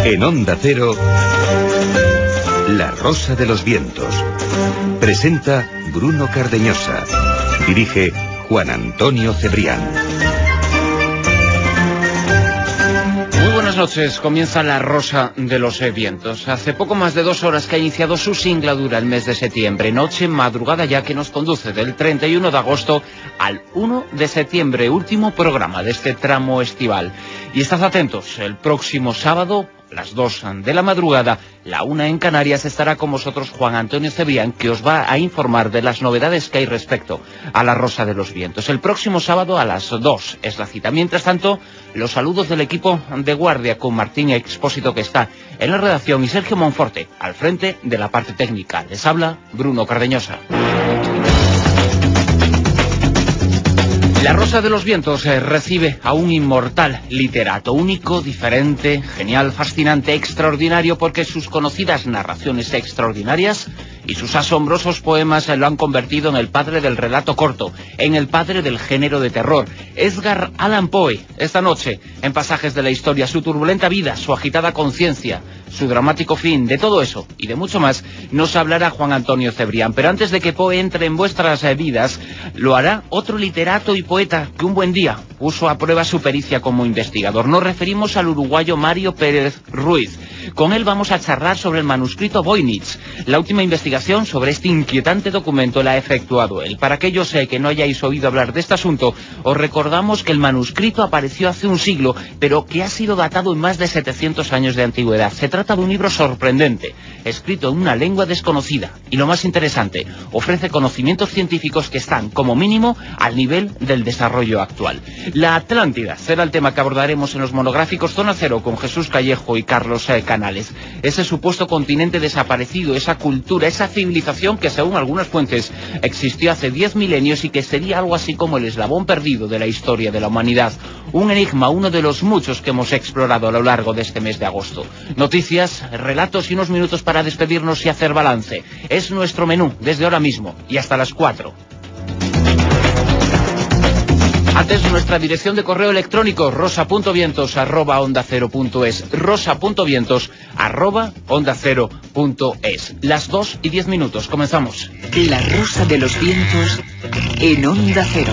En Onda Cero, La Rosa de los Vientos. Presenta Bruno Cardeñosa. Dirige Juan Antonio Cebrián. Muy buenas noches. Comienza La Rosa de los Vientos. Hace poco más de 2 horas que ha iniciado su singladura el mes de septiembre. Noche, madrugada ya, que nos conduce del 31 de agosto al 1 de septiembre. Último programa de este tramo estival. Y estad atentos, el próximo sábado, las 2 de la madrugada, la 1 en Canarias, estará con vosotros Juan Antonio Cebrián, que os va a informar de las novedades que hay respecto a La Rosa de los Vientos. El próximo sábado a las 2 es la cita. Mientras tanto, los saludos del equipo de guardia con Martín Expósito, que está en la redacción, y Sergio Monforte al frente de la parte técnica. Les habla Bruno Cardeñosa. La Rosa de los Vientos recibe a un inmortal literato, único, diferente, genial, fascinante, extraordinario, porque sus conocidas narraciones extraordinarias y sus asombrosos poemas lo han convertido en el padre del relato corto, en el padre del género de terror. Edgar Allan Poe, esta noche, en Pasajes de la Historia, su turbulenta vida, su agitada conciencia, su dramático fin, de todo eso y de mucho más nos hablará Juan Antonio Cebrián. Pero antes de que Poe entre en vuestras vidas, lo hará otro literato y poeta que un buen día puso a prueba su pericia como investigador. Nos referimos al uruguayo Mario Pérez Ruiz. Con él vamos a charlar sobre el manuscrito Voynich. La última investigación sobre este inquietante documento la ha efectuado él. Para aquellos que no hayáis oído hablar de este asunto, os recordamos que el manuscrito apareció hace un siglo, pero que ha sido datado en más de 700 años de antigüedad. Se trata de un libro sorprendente, escrito en una lengua desconocida, y lo más interesante, ofrece conocimientos científicos que están, como mínimo, al nivel del desarrollo actual. La Atlántida será el tema que abordaremos en los monográficos Zona Cero con Jesús Callejo y Carlos Canales. Ese supuesto continente desaparecido, esa cultura, esa civilización que, según algunas fuentes, existió hace 10 milenios y que sería algo así como el eslabón perdido de la historia de la humanidad. Un enigma, uno de los muchos que hemos explorado a lo largo de este mes de agosto. Noticias, relatos y unos minutos para despedirnos y hacer balance. Es nuestro menú desde ahora mismo y hasta las 4. Antes, nuestra dirección de correo electrónico, rosa.vientos@ondacero.es, rosa.vientos@ondacero.es. Las 2:10. Comenzamos. La Rosa de los Vientos en Onda Cero.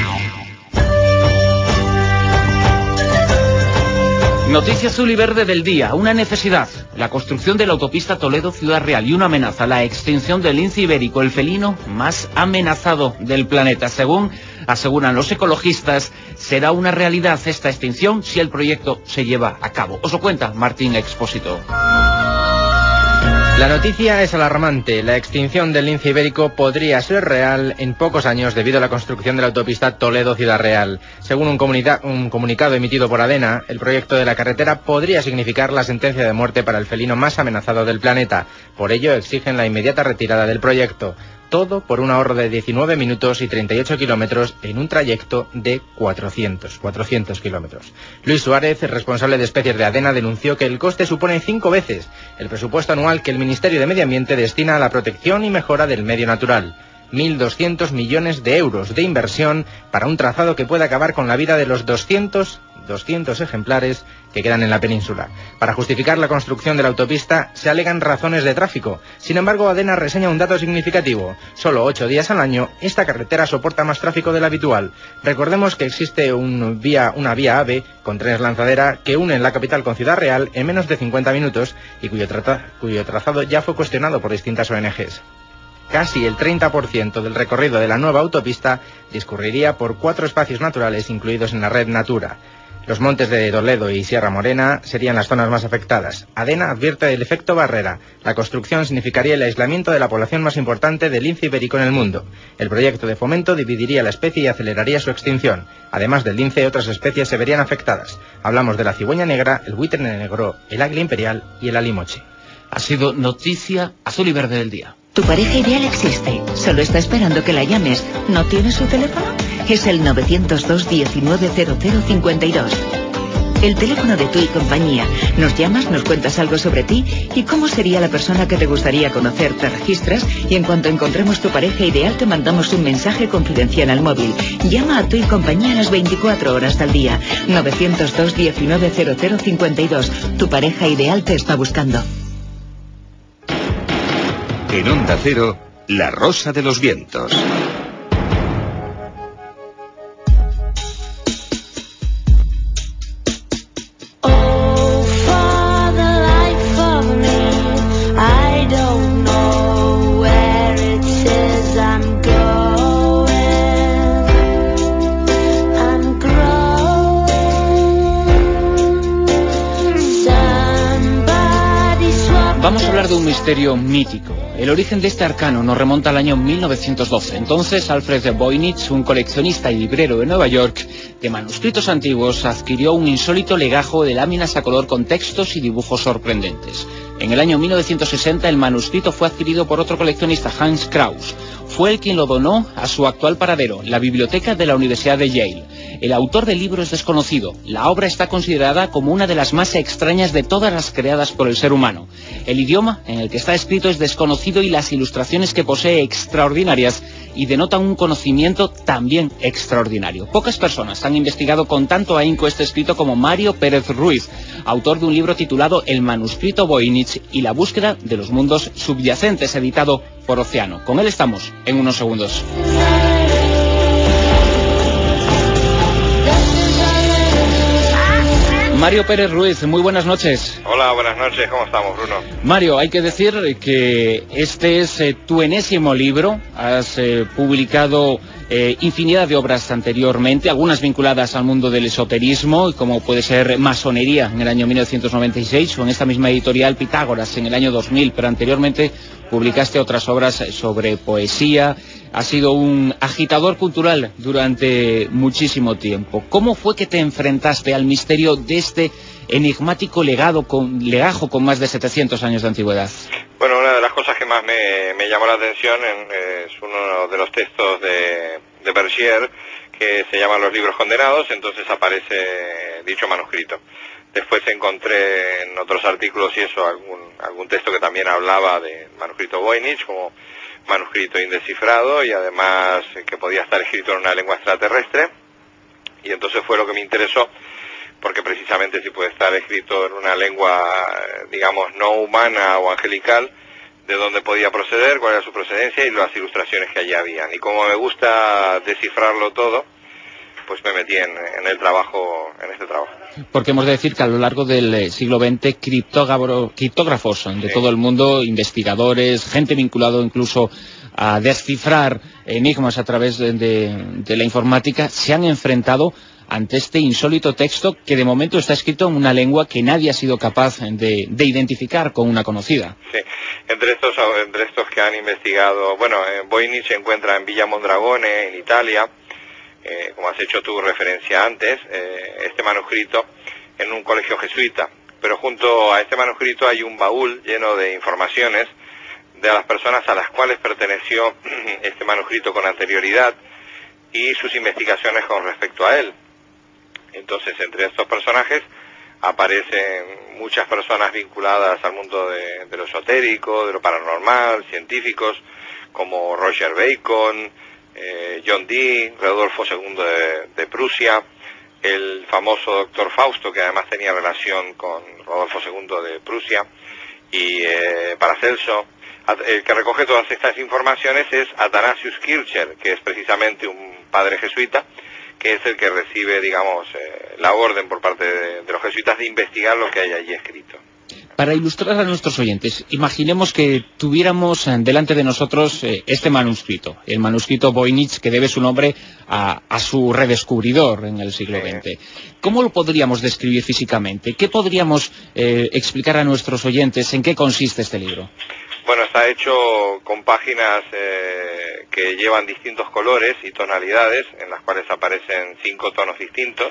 Noticia azul y verde del día. Una necesidad: la construcción de la autopista Toledo-Ciudad Real, y una amenaza: la extinción del lince ibérico, el felino más amenazado del planeta. Según aseguran los ecologistas, será una realidad esta extinción si el proyecto se lleva a cabo. Os lo cuenta Martín Expósito. La noticia es alarmante. La extinción del lince ibérico podría ser real en pocos años debido a la construcción de la autopista Toledo-Ciudad Real. Según un comunicado emitido por ADENA, el proyecto de la carretera podría significar la sentencia de muerte para el felino más amenazado del planeta. Por ello, exigen la inmediata retirada del proyecto. Todo por un ahorro de 19 minutos y 38 kilómetros en un trayecto de 400 kilómetros. Luis Suárez, responsable de especies de ADENA, denunció que el coste supone 5 veces el presupuesto anual que el Ministerio de Medio Ambiente destina a la protección y mejora del medio natural. 1.200 millones de euros de inversión para un trazado que puede acabar con la vida de los 200 ejemplares que quedan en la península. Para justificar la construcción de la autopista se alegan razones de tráfico. Sin embargo, ADENA reseña un dato significativo. Solo 8 días al año, esta carretera soporta más tráfico del habitual. Recordemos que existe una vía AVE con trenes lanzadera que unen la capital con Ciudad Real en menos de 50 minutos y cuyo trazado ya fue cuestionado por distintas ONGs. Casi el 30% del recorrido de la nueva autopista discurriría por 4 espacios naturales incluidos en la red Natura. Los montes de Toledo y Sierra Morena serían las zonas más afectadas. ADENA advierte del efecto barrera. La construcción significaría el aislamiento de la población más importante del lince ibérico en el mundo. El proyecto de fomento dividiría la especie y aceleraría su extinción. Además del lince, otras especies se verían afectadas. Hablamos de la cigüeña negra, el buitre negro, el águila imperial y el alimoche. Ha sido noticia azul y verde del día. Tu pareja ideal existe, solo está esperando que la llames. ¿No tienes su teléfono? Es el 902 19 00 52. El teléfono de Tu y Compañía. Nos llamas, nos cuentas algo sobre ti y cómo sería la persona que te gustaría conocer. Te registras y en cuanto encontremos tu pareja ideal te mandamos un mensaje confidencial al móvil. Llama a Tu y Compañía las 24 horas al día. 902 19 00 52. Tu pareja ideal te está buscando. En Onda Cero, La Rosa de los Vientos. Vamos a hablar de un misterio mítico. El origen de este arcano nos remonta al año 1912. Entonces, Alfred Voynich, un coleccionista y librero de Nueva York de manuscritos antiguos, adquirió un insólito legajo de láminas a color con textos y dibujos sorprendentes. En el año 1960, el manuscrito fue adquirido por otro coleccionista, Hans Kraus. Fue él quien lo donó a su actual paradero, la biblioteca de la Universidad de Yale. El autor del libro es desconocido. La obra está considerada como una de las más extrañas de todas las creadas por el ser humano. El idioma en el que está escrito es desconocido y las ilustraciones que posee extraordinarias y denotan un conocimiento también extraordinario. Pocas personas han investigado con tanto ahínco este escrito como Mario Pérez Ruiz, autor de un libro titulado El manuscrito Voynich y la búsqueda de los mundos subyacentes, editado por Océano. Con él estamos en unos segundos. Mario Pérez Ruiz, muy buenas noches. Hola, buenas noches, ¿cómo estamos, Bruno? Mario, hay que decir que este es tu enésimo libro. Has publicado infinidad de obras anteriormente, algunas vinculadas al mundo del esoterismo, como puede ser Masonería en el año 1996, o en esta misma editorial Pitágoras en el año 2000, pero anteriormente publicaste otras obras sobre poesía. Has sido un agitador cultural durante muchísimo tiempo. ¿Cómo fue que te enfrentaste al misterio de este enigmático legajo con más de 700 años de antigüedad? Bueno, una de las cosas que más me llamó la atención es uno de los textos de Bergier, que se llama Los libros condenados. Entonces aparece dicho manuscrito. Después encontré en otros artículos y eso algún texto que también hablaba del manuscrito Voynich como manuscrito indescifrado, y además que podía estar escrito en una lengua extraterrestre. Y entonces fue lo que me interesó, porque precisamente si puede estar escrito en una lengua, digamos, no humana o angelical, de dónde podía proceder, cuál era su procedencia y las ilustraciones que allí habían. Y como me gusta descifrarlo todo, pues me metí en este trabajo. Porque hemos de decir que a lo largo del siglo XX criptógrafos de todo el mundo, investigadores, gente vinculada incluso a descifrar enigmas a través de la informática, se han enfrentado ante este insólito texto que de momento está escrito en una lengua que nadie ha sido capaz de identificar con una conocida. Sí, entre estos que han investigado, Voynich se encuentra en Villa Mondragone, en Italia, como has hecho tu referencia antes, este manuscrito en un colegio jesuita, pero junto a este manuscrito hay un baúl lleno de informaciones de las personas a las cuales perteneció este manuscrito con anterioridad y sus investigaciones con respecto a él. Entonces, entre estos personajes aparecen muchas personas vinculadas al mundo de lo esotérico, de lo paranormal, científicos, como Roger Bacon, John Dee, Rodolfo II de Prusia, el famoso doctor Fausto, que además tenía relación con Rodolfo II de Prusia, y Paracelso. El que recoge todas estas informaciones es Athanasius Kircher, que es precisamente un padre jesuita, que es el que recibe, digamos, la orden por parte de los jesuitas de investigar lo que hay allí escrito. Para ilustrar a nuestros oyentes, imaginemos que tuviéramos delante de nosotros este manuscrito, el manuscrito Voynich, que debe su nombre a su redescubridor en el siglo XX. ¿Cómo lo podríamos describir físicamente? ¿Qué podríamos explicar a nuestros oyentes en qué consiste este libro? Bueno, está hecho con páginas que llevan distintos colores y tonalidades, en las cuales aparecen 5 tonos distintos,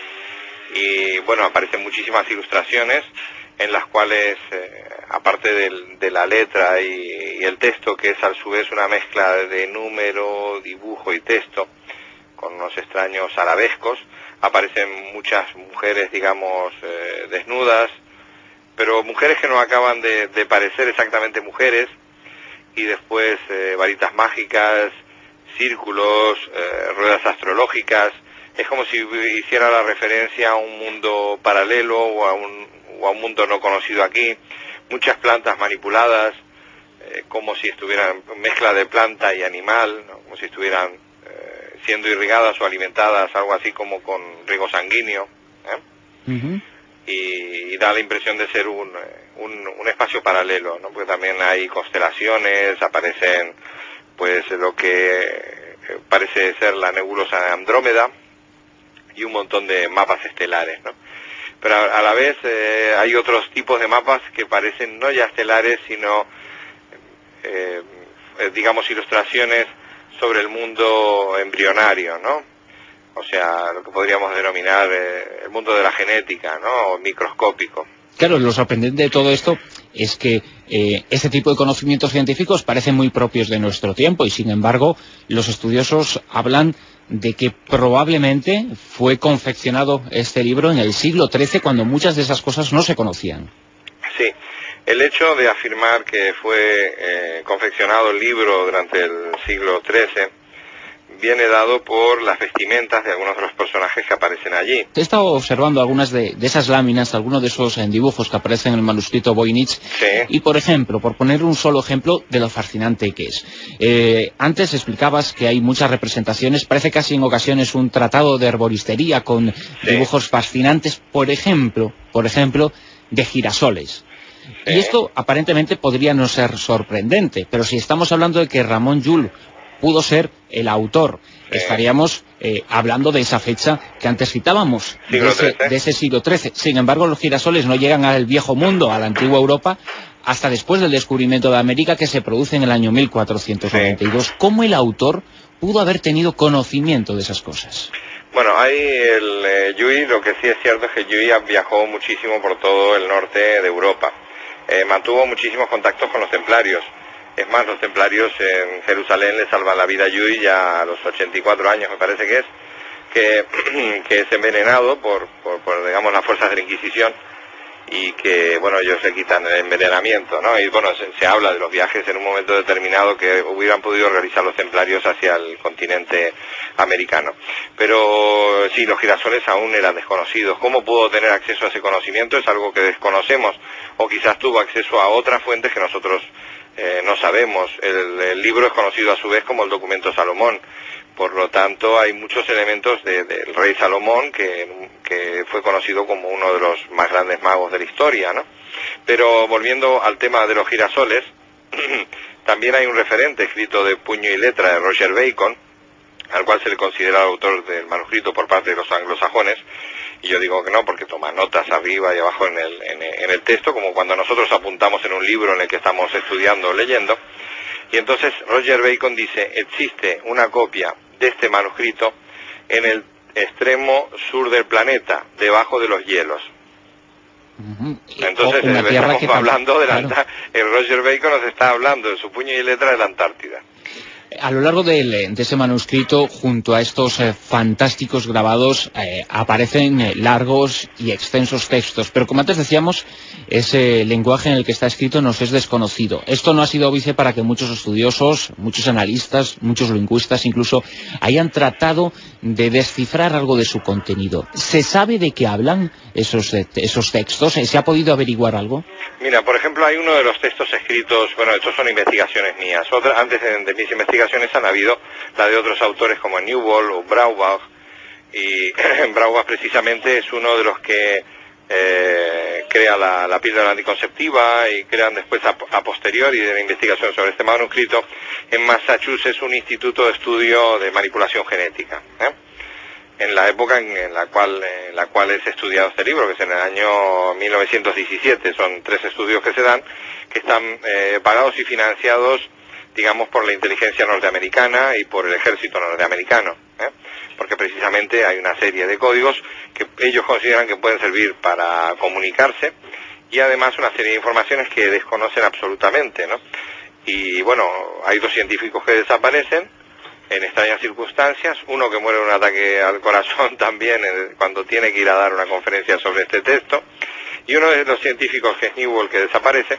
y bueno, aparecen muchísimas ilustraciones en las cuales, aparte de la letra y el texto, que es a su vez una mezcla de número, dibujo y texto, con unos extraños arabescos, aparecen muchas mujeres, digamos, desnudas, pero mujeres que no acaban de parecer exactamente mujeres, y después varitas mágicas, círculos, ruedas astrológicas. Es como si hiciera la referencia a un mundo paralelo o a un mundo no conocido aquí. Muchas plantas manipuladas, como si estuvieran mezcla de planta y animal, ¿no? Como si estuvieran siendo irrigadas o alimentadas, algo así como con riego sanguíneo, y da la impresión de ser un espacio paralelo, ¿no? Porque también hay constelaciones, aparecen pues lo que parece ser la nebulosa de Andrómeda y un montón de mapas estelares, ¿no? Pero a la vez hay otros tipos de mapas que parecen no ya estelares, sino digamos ilustraciones sobre el mundo embrionario, ¿no? O sea, lo que podríamos denominar el mundo de la genética, ¿no? O microscópico. Claro, lo sorprendente de todo esto es que este tipo de conocimientos científicos parecen muy propios de nuestro tiempo, y sin embargo los estudiosos hablan de que probablemente fue confeccionado este libro en el siglo XIII, cuando muchas de esas cosas no se conocían. Sí, el hecho de afirmar que fue confeccionado el libro durante el siglo XIII viene dado por las vestimentas de algunos de los personajes que aparecen allí. He estado observando algunas de esas láminas, algunos de esos dibujos que aparecen en el manuscrito Voynich, sí. Y por ejemplo, por poner un solo ejemplo de lo fascinante que es. Antes explicabas que hay muchas representaciones, parece casi en ocasiones un tratado de herboristería con dibujos fascinantes, por ejemplo, de girasoles. Y esto aparentemente podría no ser sorprendente, pero si estamos hablando de que Ramon Llull pudo ser el autor, estaríamos hablando de esa fecha que antes citábamos, de ese siglo XIII. Sin embargo, los girasoles no llegan al viejo mundo, a la antigua Europa, hasta después del descubrimiento de América, que se produce en el año 1492. ¿Cómo el autor pudo haber tenido conocimiento de esas cosas? Bueno, ahí Llull, lo que sí es cierto es que Llull viajó muchísimo por todo el norte de Europa. Mantuvo muchísimos contactos con los templarios. Es más, los templarios en Jerusalén le salvan la vida a Llull ya a los 84 años, me parece que es, que es envenenado por digamos, las fuerzas de la Inquisición, y que, bueno, ellos le quitan el envenenamiento, ¿no? Y bueno, se habla de los viajes en un momento determinado que hubieran podido realizar los templarios hacia el continente americano. Pero sí, los girasoles aún eran desconocidos. ¿Cómo pudo tener acceso a ese conocimiento? Es algo que desconocemos, o quizás tuvo acceso a otras fuentes que nosotros no sabemos. El libro es conocido a su vez como el documento Salomón. Por lo tanto, hay muchos elementos del rey Salomón que fue conocido como uno de los más grandes magos de la historia, ¿no? Pero volviendo al tema de los girasoles, también hay un referente escrito de puño y letra de Roger Bacon, al cual se le considera el autor del manuscrito por parte de los anglosajones, y yo digo que no, porque toma notas arriba y abajo en el texto, como cuando nosotros apuntamos en un libro en el que estamos estudiando o leyendo. Y entonces Roger Bacon dice: existe una copia de este manuscrito en el extremo sur del planeta, debajo de los hielos. Entonces estamos hablando de Roger Bacon nos está hablando de su puño y letra de la Antártida. A lo largo de ese manuscrito, junto a estos fantásticos grabados, aparecen largos y extensos textos, pero como antes decíamos, ese lenguaje en el que está escrito nos es desconocido. Esto no ha sido óbice para que muchos estudiosos, muchos analistas, muchos lingüistas incluso, hayan tratado de descifrar algo de su contenido. ¿Se sabe de qué hablan esos textos? ¿Se ha podido averiguar algo? Mira, por ejemplo, hay uno de los textos escritos, bueno, estos son investigaciones mías. Antes de mis investigaciones han habido la de otros autores como Newbold o Braubach, y Braubach precisamente es uno de los que crea la píldora anticonceptiva, y crean después a posteriori de la investigación sobre este manuscrito en Massachusetts un instituto de estudio de manipulación genética, en la época en la cual es estudiado este libro, que es en el año 1917. Son 3 estudios que se dan, que están pagados y financiados, digamos, por la inteligencia norteamericana y por el ejército norteamericano, porque precisamente hay una serie de códigos que ellos consideran que pueden servir para comunicarse, y además una serie de informaciones que desconocen absolutamente, ¿no? Y bueno, hay 2 científicos que desaparecen, en extrañas circunstancias, uno que muere de un ataque al corazón también cuando tiene que ir a dar una conferencia sobre este texto, y uno de los científicos, que es Newell, que desaparece,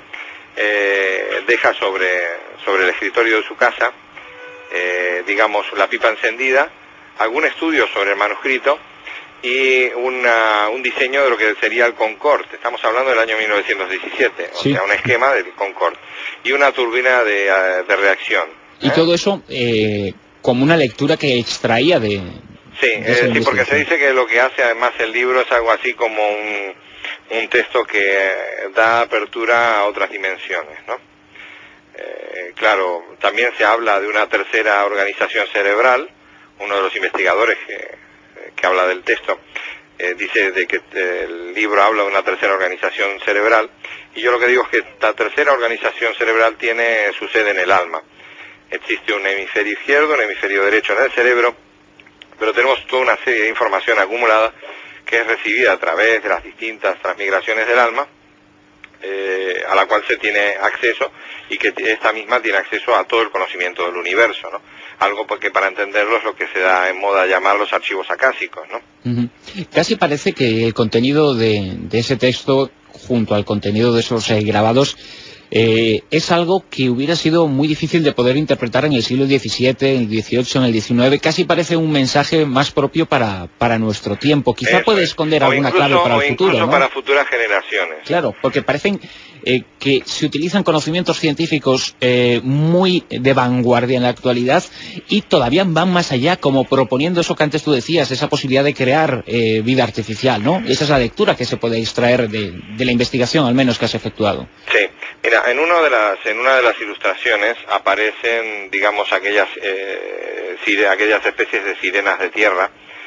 deja sobre el escritorio de su casa, digamos, la pipa encendida, algún estudio sobre el manuscrito y un diseño de lo que sería el Concorde. Estamos hablando del año 1917, sí. O sea, un esquema del Concorde y una turbina de reacción. Y todo eso como una lectura que extraía de... Sí, sí, porque se dice que lo que hace además el libro es algo así como un texto que da apertura a otras dimensiones, ¿no? Claro, también se habla de una tercera organización cerebral. Uno de los investigadores que habla del texto dice de que el libro habla de una tercera organización cerebral, y yo lo que digo es que esta tercera organización cerebral tiene su sede en el alma. Existe un hemisferio izquierdo, un hemisferio derecho en el cerebro, pero tenemos toda una serie de información acumulada que es recibida a través de las distintas transmigraciones del alma, a la cual se tiene acceso, y que esta misma tiene acceso a todo el conocimiento del universo, ¿no? Algo porque para entenderlo es lo que se da en moda llamar los archivos acásicos, ¿no? Casi parece que el contenido de ese texto, junto al contenido de esos grabados, es algo que hubiera sido muy difícil de poder interpretar en el siglo XVII, en el XVIII, en el XIX. Casi parece un mensaje más propio para nuestro tiempo. Quizá puede esconder alguna clave para el futuro, incluso ¿no? Para futuras generaciones. Claro, porque parecen que se utilizan conocimientos científicos muy de vanguardia en la actualidad, y todavía van más allá, como proponiendo eso que antes tú decías, esa posibilidad de crear vida artificial, ¿no? Esa es la lectura que se puede extraer de la investigación, al menos, que has efectuado. Sí. Mira, en una de las ilustraciones aparecen, digamos, aquellas especies de sirenas de tierra,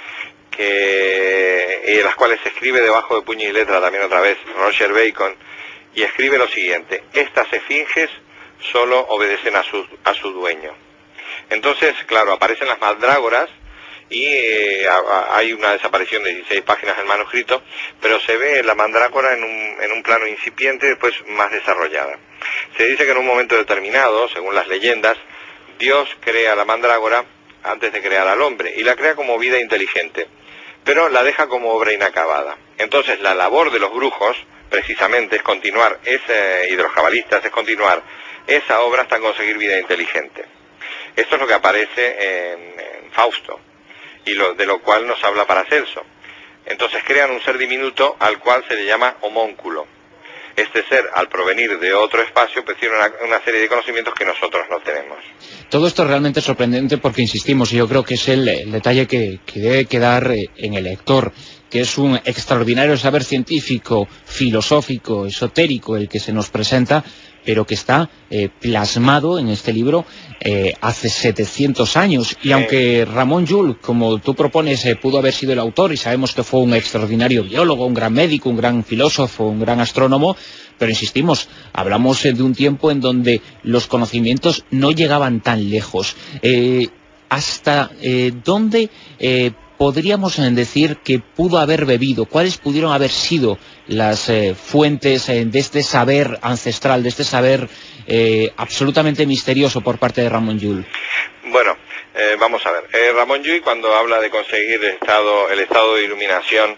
las cuales se escribe debajo de puño y letra también otra vez Roger Bacon, y escribe lo siguiente: estas esfinges solo obedecen a su dueño. Entonces, claro, aparecen las mandrágoras, y hay una desaparición de 16 páginas del manuscrito, pero se ve la mandrágora en un plano incipiente, después más desarrollada. Se dice que en un momento determinado, según las leyendas, Dios crea la mandrágora antes de crear al hombre, y la crea como vida inteligente, pero la deja como obra inacabada. Entonces la labor de los brujos, precisamente, es continuar, y de los cabalistas, es continuar esa obra hasta conseguir vida inteligente. Esto es lo que aparece en Fausto, y de lo cual nos habla Paracelso. Entonces crean un ser diminuto al cual se le llama homúnculo. Este ser, al provenir de otro espacio, pues tiene una serie de conocimientos que nosotros no tenemos. Todo esto es realmente sorprendente porque, insistimos, y yo creo que es el detalle que debe quedar en el lector, que es un extraordinario saber científico, filosófico, esotérico el que se nos presenta, pero que está plasmado en este libro hace 700 años. Y aunque Ramon Llull, como tú propones, pudo haber sido el autor, y sabemos que fue un extraordinario biólogo, un gran médico, un gran filósofo, un gran astrónomo, pero insistimos, hablamos de un tiempo en donde los conocimientos no llegaban tan lejos. ¿Hasta dónde podríamos decir que pudo haber bebido? ¿Cuáles pudieron haber sido las fuentes de este saber ancestral, de este saber absolutamente misterioso por parte de Ramon Llull? Bueno, vamos a ver. Ramon Llull, cuando habla de conseguir el estado de iluminación,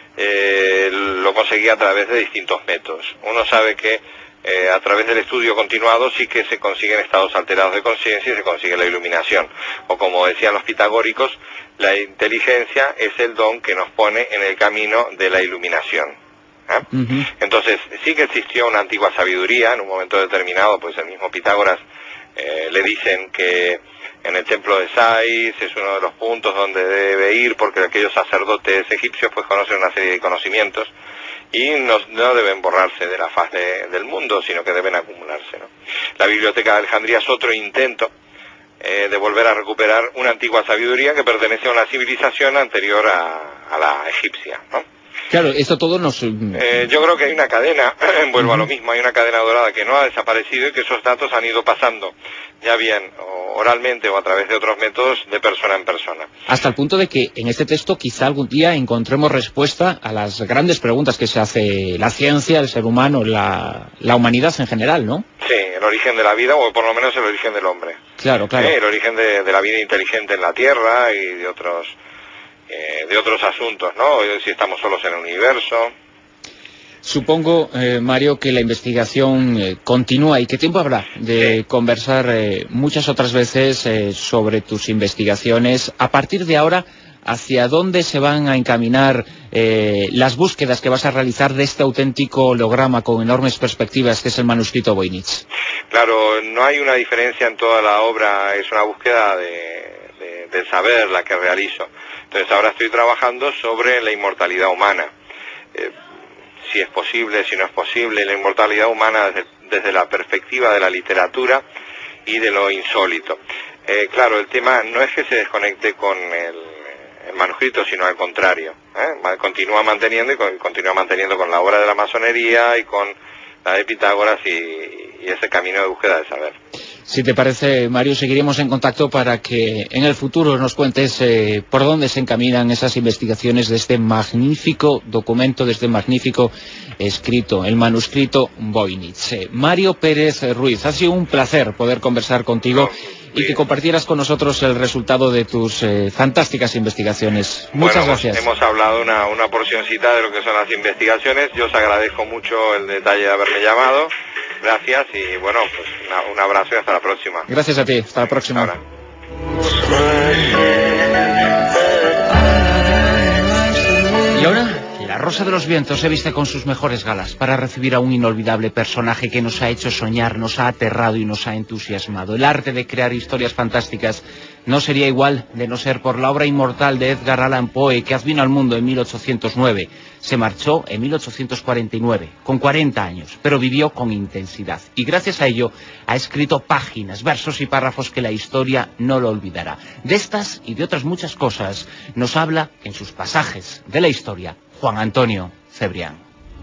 lo conseguía a través de distintos métodos. Uno sabe que a través del estudio continuado sí que se consiguen estados alterados de conciencia y se consigue la iluminación. O como decían los pitagóricos, la inteligencia es el don que nos pone en el camino de la iluminación. Entonces sí que existió una antigua sabiduría. En un momento determinado, pues el mismo Pitágoras le dicen que en el templo de Sais es uno de los puntos donde debe ir, porque aquellos sacerdotes egipcios pues conocen una serie de conocimientos y no deben borrarse de la faz del mundo, sino que deben acumularse, ¿no? La Biblioteca de Alejandría es otro intento de volver a recuperar una antigua sabiduría que pertenece a una civilización anterior a la egipcia, ¿no? Claro, esto todo nos... yo creo que hay una cadena, vuelvo a lo mismo, hay una cadena dorada que no ha desaparecido y que esos datos han ido pasando, ya bien oralmente o a través de otros métodos, de persona en persona. Hasta el punto de que en este texto quizá algún día encontremos respuesta a las grandes preguntas que se hace la ciencia, el ser humano, la humanidad en general, ¿no? Sí, el origen de la vida, o por lo menos el origen del hombre. Claro. El origen de la vida inteligente en la Tierra y de otros asuntos, ¿no? Si estamos solos en el universo. Supongo, Mario, que la investigación continúa. ¿Y qué tiempo habrá de conversar muchas otras veces sobre tus investigaciones? A partir de ahora, ¿hacia dónde se van a encaminar las búsquedas que vas a realizar de este auténtico holograma con enormes perspectivas que es el manuscrito Voynich? Claro, no hay una diferencia en toda la obra, es una búsqueda del saber la que realizo. Entonces ahora estoy trabajando sobre la inmortalidad humana. Si es posible, si no es posible, la inmortalidad humana desde la perspectiva de la literatura y de lo insólito. Claro, el tema no es que se desconecte con el manuscrito, sino al contrario. Continúa manteniendo con la obra de la masonería y con la de Pitágoras y ese camino de búsqueda del saber. Si te parece, Mario, seguiremos en contacto para que en el futuro nos cuentes por dónde se encaminan esas investigaciones de este magnífico documento, de este magnífico escrito, el manuscrito Voynich. Mario Pérez Ruiz, ha sido un placer poder conversar contigo y que compartieras con nosotros el resultado de tus fantásticas investigaciones. Muchas gracias. Hemos hablado una porcioncita de lo que son las investigaciones. Yo os agradezco mucho el detalle de haberme llamado. Gracias y bueno, pues un abrazo y hasta la próxima. Gracias a ti, hasta la próxima. Ahora. Y ahora, la Rosa de los Vientos se viste con sus mejores galas para recibir a un inolvidable personaje que nos ha hecho soñar, nos ha aterrado y nos ha entusiasmado. El arte de crear historias fantásticas no sería igual de no ser por la obra inmortal de Edgar Allan Poe, que advino al mundo en 1809. Se marchó en 1849, con 40 años, pero vivió con intensidad. Y gracias a ello ha escrito páginas, versos y párrafos que la historia no lo olvidará. De estas y de otras muchas cosas nos habla en sus pasajes de la historia Juan Antonio Cebrián.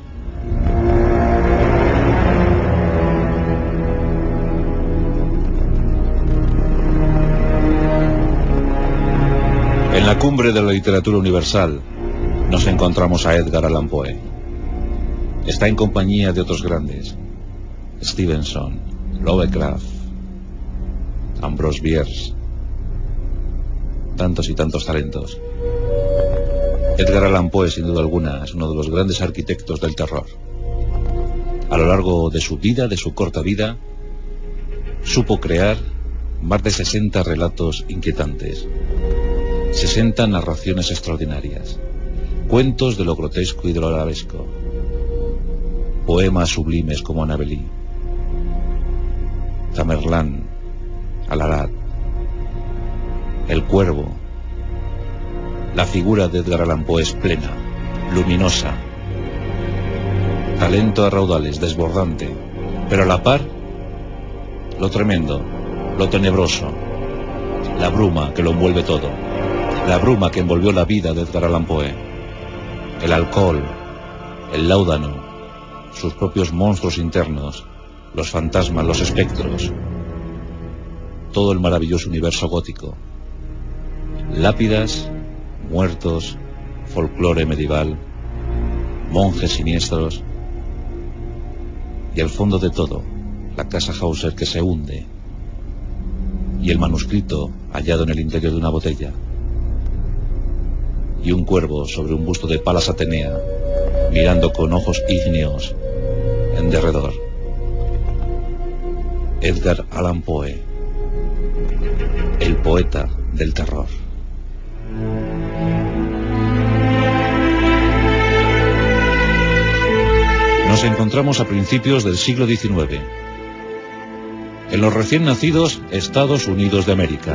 En la cumbre de la literatura universal nos encontramos a Edgar Allan Poe. Está en compañía de otros grandes: Stevenson, Lovecraft, Ambrose Bierce, tantos y tantos talentos. Edgar Allan Poe, sin duda alguna, es uno de los grandes arquitectos del terror. A lo largo de su vida, de su corta vida, supo crear más de 60 relatos inquietantes, 60 narraciones extraordinarias, cuentos de lo grotesco y de lo arabesco, poemas sublimes como Annabelle, Tamerlán, Al-Arad, El Cuervo. La figura de Edgar Allan Poe es plena, luminosa, talento a raudales, desbordante, pero a la par, lo tremendo, lo tenebroso, la bruma que lo envuelve todo, la bruma que envolvió la vida de Edgar Allan Poe, el alcohol, el láudano, sus propios monstruos internos, los fantasmas, los espectros, todo el maravilloso universo gótico, lápidas, muertos, folclore medieval, monjes siniestros y al fondo de todo, la casa Hauser que se hunde y el manuscrito hallado en el interior de una botella y un cuervo sobre un busto de Palas Atenea mirando con ojos ígneos en derredor. Edgar Allan Poe, el poeta del terror. Nos encontramos a principios del siglo XIX, en los recién nacidos Estados Unidos de América.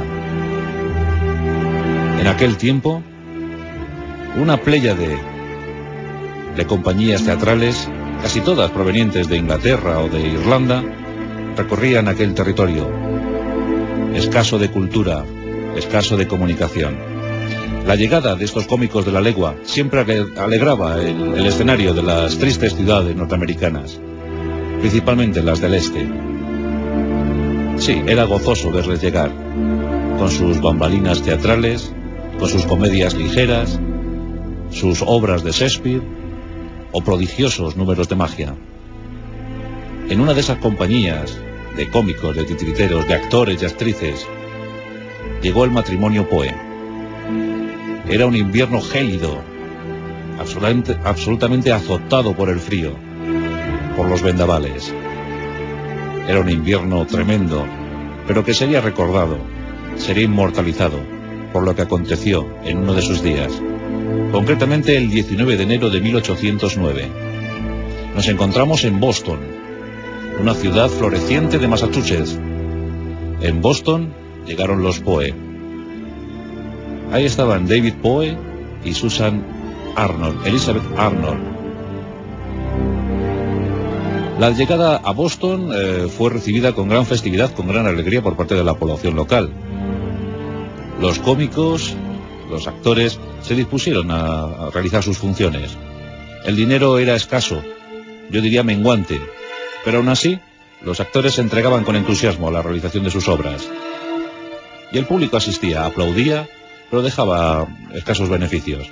En aquel tiempo, una pléyade de compañías teatrales, casi todas provenientes de Inglaterra o de Irlanda, recorrían aquel territorio, escaso de cultura, escaso de comunicación. La llegada de estos cómicos de la legua siempre alegraba el escenario de las tristes ciudades norteamericanas, principalmente las del este. Sí, era gozoso verles llegar, con sus bambalinas teatrales, con sus comedias ligeras, sus obras de Shakespeare o prodigiosos números de magia. En una de esas compañías de cómicos, de titiriteros, de actores y actrices, llegó el matrimonio Poe. Era un invierno gélido, absolutamente azotado por el frío, por los vendavales. Era un invierno tremendo, pero que sería recordado, sería inmortalizado por lo que aconteció en uno de sus días, concretamente el 19 de enero de 1809. Nos encontramos en Boston, una ciudad floreciente de Massachusetts. En Boston llegaron los Poe. Ahí estaban David Poe y Susan Arnold, Elizabeth Arnold. La llegada a Boston fue recibida con gran festividad, con gran alegría por parte de la población local. Los cómicos, los actores, se dispusieron a realizar sus funciones. El dinero era escaso, yo diría menguante, pero aún así, los actores se entregaban con entusiasmo a la realización de sus obras. Y el público asistía, aplaudía, pero dejaba escasos beneficios.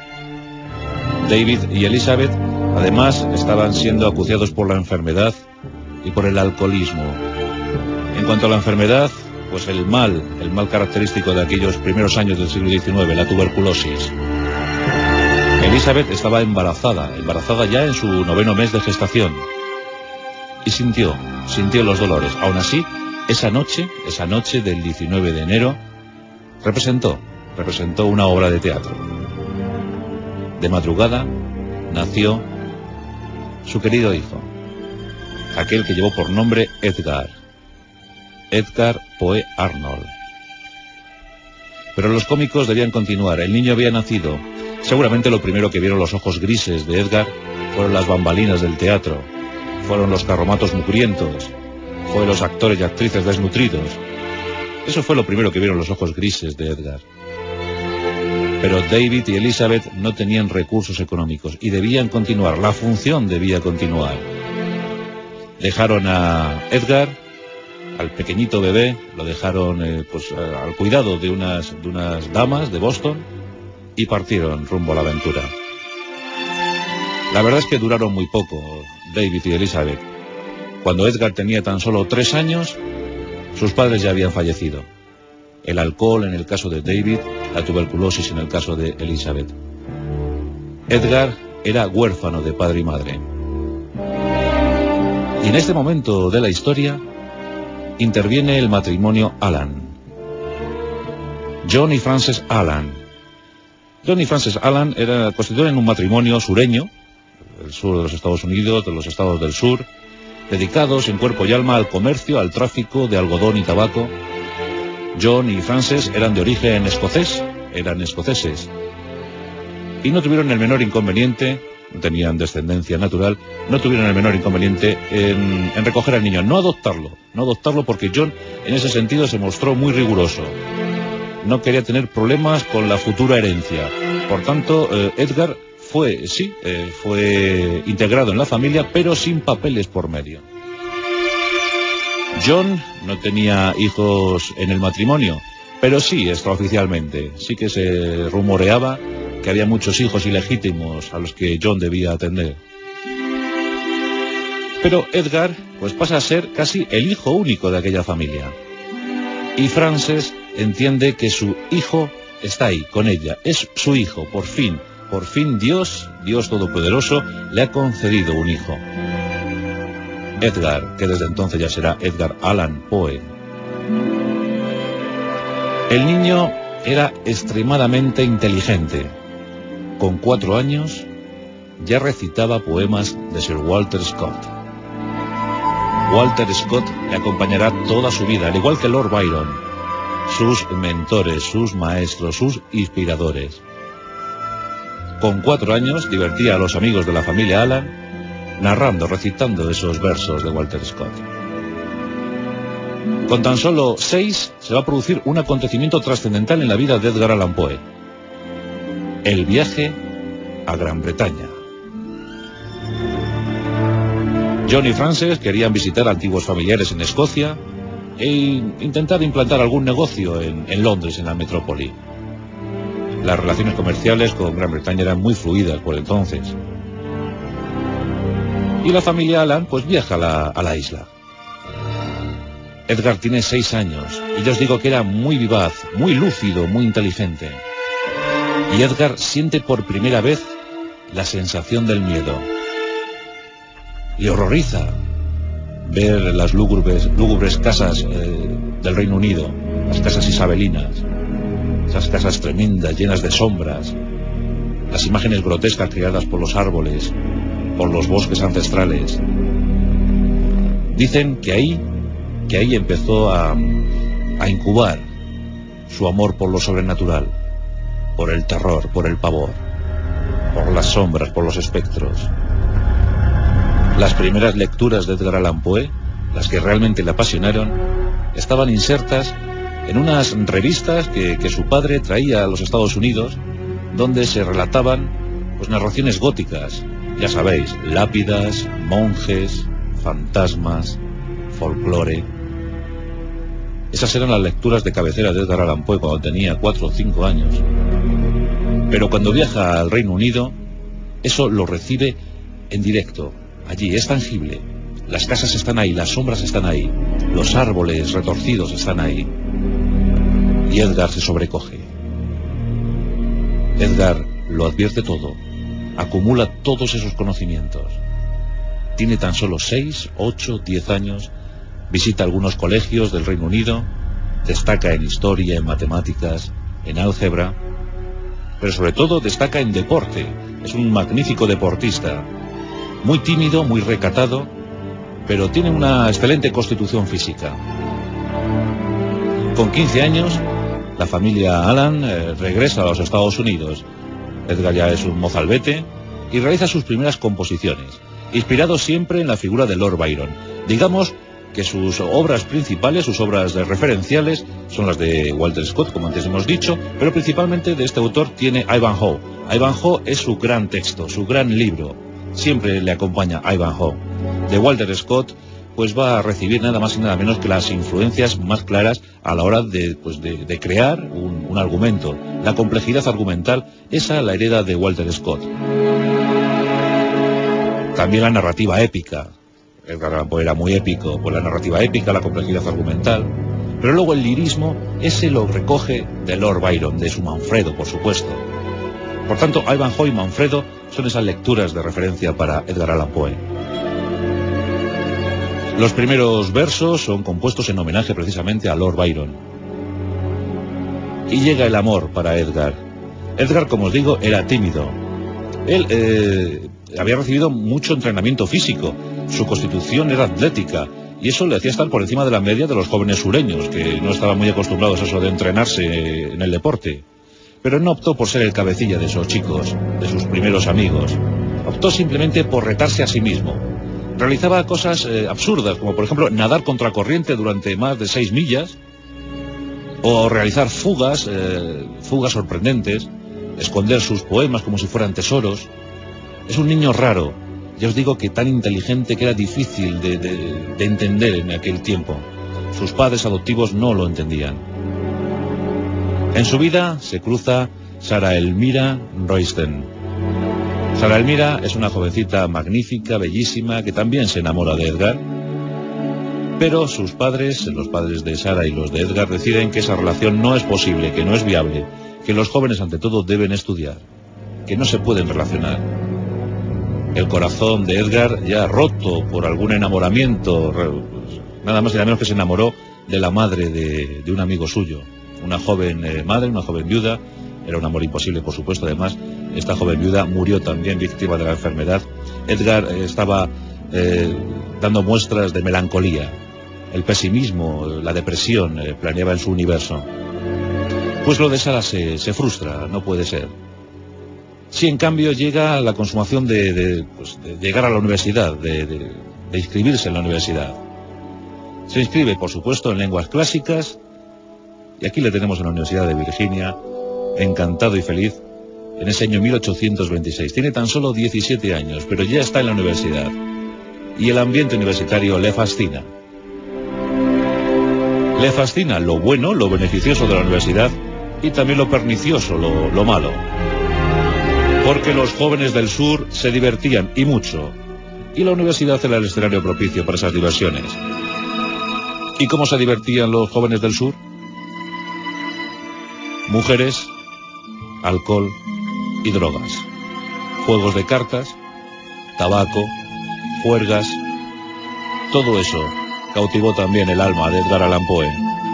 David y Elizabeth, además, estaban siendo acuciados por la enfermedad y por el alcoholismo. En cuanto a la enfermedad, pues el mal característico de aquellos primeros años del siglo XIX, la tuberculosis. Elizabeth estaba embarazada ya en su 9º mes de gestación, y sintió los dolores. Aún así, esa noche del 19 de enero, representó una obra de teatro. De madrugada nació su querido hijo, aquel que llevó por nombre Edgar Poe Arnold. Pero los cómicos debían continuar. El niño había nacido. Seguramente lo primero que vieron los ojos grises de Edgar fueron las bambalinas del teatro, fueron los carromatos mugrientos, fueron los actores y actrices desnutridos. Eso fue lo primero que vieron los ojos grises de Edgar. Pero David y Elizabeth no tenían recursos económicos y debían continuar, la función debía continuar. Dejaron a Edgar, al pequeñito bebé, lo dejaron al cuidado de unas damas de Boston y partieron rumbo a la aventura. La verdad es que duraron muy poco, David y Elizabeth. Cuando Edgar tenía tan solo 3 años, sus padres ya habían fallecido. El alcohol en el caso de David, la tuberculosis en el caso de Elizabeth. Edgar era huérfano de padre y madre. Y en este momento de la historia interviene el matrimonio Allan. John y Frances Allan. John y Frances Allan constituyen un matrimonio sureño, del sur de los Estados Unidos, de los estados del sur, dedicados en cuerpo y alma al comercio, al tráfico de algodón y tabaco. John y Frances eran de origen escocés, eran escoceses, y no tuvieron el menor inconveniente, no tenían descendencia natural, no tuvieron el menor inconveniente en recoger al niño, no adoptarlo porque John en ese sentido se mostró muy riguroso. No quería tener problemas con la futura herencia. Por tanto, Edgar fue integrado en la familia, pero sin papeles por medio. John no tenía hijos en el matrimonio, pero sí extraoficialmente. Sí que se rumoreaba que había muchos hijos ilegítimos a los que John debía atender. Pero Edgar, pues pasa a ser casi el hijo único de aquella familia. Y Frances entiende que su hijo está ahí, con ella. Es su hijo, por fin Dios Todopoderoso, le ha concedido un hijo. Edgar, que desde entonces ya será Edgar Allan Poe. El niño era extremadamente inteligente. Con 4 años ya recitaba poemas de Sir Walter Scott. Walter Scott le acompañará toda su vida, al igual que Lord Byron, sus mentores, sus maestros, sus inspiradores. Con 4 años divertía a los amigos de la familia Allan recitando esos versos de Walter Scott. Con tan solo 6 se va a producir un acontecimiento trascendental en la vida de Edgar Allan Poe: el viaje a Gran Bretaña. John y Frances querían visitar antiguos familiares en Escocia e intentar implantar algún negocio en Londres, en la metrópoli. Las relaciones comerciales con Gran Bretaña eran muy fluidas por entonces. Y la familia Allan pues viaja a la isla. Edgar tiene 6 años y yo os digo que era muy vivaz, muy lúcido, muy inteligente. Y Edgar siente por primera vez la sensación del miedo. Le horroriza ver las lúgubres casas del Reino Unido, las casas isabelinas, esas casas tremendas, llenas de sombras, las imágenes grotescas creadas por los árboles, por los bosques ancestrales. Dicen que ahí empezó a incubar su amor por lo sobrenatural, por el terror, por el pavor, por las sombras, por los espectros. Las primeras lecturas de Edgar Allan Poe, las que realmente le apasionaron, estaban insertas en unas revistas que su padre traía a los Estados Unidos, donde se relataban pues narraciones góticas, ya sabéis, lápidas, monjes, fantasmas, folclore. Esas eran las lecturas de cabecera de Edgar Allan Poe cuando tenía 4 o 5 años. Pero cuando viaja al Reino Unido, eso lo recibe en directo. Allí es tangible. Las casas están ahí, las sombras están ahí, los árboles retorcidos están ahí. Y Edgar se sobrecoge. Edgar lo advierte todo, acumula todos esos conocimientos. Tiene tan solo 6, 8, 10 años, visita algunos colegios del Reino Unido, destaca en historia, en matemáticas, en álgebra, pero sobre todo destaca en deporte. Es un magnífico deportista, muy tímido, muy recatado, pero tiene una excelente constitución física. Con 15 años, la familia Allan regresa a los Estados Unidos. Edgar ya es un mozalbete y realiza sus primeras composiciones, inspirado siempre en la figura de Lord Byron. Digamos que sus obras principales, sus obras referenciales, son las de Walter Scott, como antes hemos dicho, pero principalmente de este autor tiene Ivanhoe. Ivanhoe es su gran texto, su gran libro. Siempre le acompaña Ivanhoe. De Walter Scott, pues va a recibir nada más y nada menos que las influencias más claras a la hora de crear un argumento. La complejidad argumental, esa la hereda de Walter Scott. También la narrativa épica. Edgar Allan Poe era muy épico, pues la narrativa épica, la complejidad argumental. Pero luego el lirismo, ese lo recoge de Lord Byron, de su Manfredo, por supuesto. Por tanto, Ivanhoe y Manfredo son esas lecturas de referencia para Edgar Allan Poe. Los primeros versos son compuestos en homenaje precisamente a Lord Byron. Y llega el amor para Edgar. Edgar, como os digo, era tímido. Él había recibido mucho entrenamiento físico. Su constitución era atlética. Y eso le hacía estar por encima de la media de los jóvenes sureños, que no estaban muy acostumbrados a eso de entrenarse en el deporte. Pero no optó por ser el cabecilla de esos chicos, de sus primeros amigos. Optó simplemente por retarse a sí mismo. Realizaba cosas absurdas, como por ejemplo nadar contracorriente durante más de 6 millas, o realizar fugas sorprendentes, esconder sus poemas como si fueran tesoros. Es un niño raro, ya os digo que tan inteligente que era difícil de entender en aquel tiempo. Sus padres adoptivos no lo entendían. En su vida se cruza Sarah Elmira Royston. Sarah Elmira es una jovencita magnífica, bellísima, que también se enamora de Edgar. Pero sus padres, los padres de Sarah y los de Edgar, deciden que esa relación no es posible, que no es viable, que los jóvenes ante todo deben estudiar, que no se pueden relacionar. El corazón de Edgar, ya roto por algún enamoramiento, nada más y nada menos que se enamoró de la madre de un amigo suyo. Una joven madre, una joven viuda. Era un amor imposible, por supuesto. Además, esta joven viuda murió también víctima de la enfermedad. Edgar estaba dando muestras de melancolía. El pesimismo, la depresión planeaba en su universo. Pues lo de Sarah se frustra, no puede ser. Sí, en cambio, llega la consumación de llegar a la universidad, de inscribirse en la universidad. Se inscribe, por supuesto, en lenguas clásicas, y aquí le tenemos en la Universidad de Virginia, encantado y feliz, en ese año 1826. Tiene tan solo 17 años, pero ya está en la universidad. Y el ambiente universitario le fascina. Le fascina lo bueno, lo beneficioso de la universidad, y también lo pernicioso, lo malo. Porque los jóvenes del sur se divertían, y mucho. Y la universidad era el escenario propicio para esas diversiones. ¿Y cómo se divertían los jóvenes del sur? Mujeres, alcohol y drogas. Juegos de cartas, tabaco, juergas. Todo eso cautivó también el alma de Edgar Allan Poe.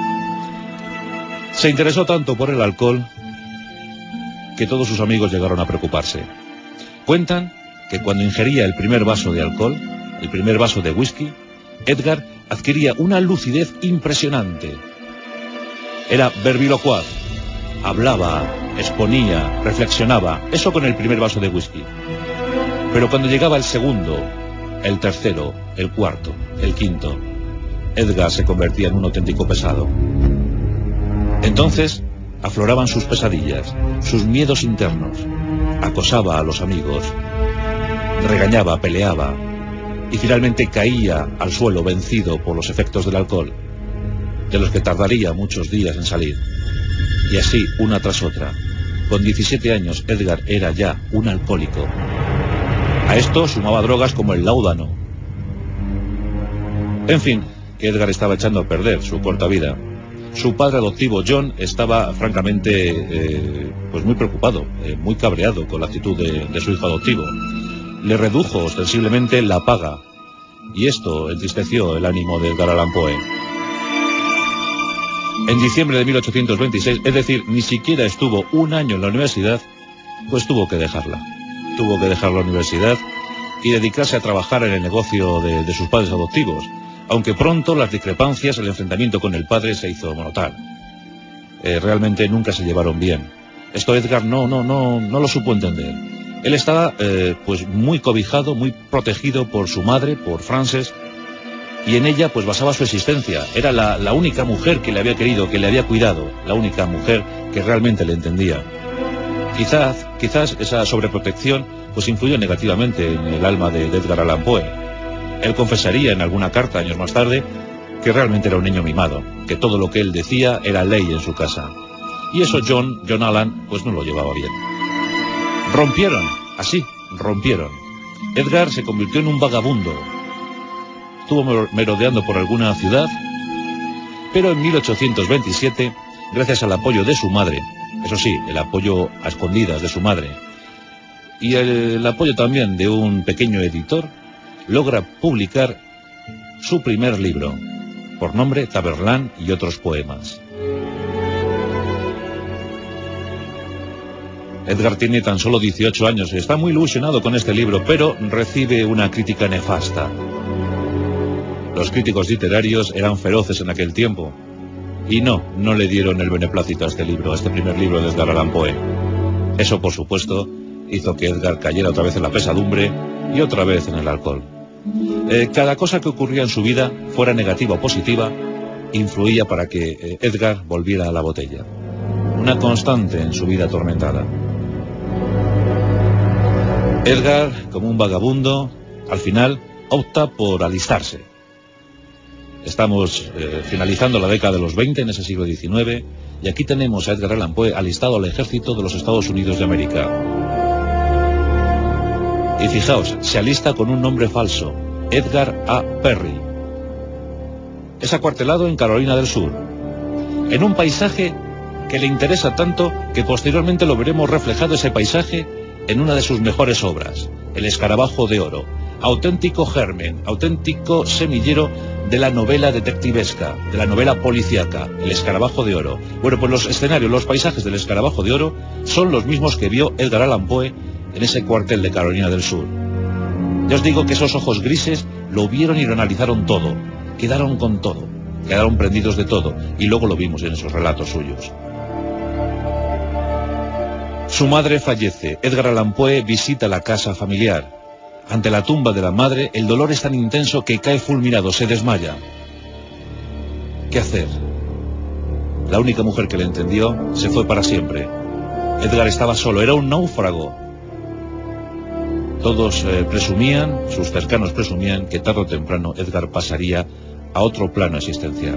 Se interesó tanto por el alcohol que todos sus amigos llegaron a preocuparse. Cuentan que cuando ingería el primer vaso de alcohol, el primer vaso de whisky, Edgar adquiría una lucidez impresionante. Era verbilocuaz, hablaba, exponía, reflexionaba, eso con el primer vaso de whisky. Pero cuando llegaba el segundo, el tercero, el cuarto, el quinto, Edgar se convertía en un auténtico pesado. Entonces afloraban sus pesadillas, sus miedos internos, acosaba a los amigos, regañaba, peleaba y finalmente caía al suelo vencido por los efectos del alcohol, de los que tardaría muchos días en salir. Y así, una tras otra. Con 17 años, Edgar era ya un alcohólico. A esto sumaba drogas como el láudano. En fin, que Edgar estaba echando a perder su corta vida. Su padre adoptivo, John, estaba francamente pues muy preocupado, muy cabreado con la actitud de su hijo adoptivo. Le redujo ostensiblemente la paga, y esto entristeció el ánimo de Edgar Allan Poe. En diciembre de 1826, es decir, ni siquiera estuvo un año en la universidad, pues tuvo que dejarla. Tuvo que dejar la universidad y dedicarse a trabajar en el negocio de sus padres adoptivos, aunque pronto las discrepancias, el enfrentamiento con el padre se hizo mortal. Realmente nunca se llevaron bien. Esto Edgar no lo supo entender. Él estaba pues muy cobijado, muy protegido por su madre, por Frances, y en ella pues basaba su existencia. Era la única mujer que le había querido, que le había cuidado, la única mujer que realmente le entendía. Quizás esa sobreprotección pues influyó negativamente en el alma de Edgar Allan Poe. Él confesaría en alguna carta años más tarde que realmente era un niño mimado, que todo lo que él decía era ley en su casa. Y eso John Allan pues no lo llevaba bien. Rompieron. Edgar se convirtió en un vagabundo. Estuvo merodeando por alguna ciudad, pero en 1827, gracias al apoyo de su madre, eso sí, el apoyo a escondidas de su madre, y el apoyo también de un pequeño editor, logra publicar su primer libro, por nombre Tamerlán y otros poemas. Edgar tiene tan solo 18 años y está muy ilusionado con este libro, pero recibe una crítica nefasta. Los críticos literarios eran feroces en aquel tiempo y no le dieron el beneplácito a este libro, a este primer libro de Edgar Allan Poe. Eso, por supuesto, hizo que Edgar cayera otra vez en la pesadumbre y otra vez en el alcohol. Cada cosa que ocurría en su vida, fuera negativa o positiva, influía para que Edgar volviera a la botella. Una constante en su vida atormentada. Edgar, como un vagabundo, al final opta por alistarse. Estamos finalizando la década de los 20 en ese siglo XIX, y aquí tenemos a Edgar Allan Poe alistado al ejército de los Estados Unidos de América. Y fijaos, se alista con un nombre falso, Edgar A. Perry. Es acuartelado en Carolina del Sur, en un paisaje que le interesa tanto que posteriormente lo veremos reflejado ese paisaje en una de sus mejores obras, El escarabajo de oro, auténtico germen, auténtico semillero de la novela detectivesca, de la novela policíaca, El escarabajo de oro. Bueno, pues los escenarios, los paisajes del escarabajo de oro son los mismos que vio Edgar Allan Poe en ese cuartel de Carolina del Sur. Ya os digo que esos ojos grises lo vieron y lo analizaron todo, quedaron con todo, quedaron prendidos de todo, y luego lo vimos en esos relatos suyos. Su madre fallece. Edgar Allan Poe visita la casa familiar. Ante la tumba de la madre, el dolor es tan intenso que cae fulminado, se desmaya. ¿Qué hacer? La única mujer que le entendió se fue para siempre. Edgar estaba solo, era un náufrago. Todos presumían, sus cercanos presumían, que tarde o temprano Edgar pasaría a otro plano existencial.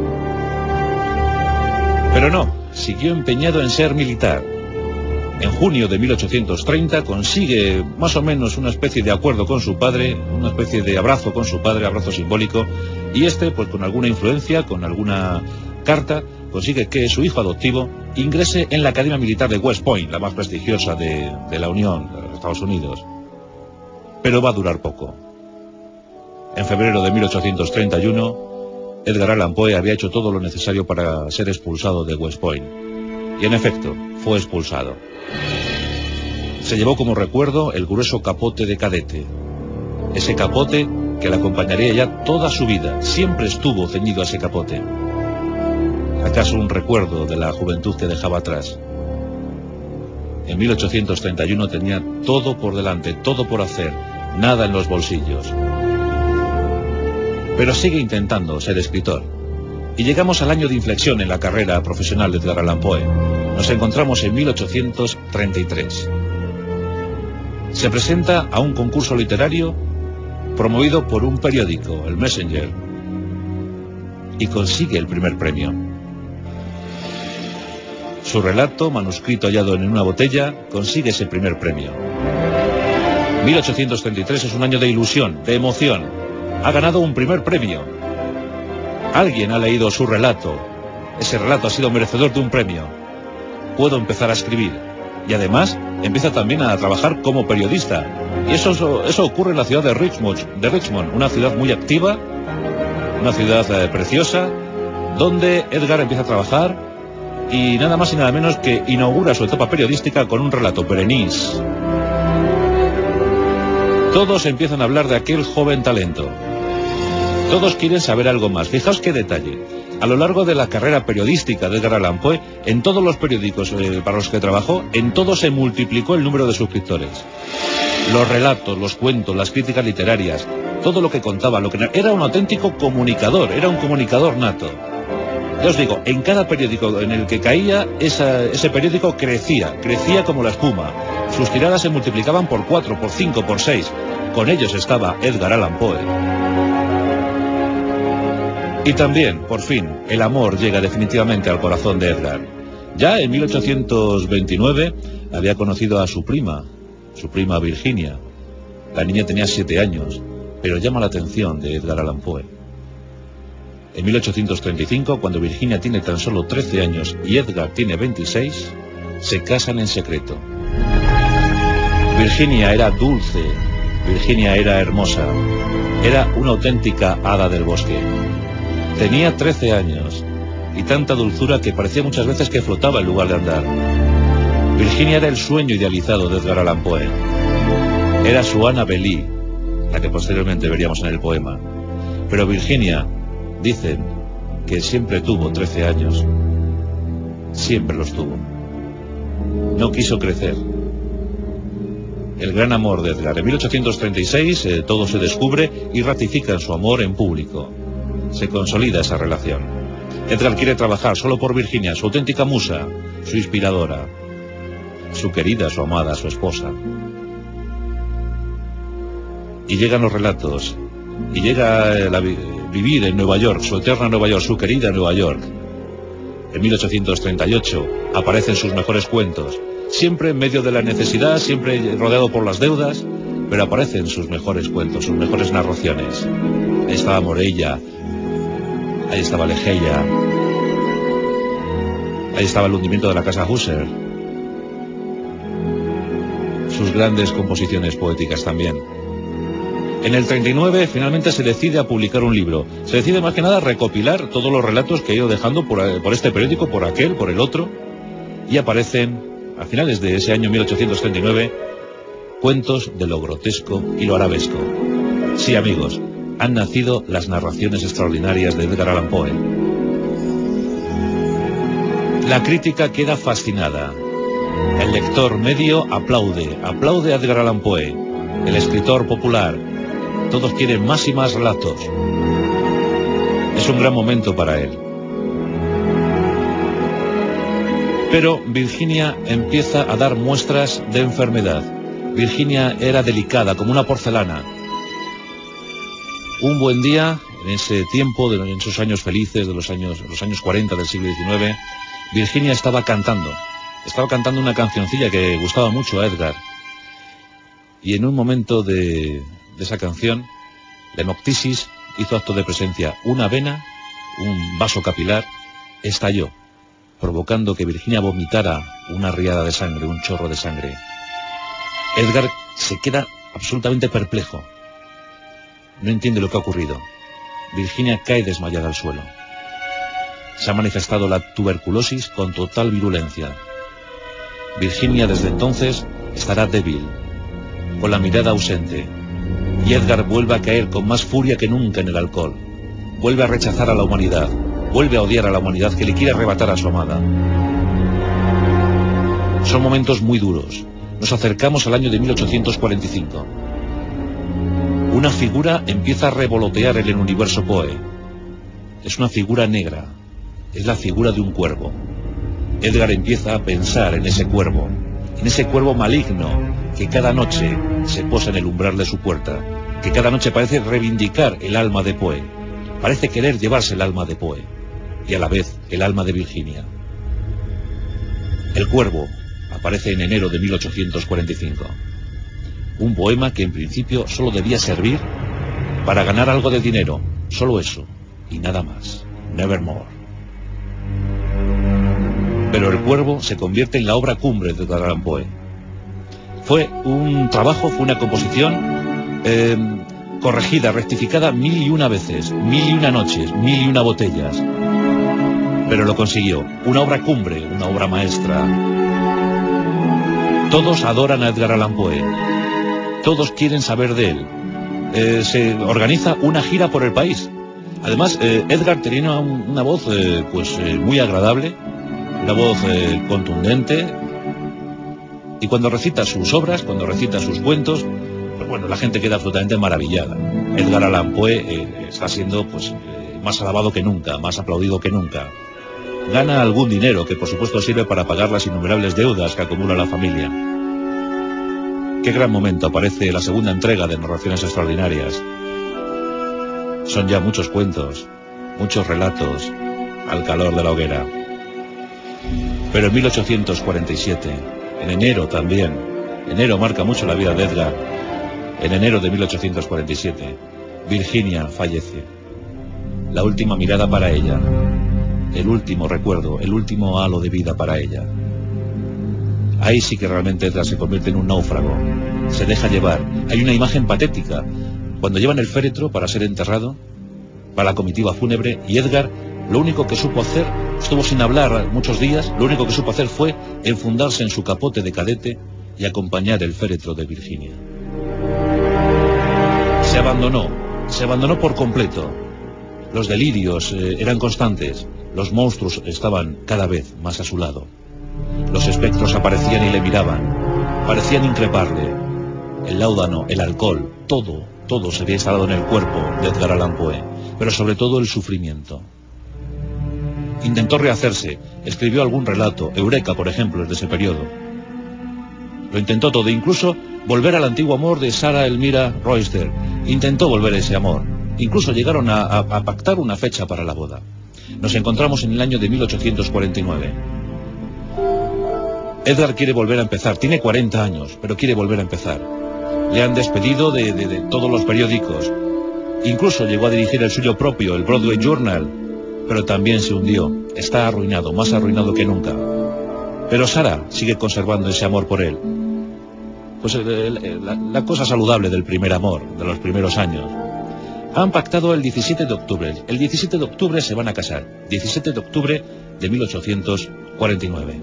Pero no, siguió empeñado en ser militar. En junio de 1830 consigue más o menos una especie de acuerdo con su padre, una especie de abrazo con su padre, abrazo simbólico, Y este, pues con alguna influencia, con alguna carta, consigue que su hijo adoptivo ingrese en la Academia Militar de West Point, la más prestigiosa de la Unión, de los Estados Unidos. Pero va a durar poco. En febrero de 1831, Edgar Allan Poe había hecho todo lo necesario para ser expulsado de West Point. Y en efecto, fue expulsado. Se llevó como recuerdo el grueso capote de cadete. Ese capote que le acompañaría ya toda su vida. Siempre estuvo ceñido a ese capote. ¿Acaso un recuerdo de la juventud que dejaba atrás? En 1831 tenía todo por delante, todo por hacer, nada en los bolsillos. Pero sigue intentando ser escritor. Y llegamos al año de inflexión en la carrera profesional de Edgar Allan Poe. Nos encontramos en 1833. Se presenta a un concurso literario promovido por un periódico, el Messenger, y consigue el primer premio. Su relato, manuscrito hallado en una botella, consigue ese primer premio. 1833 es un año de ilusión, de emoción. Ha ganado un primer premio. Alguien ha leído su relato. Ese relato ha sido merecedor de un premio. Puedo empezar a escribir. Y además, empieza también a trabajar como periodista. Y eso ocurre en la ciudad de Richmond, una ciudad muy activa, una ciudad preciosa, donde Edgar empieza a trabajar y nada más y nada menos que inaugura su etapa periodística con un relato, Berenice. Todos empiezan a hablar de aquel joven talento. Todos quieren saber algo más. Fijaos qué detalle. A lo largo de la carrera periodística de Edgar Allan Poe, en todos los periódicos para los que trabajó, en todos se multiplicó el número de suscriptores. Los relatos, los cuentos, las críticas literarias, todo lo que contaba, era un auténtico comunicador, era un comunicador nato. Ya os digo, en cada periódico en el que caía, ese periódico crecía como la espuma. Sus tiradas se multiplicaban por 4, por 5, por 6. Con ellos estaba Edgar Allan Poe. Y también, por fin, el amor llega definitivamente al corazón de Edgar. Ya en 1829 había conocido a su prima Virginia. La niña tenía 7 años, pero llama la atención de Edgar Allan Poe. En 1835, cuando Virginia tiene tan solo 13 años y Edgar tiene 26, se casan en secreto. Virginia era dulce, Virginia era hermosa, era una auténtica hada del bosque. Tenía 13 años y tanta dulzura que parecía muchas veces que flotaba en lugar de andar. Virginia era el sueño idealizado de Edgar Allan Poe. Era su Annabel Lee, la que posteriormente veríamos en el poema. Pero Virginia, dicen que siempre tuvo 13 años. Siempre los tuvo. No quiso crecer. El gran amor de Edgar. En 1836 todo se descubre y ratifican su amor en público. Se consolida esa relación. Edgar quiere trabajar solo por Virginia, su auténtica musa, su inspiradora, su querida, su amada, su esposa. Y llegan los relatos, y llega vivir en Nueva York, su eterna Nueva York, su querida Nueva York. En 1838 aparecen sus mejores cuentos, siempre en medio de la necesidad, siempre rodeado por las deudas, pero aparecen sus mejores cuentos, sus mejores narraciones. Ahí estaba Morella, ahí estaba Legeia, ahí estaba el hundimiento de la casa Husser, sus grandes composiciones poéticas también. En el 39 finalmente se decide a publicar un libro. Se decide más que nada a recopilar todos los relatos que ha ido dejando por este periódico, por aquel, por el otro, y aparecen, a finales de ese año 1839, cuentos de lo grotesco y lo arabesco. Sí, amigos, han nacido las narraciones extraordinarias de Edgar Allan Poe. La crítica queda fascinada. El lector medio aplaude a Edgar Allan Poe, el escritor popular. Todos quieren más y más relatos. Es un gran momento para él. Pero Virginia empieza a dar muestras de enfermedad. Virginia era delicada, como una porcelana. Un buen día, en ese tiempo, en sus años felices, de los años 40 del siglo XIX, Virginia estaba cantando una cancioncilla que gustaba mucho a Edgar. Y en un momento de esa canción, de Noctisis, hizo acto de presencia. Una vena, un vaso capilar, estalló, provocando que Virginia vomitara una riada de sangre, un chorro de sangre. Edgar se queda absolutamente perplejo. No entiende lo que ha ocurrido. Virginia cae desmayada al suelo. Se ha manifestado la tuberculosis con total virulencia. Virginia desde entonces estará débil, con la mirada ausente, y Edgar vuelve a caer con más furia que nunca en el alcohol. Vuelve a rechazar a la humanidad, vuelve a odiar a la humanidad que le quiere arrebatar a su amada. Son momentos muy duros. Nos acercamos al año de 1845. Una figura empieza a revolotear en el universo Poe. Es una figura negra. Es la figura de un cuervo. Edgar empieza a pensar en ese cuervo maligno que cada noche se posa en el umbral de su puerta, que cada noche parece reivindicar el alma de Poe, parece querer llevarse el alma de Poe y a la vez el alma de Virginia. El cuervo aparece en enero de 1845. Un poema que en principio solo debía servir para ganar algo de dinero, solo eso y nada más. Nevermore. Pero El Cuervo se convierte en la obra cumbre de Edgar Allan Poe. Fue un trabajo, fue una composición corregida, rectificada 1001 veces, 1001 noches, 1001 botellas. Pero lo consiguió. Una obra cumbre, una obra maestra. Todos adoran a Edgar Allan Poe. Todos quieren saber de él. Se organiza una gira por el país. Además, Edgar tenía una voz muy agradable, una voz contundente, y cuando recita sus obras, cuando recita sus cuentos, pues bueno, la gente queda absolutamente maravillada. Edgar Allan Poe está siendo más alabado que nunca, más aplaudido que nunca. Gana algún dinero que por supuesto sirve para pagar las innumerables deudas que acumula la familia. Qué gran momento, aparece la segunda entrega de Narraciones Extraordinarias. Son ya muchos cuentos, muchos relatos, al calor de la hoguera. Pero en 1847, en enero también, enero marca mucho la vida de Edgar, en enero de 1847, Virginia fallece. La última mirada para ella, el último recuerdo, el último halo de vida para ella. Ahí sí que realmente Edgar se convierte en un náufrago, se deja llevar. Hay una imagen patética, cuando llevan el féretro para ser enterrado, para la comitiva fúnebre, y Edgar lo único que supo hacer, estuvo sin hablar muchos días, lo único que supo hacer fue enfundarse en su capote de cadete y acompañar el féretro de Virginia. Se abandonó por completo. Los delirios eran constantes, los monstruos estaban cada vez más a su lado. Los espectros aparecían y le miraban, parecían increparle. El láudano, el alcohol, todo se había instalado en el cuerpo de Edgar Allan Poe, pero sobre todo el sufrimiento. Intentó rehacerse, escribió algún relato, Eureka, por ejemplo, es de ese periodo. Lo intentó todo, incluso volver al antiguo amor de Sarah Elmira Royster. Intentó volver a ese amor. Incluso llegaron a pactar una fecha para la boda. Nos encontramos en el año de 1849. Edgar quiere volver a empezar, tiene 40 años, pero quiere volver a empezar. Le han despedido de todos los periódicos. Incluso llegó a dirigir el suyo propio, el Broadway Journal, pero también se hundió. Está arruinado, más arruinado que nunca. Pero Sarah sigue conservando ese amor por él. Pues la cosa saludable del primer amor, de los primeros años. Han pactado el 17 de octubre. El 17 de octubre se van a casar. 17 de octubre de 1849.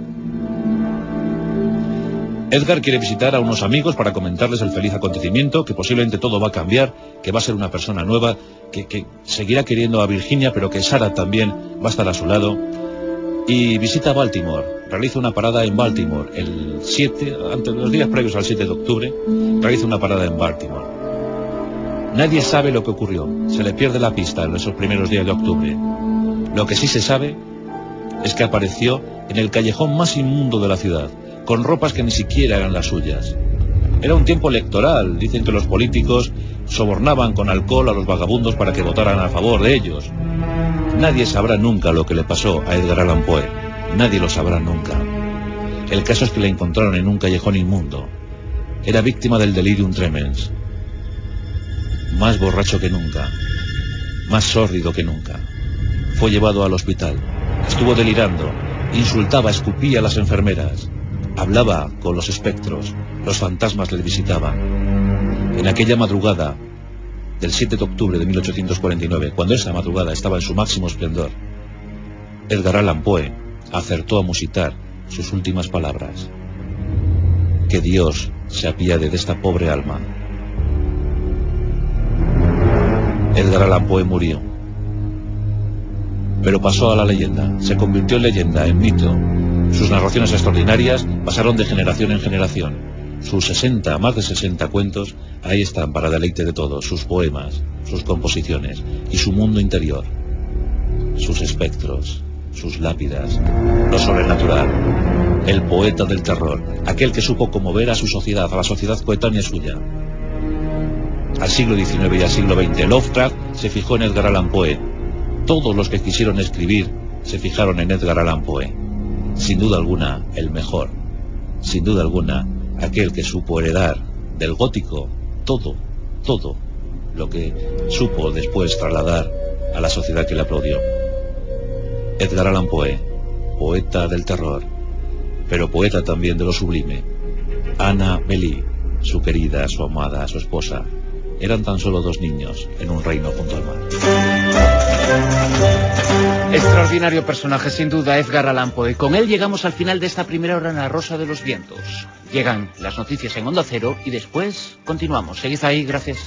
Edgar quiere visitar a unos amigos para comentarles el feliz acontecimiento, que posiblemente todo va a cambiar, que va a ser una persona nueva, que seguirá queriendo a Virginia, pero que Sarah también va a estar a su lado. Y visita Baltimore, realiza una parada en Baltimore, el 7, ante los días previos al 7 de octubre, realiza una parada en Baltimore. Nadie sabe lo que ocurrió, se le pierde la pista en esos primeros días de octubre. Lo que sí se sabe es que apareció en el callejón más inmundo de la ciudad, con ropas que ni siquiera eran las suyas. Era un tiempo electoral, dicen que los políticos sobornaban con alcohol a los vagabundos para que votaran a favor de ellos. Nadie sabrá nunca lo que le pasó a Edgar Allan Poe, nadie lo sabrá nunca. El caso es que le encontraron en un callejón inmundo. Era víctima del delirium tremens, más borracho que nunca, más sórdido que nunca. Fue llevado al hospital. Estuvo delirando, insultaba, escupía a las enfermeras, hablaba con los espectros, los fantasmas le visitaban. En aquella madrugada del 7 de octubre de 1849, cuando esa madrugada estaba en su máximo esplendor, Edgar Allan Poe acertó a musitar sus últimas palabras: que Dios se apiade de esta pobre alma. Edgar Allan Poe murió, pero pasó a la leyenda, se convirtió en leyenda, en mito. Sus narraciones extraordinarias pasaron de generación en generación. Sus más de 60 cuentos, ahí están para deleite de todos, sus poemas, sus composiciones y su mundo interior, sus espectros, sus lápidas, lo sobrenatural. El poeta del terror, aquel que supo conmover a su sociedad, a la sociedad coetánea suya. Al siglo XIX y al siglo XX, Lovecraft se fijó en Edgar Allan Poe. Todos los que quisieron escribir se fijaron en Edgar Allan Poe. Sin duda alguna, el mejor. Sin duda alguna, aquel que supo heredar del gótico todo lo que supo después trasladar a la sociedad que le aplaudió. Edgar Allan Poe, poeta del terror, pero poeta también de lo sublime. Anna Bely, su querida, su amada, su esposa, eran tan solo 2 niños en un reino junto al mar. Extraordinario personaje, sin duda, Edgar Allan Poe. Con él llegamos al final de esta primera hora en La Rosa de los Vientos. Llegan las noticias en Onda Cero y después continuamos. Seguid ahí, gracias.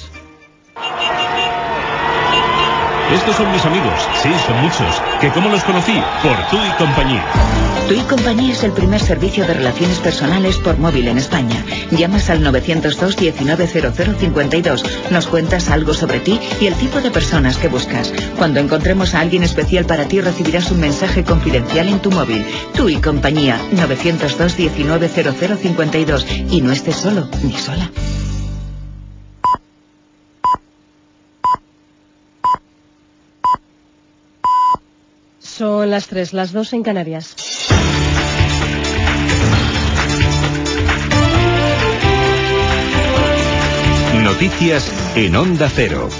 Estos son mis amigos, sí, son muchos. ¿Que cómo los conocí? Por Tú y Compañía. Tú y Compañía es el primer servicio de relaciones personales por móvil en España. Llamas al 902 190052. Nos cuentas algo sobre ti y el tipo de personas que buscas. Cuando encontremos a alguien especial para ti, recibirás un mensaje confidencial en tu móvil. Tú y Compañía, 902 190052. Y no estés solo ni sola. Son las 3, las 2 en Canarias. Noticias en Onda Cero.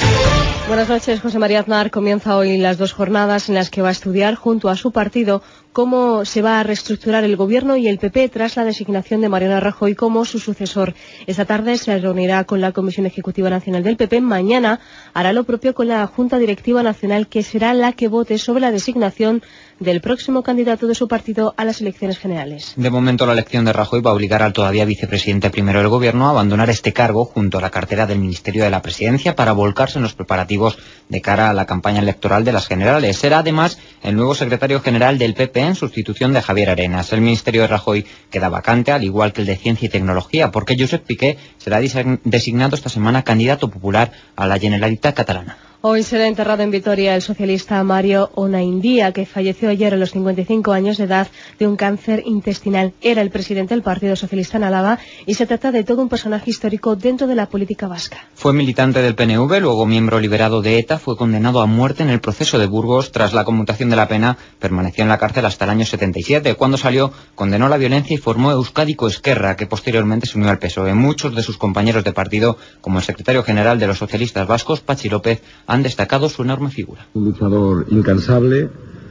Buenas noches, José María Aznar. Comienza hoy las 2 jornadas en las que va a estudiar junto a su partido cómo se va a reestructurar el Gobierno y el PP tras la designación de Mariano Rajoy como su sucesor. Esta tarde se reunirá con la Comisión Ejecutiva Nacional del PP. Mañana hará lo propio con la Junta Directiva Nacional, que será la que vote sobre la designación del próximo candidato de su partido a las elecciones generales. De momento, la elección de Rajoy va a obligar al todavía vicepresidente primero del Gobierno a abandonar este cargo junto a la cartera del Ministerio de la Presidencia para volcarse en los preparativos de cara a la campaña electoral de las generales. Será además el nuevo secretario general del PP en sustitución de Javier Arenas. El ministerio de Rajoy queda vacante, al igual que el de Ciencia y Tecnología, porque Josep Piqué será designado esta semana candidato popular a la Generalitat catalana. Hoy será enterrado en Vitoria el socialista Mario Onaindia, que falleció ayer a los 55 años de edad de un cáncer intestinal. Era el presidente del Partido Socialista en Álava y se trata de todo un personaje histórico dentro de la política vasca. Fue militante del PNV, luego miembro liberado de ETA, fue condenado a muerte en el proceso de Burgos. Tras la conmutación de la pena, permaneció en la cárcel hasta el año 77. Cuando salió, condenó la violencia y formó Euskadiko Ezkerra, que posteriormente se unió al PSOE. Muchos de sus compañeros de partido, como el secretario general de los socialistas vascos, Patxi López, han destacado su enorme figura. Un luchador incansable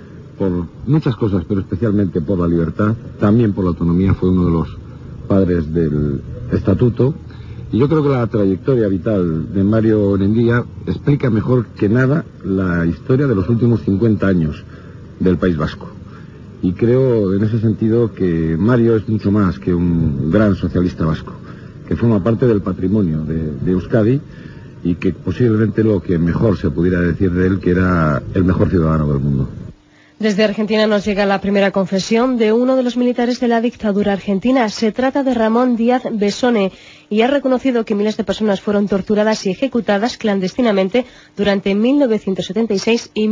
por muchas cosas, pero especialmente por la libertad, también por la autonomía. Fue uno de los padres del estatuto. Y yo creo que la trayectoria vital de Mario Onaindia explica mejor que nada la historia de los últimos 50 años del País Vasco. Y creo en ese sentido que Mario es mucho más que un gran socialista vasco, que forma parte del patrimonio de Euskadi, y que posiblemente lo que mejor se pudiera decir de él, que era el mejor ciudadano del mundo. Desde Argentina nos llega la primera confesión de uno de los militares de la dictadura argentina. Se trata de Ramón Díaz Besone y ha reconocido que miles de personas fueron torturadas y ejecutadas clandestinamente durante 1976 y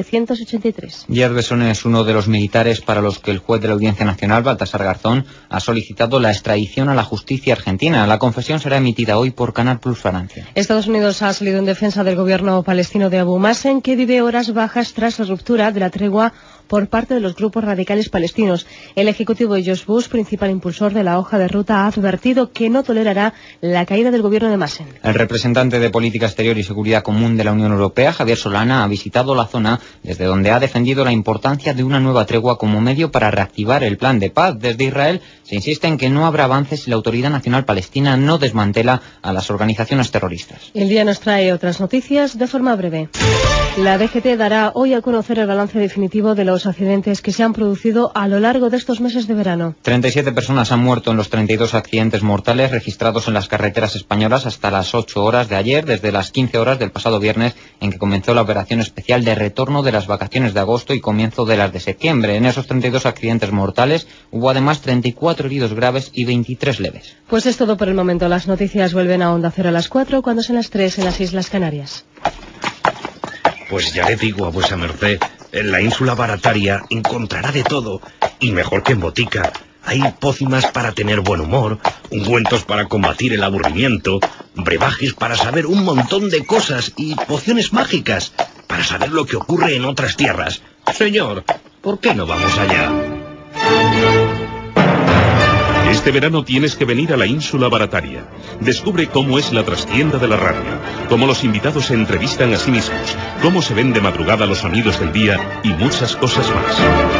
1983. Díaz Besone es uno de los militares para los que el juez de la Audiencia Nacional, Baltasar Garzón, ha solicitado la extradición a la justicia argentina. La confesión será emitida hoy por Canal Plus Francia. Estados Unidos ha salido en defensa del gobierno palestino de Abu Mazen, que vive horas bajas tras la ruptura de la tregua por parte de los grupos radicales palestinos. El ejecutivo de George Bush, principal impulsor de la hoja de ruta, ha advertido que no tolerará la caída del gobierno de Masen. El representante de Política Exterior y Seguridad Común de la Unión Europea, Javier Solana, ha visitado la zona desde donde ha defendido la importancia de una nueva tregua como medio para reactivar el plan de paz. Desde Israel se insiste en que no habrá avances si la Autoridad Nacional Palestina no desmantela a las organizaciones terroristas. El día nos trae otras noticias de forma breve. La DGT dará hoy a conocer el balance definitivo de los accidentes que se han producido a lo largo de estos meses de verano. 37 personas han muerto en los 32 accidentes mortales registrados en las carreteras españolas hasta las 8 horas de ayer, desde las 15 horas del pasado viernes, en que comenzó la operación especial de retorno de las vacaciones de agosto y comienzo de las de septiembre. En esos 32 accidentes mortales hubo además 34 heridos graves y 23 leves. Pues es todo por el momento. Las noticias vuelven a Onda Cero a las 4, cuando son las 3 en las Islas Canarias. Pues ya le digo a vuesa merced, en la ínsula Barataria encontrará de todo, y mejor que en botica. Hay pócimas para tener buen humor, ungüentos para combatir el aburrimiento, brebajes para saber un montón de cosas y pociones mágicas para saber lo que ocurre en otras tierras. Señor, ¿por qué no vamos allá? Este verano tienes que venir a la ínsula Barataria. Descubre cómo es la trastienda de la radio, cómo los invitados se entrevistan a sí mismos, cómo se ven de madrugada los sonidos del día y muchas cosas más.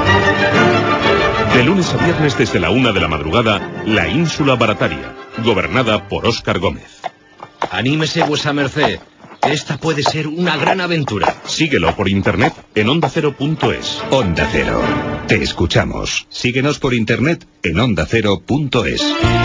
De lunes a viernes desde la 1 de la madrugada, la ínsula Barataria, gobernada por Óscar Gómez. Anímese, vuesa merced. Esta puede ser una gran aventura. Síguelo por internet en ondacero.es. Onda Cero. Te escuchamos. Síguenos por internet en ondacero.es.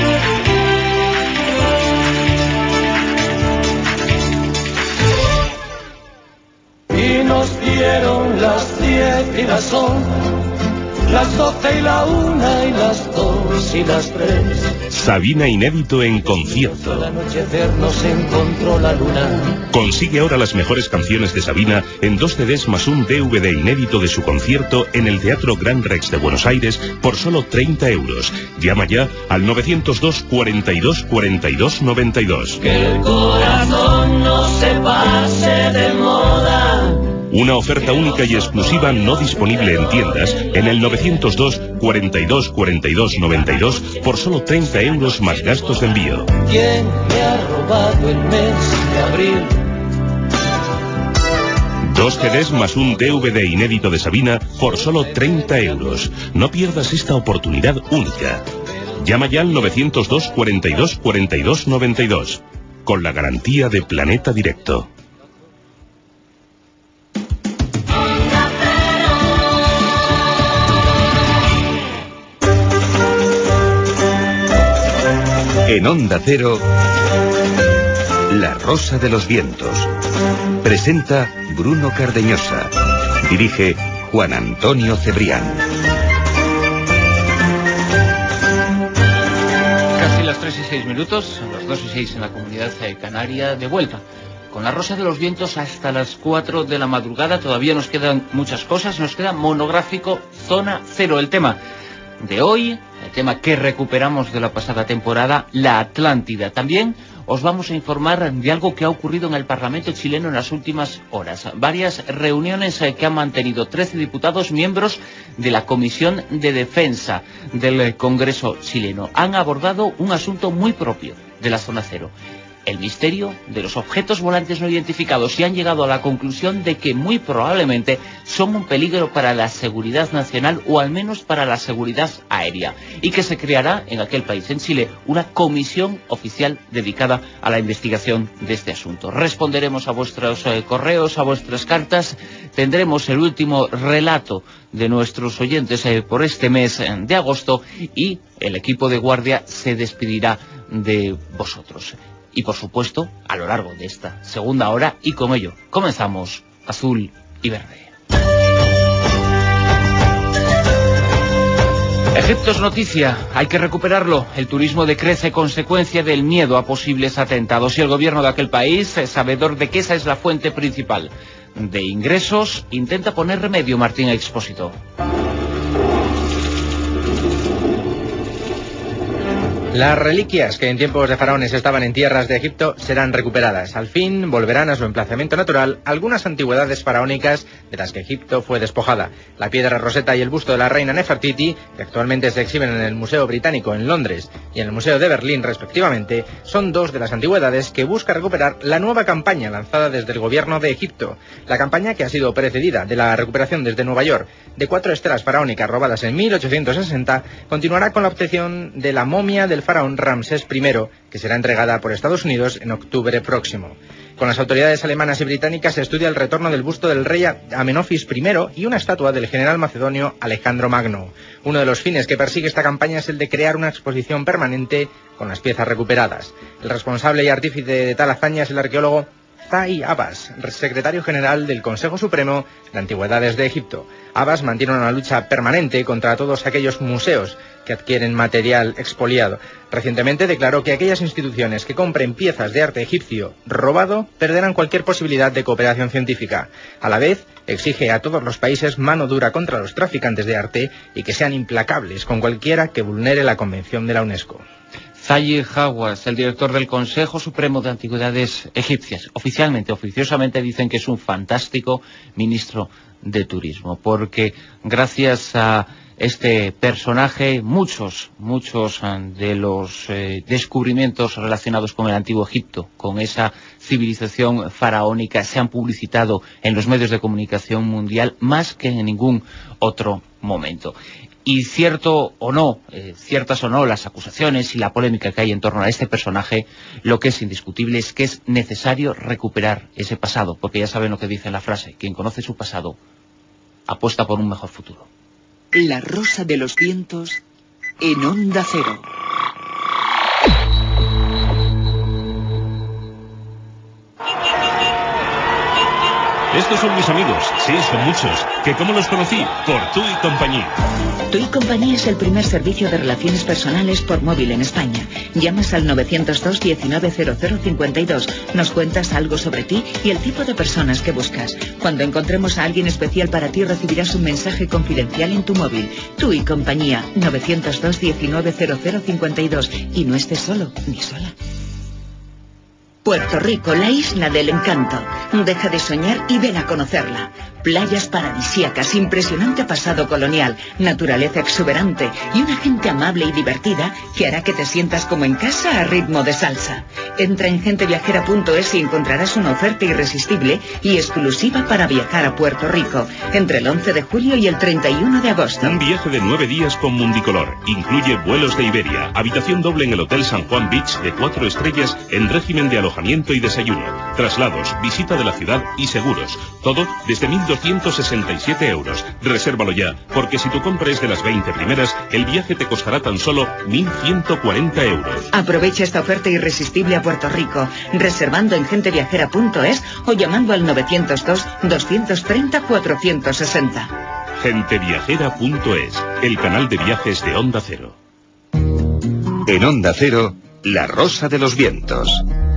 Y nos dieron las 10 y las 11. Las 12 y la 1 y las 2 y las 3. Sabina inédito en concierto. Al anochecer nos encontró la luna. Consigue ahora las mejores canciones de Sabina en 2 CDs más un DVD inédito de su concierto en el Teatro Gran Rex de Buenos Aires por solo 30 euros. Llama ya al 902 42 42 92. Que el corazón no se pase de moda. Una oferta única y exclusiva no disponible en tiendas en el 902 42 42 92 por solo 30 euros más gastos de envío. ¿Quién me ha robado el mes de abril? 2 CDs más un DVD inédito de Sabina por solo 30 euros. No pierdas esta oportunidad única. Llama ya al 902 42 42 92 con la garantía de Planeta Directo. En Onda Cero, La Rosa de los Vientos. Presenta Bruno Cardeñosa. Dirige Juan Antonio Cebrián. Casi las 3 y 6 minutos, las 2 y 6 en la Comunidad Canaria, de vuelta con La Rosa de los Vientos hasta las 4 de la madrugada. Todavía nos quedan muchas cosas, nos queda monográfico Zona Cero, el tema de hoy, el tema que recuperamos de la pasada temporada, la Atlántida. También os vamos a informar de algo que ha ocurrido en el Parlamento chileno en las últimas horas. Varias reuniones que han mantenido 13 diputados miembros de la Comisión de Defensa del Congreso chileno. Han abordado un asunto muy propio de la Zona Cero: el misterio de los objetos volantes no identificados, y han llegado a la conclusión de que muy probablemente son un peligro para la seguridad nacional, o al menos para la seguridad aérea, y que se creará en aquel país, en Chile, una comisión oficial dedicada a la investigación de este asunto. Responderemos a vuestros correos, a vuestras cartas, tendremos el último relato de nuestros oyentes por este mes de agosto, y el equipo de guardia se despedirá de vosotros. Y por supuesto, a lo largo de esta segunda hora, y con ello comenzamos Azul y Verde. Egipto es noticia, hay que recuperarlo. El turismo decrece consecuencia del miedo a posibles atentados, y el gobierno de aquel país, sabedor de que esa es la fuente principal de ingresos, intenta poner remedio. Martín Expósito. Las reliquias que en tiempos de faraones estaban en tierras de Egipto serán recuperadas. Al fin volverán a su emplazamiento natural algunas antigüedades faraónicas de las que Egipto fue despojada. La piedra Rosetta y el busto de la reina Nefertiti, que actualmente se exhiben en el Museo Británico en Londres y en el Museo de Berlín respectivamente, son dos de las antigüedades que busca recuperar la nueva campaña lanzada desde el gobierno de Egipto. La campaña, que ha sido precedida de la recuperación desde Nueva York de 4 estelas faraónicas robadas en 1860, continuará con la obtención de la momia del faraón Ramsés I, que será entregada por Estados Unidos en octubre próximo. Con las autoridades alemanas y británicas se estudia el retorno del busto del rey Amenofis I y una estatua del general macedonio Alejandro Magno. Uno de los fines que persigue esta campaña es el de crear una exposición permanente con las piezas recuperadas. El responsable y artífice de tal hazaña es el arqueólogo Zahi Abbas, secretario general del Consejo Supremo de Antigüedades de Egipto. Abbas mantiene una lucha permanente contra todos aquellos museos que adquieren material expoliado. Recientemente declaró que aquellas instituciones que compren piezas de arte egipcio robado perderán cualquier posibilidad de cooperación científica. A la vez, exige a todos los países mano dura contra los traficantes de arte y que sean implacables con cualquiera que vulnere la Convención de la UNESCO. Zahi Hawass, el director del Consejo Supremo de Antigüedades Egipcias, oficiosamente dicen que es un fantástico ministro de Turismo, porque gracias a este personaje muchos de los descubrimientos relacionados con el Antiguo Egipto, con esa civilización faraónica, se han publicitado en los medios de comunicación mundial más que en ningún otro momento. Y ciertas o no las acusaciones y la polémica que hay en torno a este personaje, lo que es indiscutible es que es necesario recuperar ese pasado, porque ya saben lo que dice la frase: quien conoce su pasado apuesta por un mejor futuro. La Rosa de los Vientos en Onda Cero. Estos son mis amigos, sí, son muchos. ¿Que cómo los conocí? Por Tú y Compañía. Tú y Compañía es el primer servicio de relaciones personales por móvil en España. Llamas al 902 190052, nos cuentas algo sobre ti y el tipo de personas que buscas. Cuando encontremos a alguien especial para ti, recibirás un mensaje confidencial en tu móvil. Tú y Compañía, 902 190052. Y no estés solo ni sola. Puerto Rico, la isla del encanto. Deja de soñar y ven a conocerla. Playas paradisíacas, impresionante pasado colonial, naturaleza exuberante y una gente amable y divertida que hará que te sientas como en casa a ritmo de salsa. Entra en genteviajera.es y encontrarás una oferta irresistible y exclusiva para viajar a Puerto Rico entre el 11 de julio y el 31 de agosto. Un viaje de 9 días con Mundicolor. Incluye vuelos de Iberia, habitación doble en el Hotel San Juan Beach de 4 estrellas en régimen de alojamiento y desayuno, traslados, visita de la ciudad y seguros. Todo desde 1.267 euros. Resérvalo ya, porque si tu compra es de las 20 primeras, el viaje te costará tan solo 1.140 euros. Aprovecha esta oferta irresistible a Puerto Rico, reservando en genteviajera.es o llamando al 902 230 460. Genteviajera.es, el canal de viajes de Onda Cero. En Onda Cero, La Rosa de los Vientos.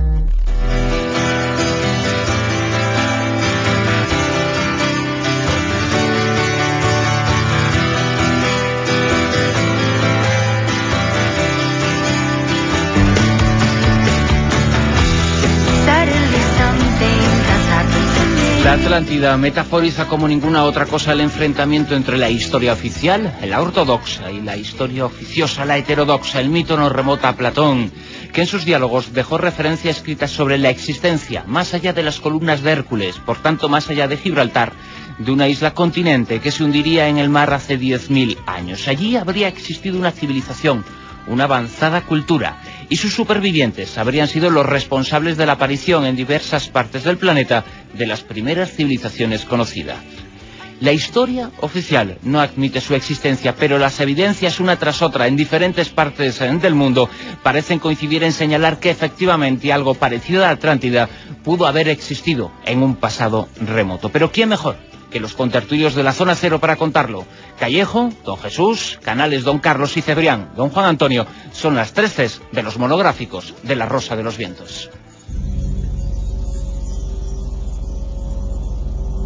La Atlántida metaforiza como ninguna otra cosa el enfrentamiento entre la historia oficial, la ortodoxa, y la historia oficiosa, la heterodoxa. El mito nos remota a Platón, que en sus diálogos dejó referencias escritas sobre la existencia, más allá de las columnas de Hércules, por tanto más allá de Gibraltar, de una isla continente que se hundiría en el mar hace 10.000 años. Allí habría existido una civilización, una avanzada cultura, y sus supervivientes habrían sido los responsables de la aparición en diversas partes del planeta de las primeras civilizaciones conocidas. La historia oficial no admite su existencia, pero las evidencias una tras otra en diferentes partes del mundo parecen coincidir en señalar que efectivamente algo parecido a la Atlántida pudo haber existido en un pasado remoto. Pero ¿quién mejor que los contertulios de la Zona Cero para contarlo? Callejo, don Jesús, Canales, don Carlos y Cebrián, don Juan Antonio, son las 3 Cs de los monográficos de La Rosa de los Vientos.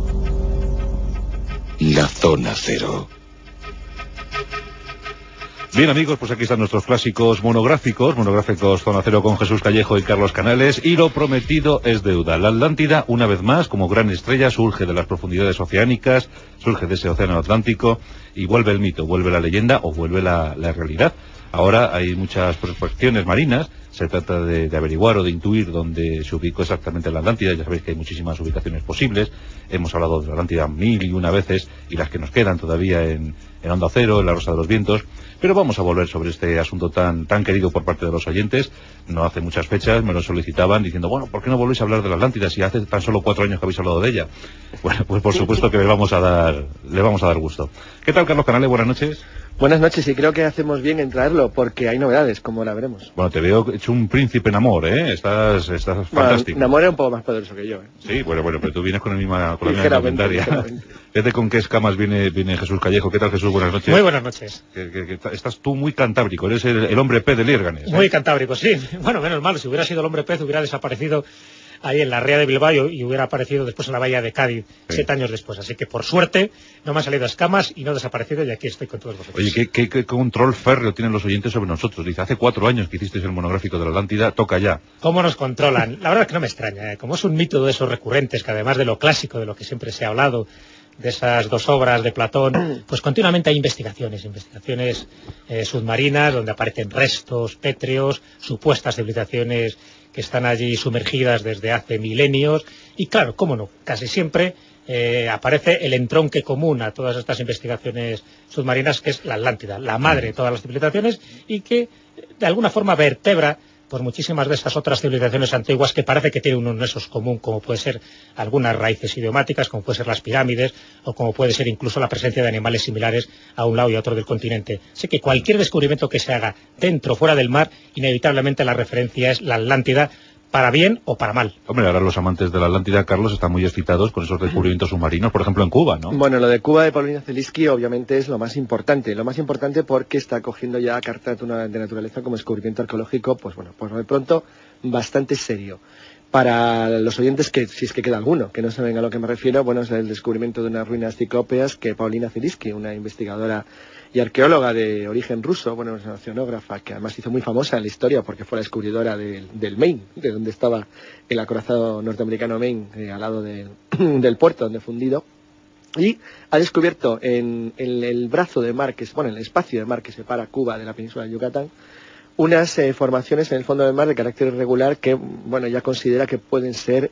La Zona Cero. Bien, amigos, pues aquí están nuestros clásicos monográficos Zona Cero con Jesús Callejo y Carlos Canales, y lo prometido es deuda. La Atlántida, una vez más, como gran estrella, surge de las profundidades oceánicas, surge de ese océano Atlántico, y vuelve el mito, vuelve la leyenda o vuelve la realidad. Ahora hay muchas prospecciones marinas, se trata de averiguar o de intuir dónde se ubicó exactamente la Atlántida. Ya sabéis que hay muchísimas ubicaciones posibles, hemos hablado de la Atlántida 1001 veces, y las que nos quedan todavía en Onda Cero, en La Rosa de los Vientos, pero vamos a volver sobre este asunto tan querido por parte de los oyentes. No hace muchas fechas me lo solicitaban diciendo, bueno, ¿por qué no volvéis a hablar de la Atlántida si hace tan solo 4 años que habéis hablado de ella? Bueno, pues por supuesto que le vamos a dar gusto. ¿Qué tal, Carlos Canales? Buenas noches. Buenas noches, y creo que hacemos bien en traerlo, porque hay novedades, como la veremos. Bueno, te veo hecho un príncipe en amor, ¿eh? Estás fantástico. Namor era un poco más poderoso que yo, ¿eh? Sí, bueno, pero tú vienes con la misma indumentaria. Fíjate con qué escamas viene Jesús Callejo. ¿Qué tal, Jesús? Buenas noches. Muy buenas noches. Estás tú muy cantábrico, eres el hombre pez de Liérganes, ¿eh? Muy cantábrico, sí. Bueno, menos mal, si hubiera sido el hombre pez hubiera desaparecido ahí en la ría de Bilbao y hubiera aparecido después en la bahía de Cádiz, 7 años después. Así que, por suerte, no me han salido escamas y no he desaparecido, y aquí estoy con todos vosotros. Oye, ¿qué control férreo tienen los oyentes sobre nosotros? Dice, hace 4 años que hicisteis el monográfico de la Atlántida, toca ya. ¿Cómo nos controlan? La verdad es que no me extraña, ¿eh? Como es un mito de esos recurrentes, que además de lo clásico, de lo que siempre se ha hablado, de esas 2 obras de Platón, pues continuamente hay investigaciones submarinas, donde aparecen restos pétreos, supuestas civilizaciones que están allí sumergidas desde hace milenios, y claro, cómo no, casi siempre aparece el entronque común a todas estas investigaciones submarinas, que es la Atlántida, la madre de todas las civilizaciones, y que de alguna forma vertebra por muchísimas de esas otras civilizaciones antiguas que parece que tienen unos nexos común, como puede ser algunas raíces idiomáticas, como puede ser las pirámides, o como puede ser incluso la presencia de animales similares a un lado y a otro del continente. Sé que cualquier descubrimiento que se haga dentro o fuera del mar, inevitablemente la referencia es la Atlántida, para bien o para mal. Hombre, ahora los amantes de la Atlántida, Carlos, están muy excitados con esos descubrimientos submarinos, por ejemplo en Cuba, ¿no? Bueno, lo de Cuba de Paulina Zeliski obviamente es lo más importante porque está cogiendo ya carta de naturaleza como descubrimiento arqueológico, pues bueno, pues de pronto bastante serio. Para los oyentes, que si es que queda alguno, que no saben a lo que me refiero, bueno, es el descubrimiento de unas ruinas ciclópeas que Paulina Zeliski, una investigadora y arqueóloga de origen ruso, bueno, es una oceanógrafa que además hizo muy famosa en la historia porque fue la descubridora del Maine, de donde estaba el acorazado norteamericano Maine, al lado del puerto donde fue hundido, y ha descubierto en el brazo de mar, en el espacio de mar que separa Cuba de la península de Yucatán, unas formaciones en el fondo del mar de carácter irregular que, bueno, ya considera que pueden ser,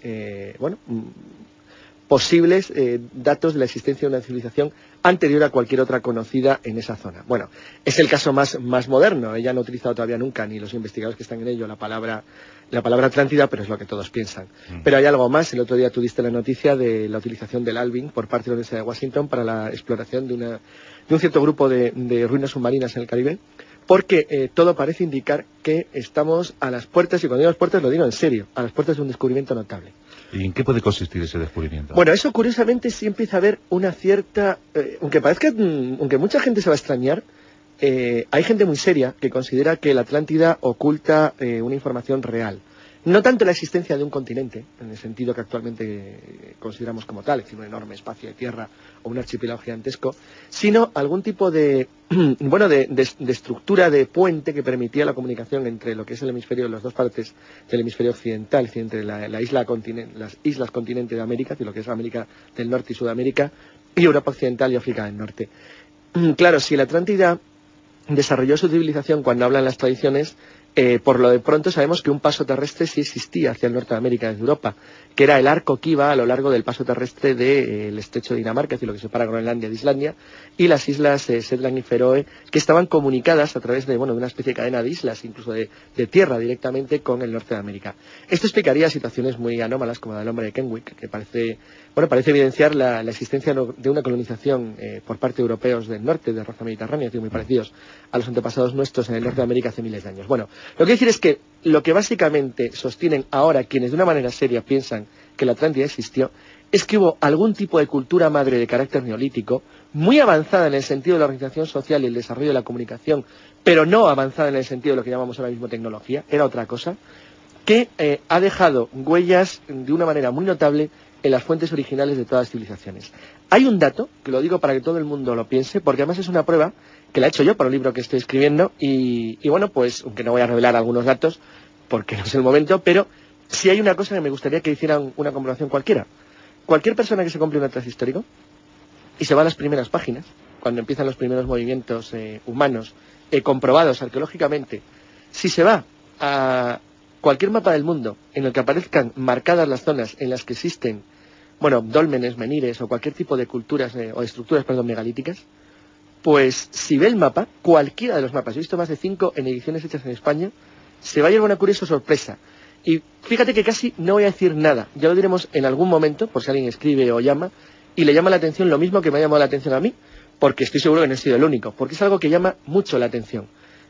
posibles datos de la existencia de una civilización anterior a cualquier otra conocida en esa zona. Bueno, es el caso más moderno. Ella no ha utilizado todavía nunca, ni los investigadores que están en ello, la palabra Atlántida, pero es lo que todos piensan. Pero hay algo más. El otro día tuviste la noticia de la utilización del Alvin por parte de la Universidad de Washington para la exploración de un cierto grupo de ruinas submarinas en el Caribe, porque todo parece indicar que estamos a las puertas, y cuando digo a las puertas lo digo en serio, a las puertas de un descubrimiento notable. ¿Y en qué puede consistir ese descubrimiento? Bueno, eso curiosamente sí empieza a haber una cierta, aunque mucha gente se va a extrañar, hay gente muy seria que considera que la Atlántida oculta una información real. No tanto la existencia de un continente, en el sentido que actualmente consideramos como tal, es decir, un enorme espacio de tierra o un archipiélago gigantesco, sino algún tipo de estructura de puente que permitía la comunicación entre lo que es el hemisferio, las dos partes del hemisferio occidental, es decir, entre las islas continente de América, es decir, lo que es América del Norte y Sudamérica, y Europa occidental y África del Norte. Claro, si la Atlántida desarrolló su civilización cuando hablan las tradiciones, por lo de pronto sabemos que un paso terrestre sí existía hacia el norte de América desde Europa, que era el arco que iba a lo largo del paso terrestre del estrecho de Dinamarca, es decir, lo que separa Groenlandia de Islandia, y las islas Shetland y Feroe, que estaban comunicadas a través de una especie de cadena de islas, incluso de tierra directamente con el norte de América. Esto explicaría situaciones muy anómalas como la del hombre de Kenwick, que parece evidenciar la existencia de una colonización por parte de europeos del norte, de raza mediterránea, es decir, muy parecidos a los antepasados nuestros en el norte de América hace miles de años. Bueno, lo que quiero decir es que lo que básicamente sostienen ahora quienes de una manera seria piensan que la Atlántida existió es que hubo algún tipo de cultura madre de carácter neolítico, muy avanzada en el sentido de la organización social y el desarrollo de la comunicación, pero no avanzada en el sentido de lo que llamamos ahora mismo tecnología, era otra cosa, que ha dejado huellas de una manera muy notable en las fuentes originales de todas las civilizaciones. Hay un dato, que lo digo para que todo el mundo lo piense, porque además es una prueba que la he hecho yo para un libro que estoy escribiendo, y bueno, pues, aunque no voy a revelar algunos datos, porque no es el momento, pero sí hay una cosa que me gustaría que hicieran una comprobación cualquiera. Cualquier persona que se compre un atlas histórico y se va a las primeras páginas, cuando empiezan los primeros movimientos humanos comprobados arqueológicamente, si se va a cualquier mapa del mundo en el que aparezcan marcadas las zonas en las que existen, bueno, dólmenes, menires o cualquier tipo de culturas o estructuras, megalíticas, pues si ve el mapa, cualquiera de los mapas, he visto más de 5 en ediciones hechas en España, se va a llevar una curiosa sorpresa. Y fíjate que casi no voy a decir nada, ya lo diremos en algún momento, por si alguien escribe o llama, y le llama la atención lo mismo que me ha llamado la atención a mí, porque estoy seguro que no he sido el único, porque es algo que llama mucho la atención.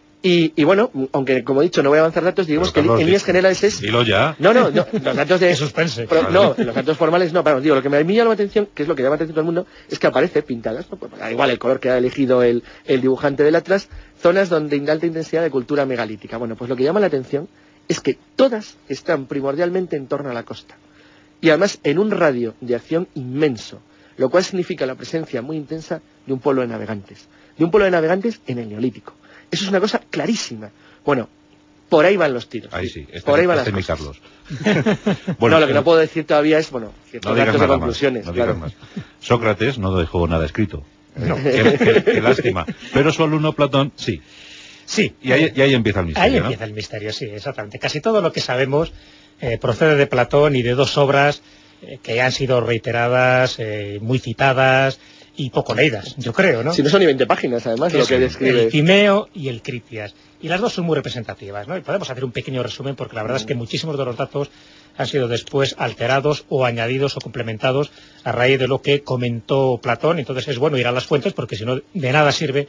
Y bueno, aunque como he dicho no voy a avanzar datos, digamos que en líneas generales es... Dilo ya. No, los datos de... suspense. No, los datos formales no, pero digo, lo que me llama la atención, que es lo que llama la atención todo el mundo, es que aparece pintadas, ¿no? Pues, da igual el color que ha elegido el dibujante del atlas, zonas donde hay alta intensidad de cultura megalítica. Bueno, pues lo que llama la atención es que todas están primordialmente en torno a la costa. Y además en un radio de acción inmenso, lo cual significa la presencia muy intensa de un pueblo de navegantes. De un pueblo de navegantes en el Neolítico. Eso es una cosa clarísima. Bueno, por ahí van los tiros. Ahí sí, por ahí van las cosas. Carlos. Bueno, lo que no puedo decir todavía es, ciertos datos de conclusiones. No digas más. Sócrates no dejó nada escrito. No. Qué lástima. Pero su alumno Platón, sí. Sí. Y ahí empieza el misterio, Ahí empieza el misterio, sí, exactamente. Casi todo lo que sabemos procede de Platón y de dos obras que han sido reiteradas, muy citadas y poco leídas, yo creo, ¿no? Si no son ni 20 páginas, además, lo que describe. El Timeo y el Critias. Y las dos son muy representativas, ¿no? Y podemos hacer un pequeño resumen porque la verdad es que muchísimos de los datos han sido después alterados o añadidos o complementados a raíz de lo que comentó Platón. Entonces es bueno ir a las fuentes porque si no de nada sirve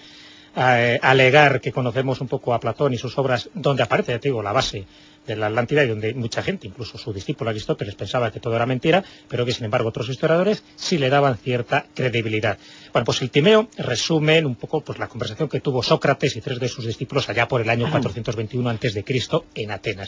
alegar que conocemos un poco a Platón y sus obras donde aparece, te digo, la base de la Atlántida y donde mucha gente, incluso su discípulo Aristóteles, pensaba que todo era mentira, pero que sin embargo otros historiadores sí le daban cierta credibilidad. Bueno, pues el Timeo resume un poco pues la conversación que tuvo Sócrates y 3 de sus discípulos allá por el año 421 a.C. en Atenas.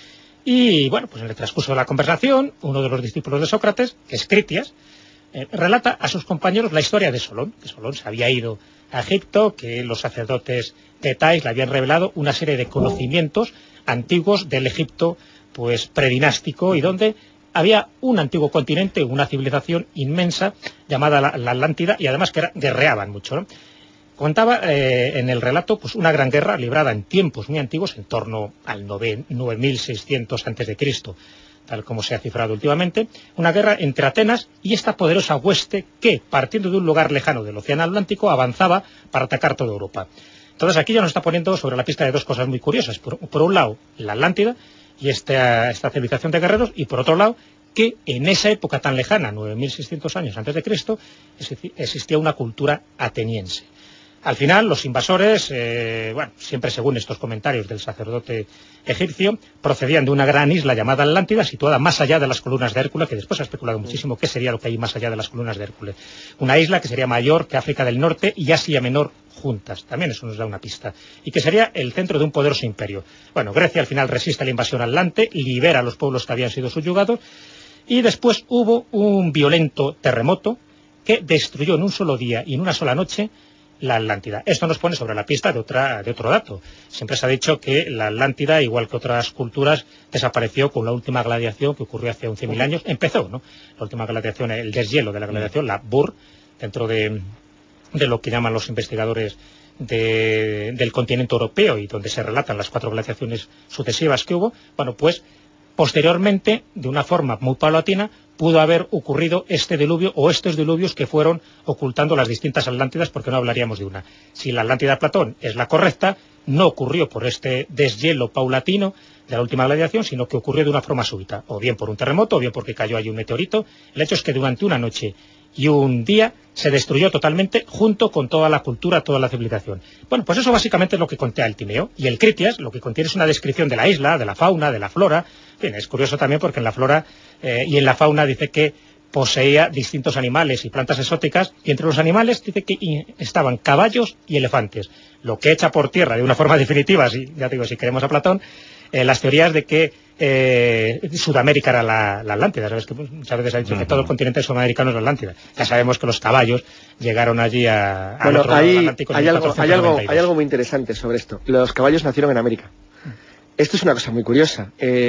Y bueno, pues en el transcurso de la conversación, uno de los discípulos de Sócrates, que es Critias, relata a sus compañeros la historia de Solón, que Solón se había ido a Egipto, que los sacerdotes de Tais le habían revelado una serie de conocimientos antiguos del Egipto pues predinástico y donde había un antiguo continente, una civilización inmensa llamada la Atlántida y además que guerreaban mucho, ¿no? Contaba en el relato pues una gran guerra librada en tiempos muy antiguos, en torno al 9600 a.C., tal como se ha cifrado últimamente, una guerra entre Atenas y esta poderosa hueste que, partiendo de un lugar lejano del Océano Atlántico, avanzaba para atacar toda Europa. Entonces aquí ya nos está poniendo sobre la pista de dos cosas muy curiosas. Por un lado, la Atlántida y esta civilización de guerreros, y por otro lado, que en esa época tan lejana, 9600 años antes de Cristo, existía una cultura ateniense. Al final, los invasores, siempre según estos comentarios del sacerdote egipcio, procedían de una gran isla llamada Atlántida, situada más allá de las columnas de Hércules, que después ha especulado muchísimo qué sería lo que hay más allá de las columnas de Hércules. Una isla que sería mayor que África del Norte y Asia Menor juntas. También eso nos da una pista. Y que sería el centro de un poderoso imperio. Bueno, Grecia al final resiste la invasión atlante, libera a los pueblos que habían sido subyugados, y después hubo un violento terremoto que destruyó en un solo día y en una sola noche la Atlántida. Esto nos pone sobre la pista de otro dato. Siempre se ha dicho que la Atlántida, igual que otras culturas, desapareció con la última gladiación que ocurrió hace 11.000 años. Empezó, ¿no? La última gladiación, el deshielo de la gladiación, la Bur, dentro de lo que llaman los investigadores del continente europeo y donde se relatan las 4 glaciaciones sucesivas que hubo. Bueno, pues posteriormente, de una forma muy paulatina, pudo haber ocurrido este diluvio o estos diluvios que fueron ocultando las distintas Atlántidas, porque no hablaríamos de una. Si la Atlántida de Platón es la correcta, no ocurrió por este deshielo paulatino de la última gladiación, sino que ocurrió de una forma súbita, o bien por un terremoto, o bien porque cayó allí un meteorito. El hecho es que durante una noche y un día se destruyó totalmente junto con toda la cultura, toda la civilización. Bueno, pues eso básicamente es lo que contiene el Timeo. Y el Critias lo que contiene es una descripción de la isla, de la fauna, de la flora. Bien, es curioso también porque en la flora y en la fauna dice que poseía distintos animales y plantas exóticas, y entre los animales dice que estaban caballos y elefantes, lo que echa por tierra de una forma definitiva, ya digo, si queremos a Platón, las teorías de que Sudamérica era la Atlántida. Sabes que muchas veces ha dicho que todo el continente sudamericano es la Atlántida. Ya sabemos que los caballos llegaron allí al otro lado del Atlántico en 1492. Hay algo muy interesante sobre esto. Los caballos nacieron en América. Esto es una cosa muy curiosa.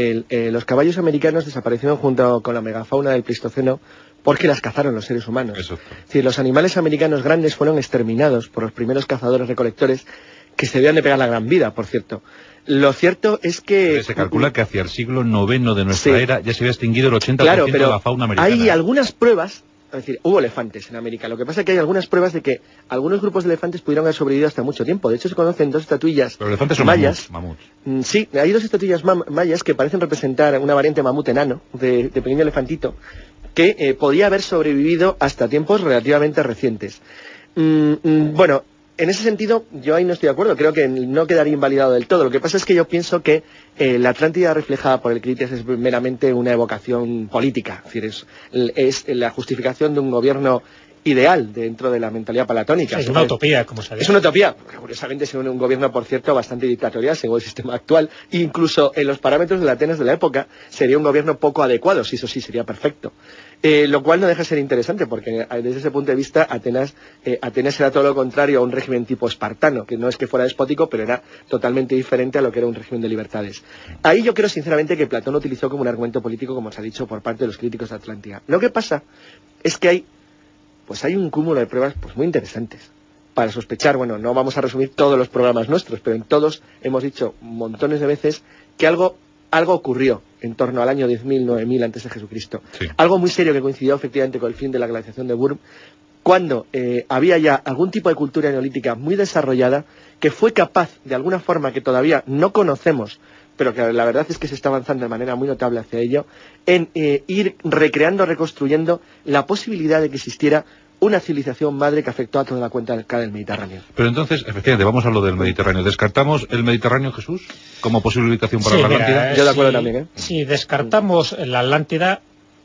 Los caballos americanos desaparecieron junto con la megafauna del Pleistoceno porque las cazaron los seres humanos. Es decir, los animales americanos grandes fueron exterminados por los primeros cazadores-recolectores, que se debían de pegar la gran vida, por cierto. Lo cierto es que... Se calcula que hacia el siglo IX de nuestra era ya se había extinguido el 80% de la fauna americana. Hay algunas pruebas, es decir, hubo elefantes en América. Lo que pasa es que hay algunas pruebas de que algunos grupos de elefantes pudieron haber sobrevivido hasta mucho tiempo. De hecho, se conocen dos estatuillas mayas. Mamuts. Sí, hay dos estatuillas mayas que parecen representar una variante mamut enano, de pequeño elefantito, que podía haber sobrevivido hasta tiempos relativamente recientes. Bueno... En ese sentido, yo ahí no estoy de acuerdo, creo que no quedaría invalidado del todo. Lo que pasa es que yo pienso que la Atlántida reflejada por el Critias es meramente una evocación política, es decir, es la justificación de un gobierno ideal dentro de la mentalidad platónica. Sí, es una utopía, como se dice. Es una utopía, porque curiosamente es un gobierno, por cierto, bastante dictatorial según el sistema actual, e incluso en los parámetros de la Atenas de la época sería un gobierno poco adecuado, si eso sí sería perfecto. Lo cual no deja de ser interesante, porque desde ese punto de vista Atenas era todo lo contrario a un régimen tipo espartano, que no es que fuera despótico, pero era totalmente diferente a lo que era un régimen de libertades. Ahí yo creo sinceramente que Platón lo utilizó como un argumento político, como se ha dicho por parte de los críticos de Atlántida. Lo que pasa es que hay un cúmulo de pruebas muy interesantes para sospechar. Bueno, no vamos a resumir todos los programas nuestros, pero en todos hemos dicho montones de veces que algo ocurrió en torno al año 10.000, 9.000 antes de Jesucristo. Sí. Algo muy serio que coincidió efectivamente con el fin de la glaciación de Würm, cuando había ya algún tipo de cultura neolítica muy desarrollada que fue capaz, de alguna forma que todavía no conocemos, pero que la verdad es que se está avanzando de manera muy notable hacia ello, en ir recreando, reconstruyendo la posibilidad de que existiera una civilización madre que afectó a toda la cuenca del Mediterráneo. Pero entonces, efectivamente, vamos a lo del Mediterráneo. ¿Descartamos el Mediterráneo, Jesús, como posible ubicación para la Atlántida? Yo de acuerdo también, Si descartamos la Atlántida,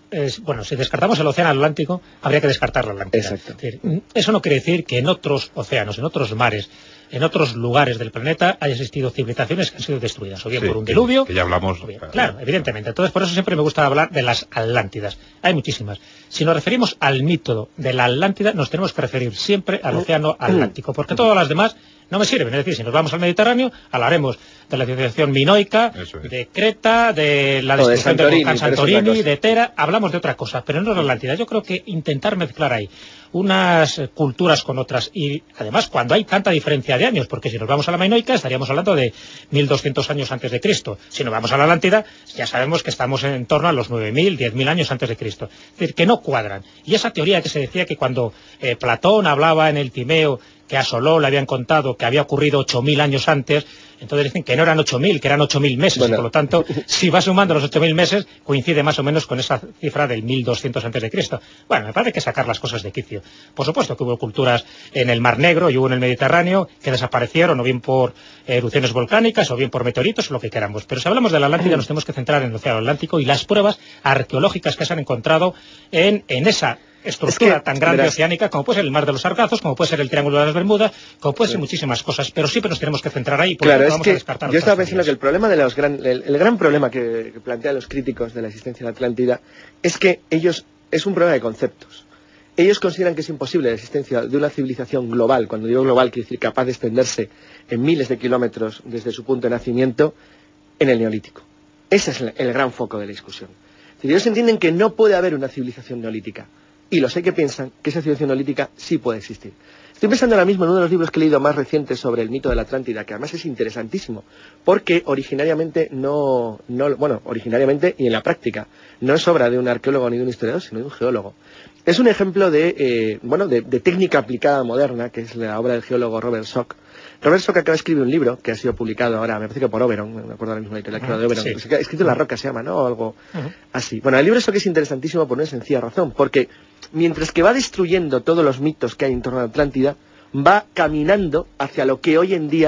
si descartamos el océano Atlántico, habría que descartar la Atlántida. Exacto. Es decir, eso no quiere decir que en otros océanos, en otros mares, en otros lugares del planeta haya existido civilizaciones que han sido destruidas, o bien por un diluvio... Que ya hablamos... Claro, evidentemente. Entonces, por eso siempre me gusta hablar de las Atlántidas. Hay muchísimas. Si nos referimos al mito de la Atlántida, nos tenemos que referir siempre al océano Atlántico, porque todas las demás no me sirven. Es decir, si nos vamos al Mediterráneo, hablaremos de la civilización minoica, de Creta, de la destrucción del volcán Santorini, de Tera, hablamos de otra cosa, pero no de la Atlántida. Yo creo que intentar mezclar ahí unas culturas con otras, y además cuando hay tanta diferencia de años, porque si nos vamos a la minoica estaríamos hablando de 1200 años antes de Cristo. Si nos vamos a la Atlántida, ya sabemos que estamos en torno a los 9000, 10000 años antes de Cristo. Es decir, que no cuadran. Y esa teoría que se decía que cuando Platón hablaba en el Timeo que a Solón le habían contado que había ocurrido 8000 años antes, entonces dicen que no eran 8000, que eran 8000 meses, bueno. Por lo tanto, si va sumando los 8000 meses, coincide más o menos con esa cifra del 1200 antes de Cristo. Bueno, me parece que sacar las cosas de quicio. Por supuesto que hubo culturas en el Mar Negro y hubo en el Mediterráneo que desaparecieron, o bien por erupciones volcánicas, o bien por meteoritos, o lo que queramos. Pero si hablamos de la Atlántida, nos tenemos que centrar en el océano Atlántico y las pruebas arqueológicas que se han encontrado en esa estructura tan grande oceánica como puede ser el Mar de los Sargazos, como puede ser el Triángulo de las Bermudas, como puede ser muchísimas cosas, pero siempre nos tenemos que centrar ahí. Claro, es que yo estaba pensando que el problema de el gran problema que plantean los críticos de la existencia de la Atlántida es que es un problema de conceptos. Ellos consideran que es imposible la existencia de una civilización global. Cuando digo global, quiere decir capaz de extenderse en miles de kilómetros desde su punto de nacimiento en el Neolítico. Ese es el gran foco de la discusión. Ellos entienden que no puede haber una civilización neolítica. Y los hay que piensan que esa civilización neolítica sí puede existir. Estoy pensando ahora mismo en uno de los libros que he leído más recientes sobre el mito de la Atlántida, que además es interesantísimo, porque originariamente originariamente y en la práctica, no es obra de un arqueólogo ni de un historiador, sino de un geólogo. Es un ejemplo de técnica aplicada moderna, que es la obra del geólogo Robert Schoch. Robert Schoch acaba de escribir un libro que ha sido publicado ahora, me parece que por Oberon, no me acuerdo ahora mismo la editorial de Oberon, sí. Escrito en la roca se llama, ¿no? O algo así. Bueno, el libro Schoch es interesantísimo por una sencilla razón, porque mientras que va destruyendo todos los mitos que hay en torno a la Atlántida, va caminando hacia lo que hoy en día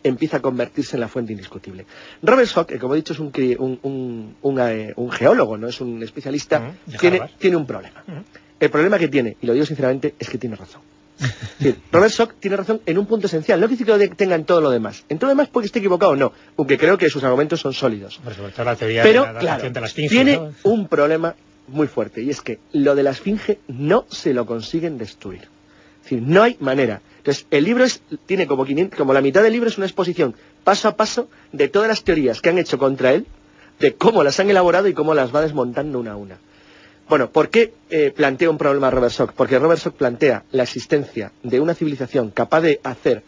empieza a convertirse en la fuente indiscutible. Robert Schoch, que como he dicho es un geólogo, no es un especialista, tiene un problema. El problema que tiene, y lo digo sinceramente, es que tiene razón. Sí, Robert Schoch tiene razón en un punto esencial. No quiere decir que tenga en todo lo demás. En todo lo demás puede que esté equivocado o no, aunque creo que sus argumentos son sólidos. Pero, claro, tiene un problema muy fuerte, y es que lo de la esfinge no se lo consiguen destruir. Es decir, no hay manera. Entonces, el libro tiene como la mitad del libro es una exposición paso a paso de todas las teorías que han hecho contra él, de cómo las han elaborado y cómo las va desmontando una a una. Bueno, ¿por qué plantea un problema Robert Schoch? Porque Robert Schoch plantea la existencia de una civilización capaz de hacer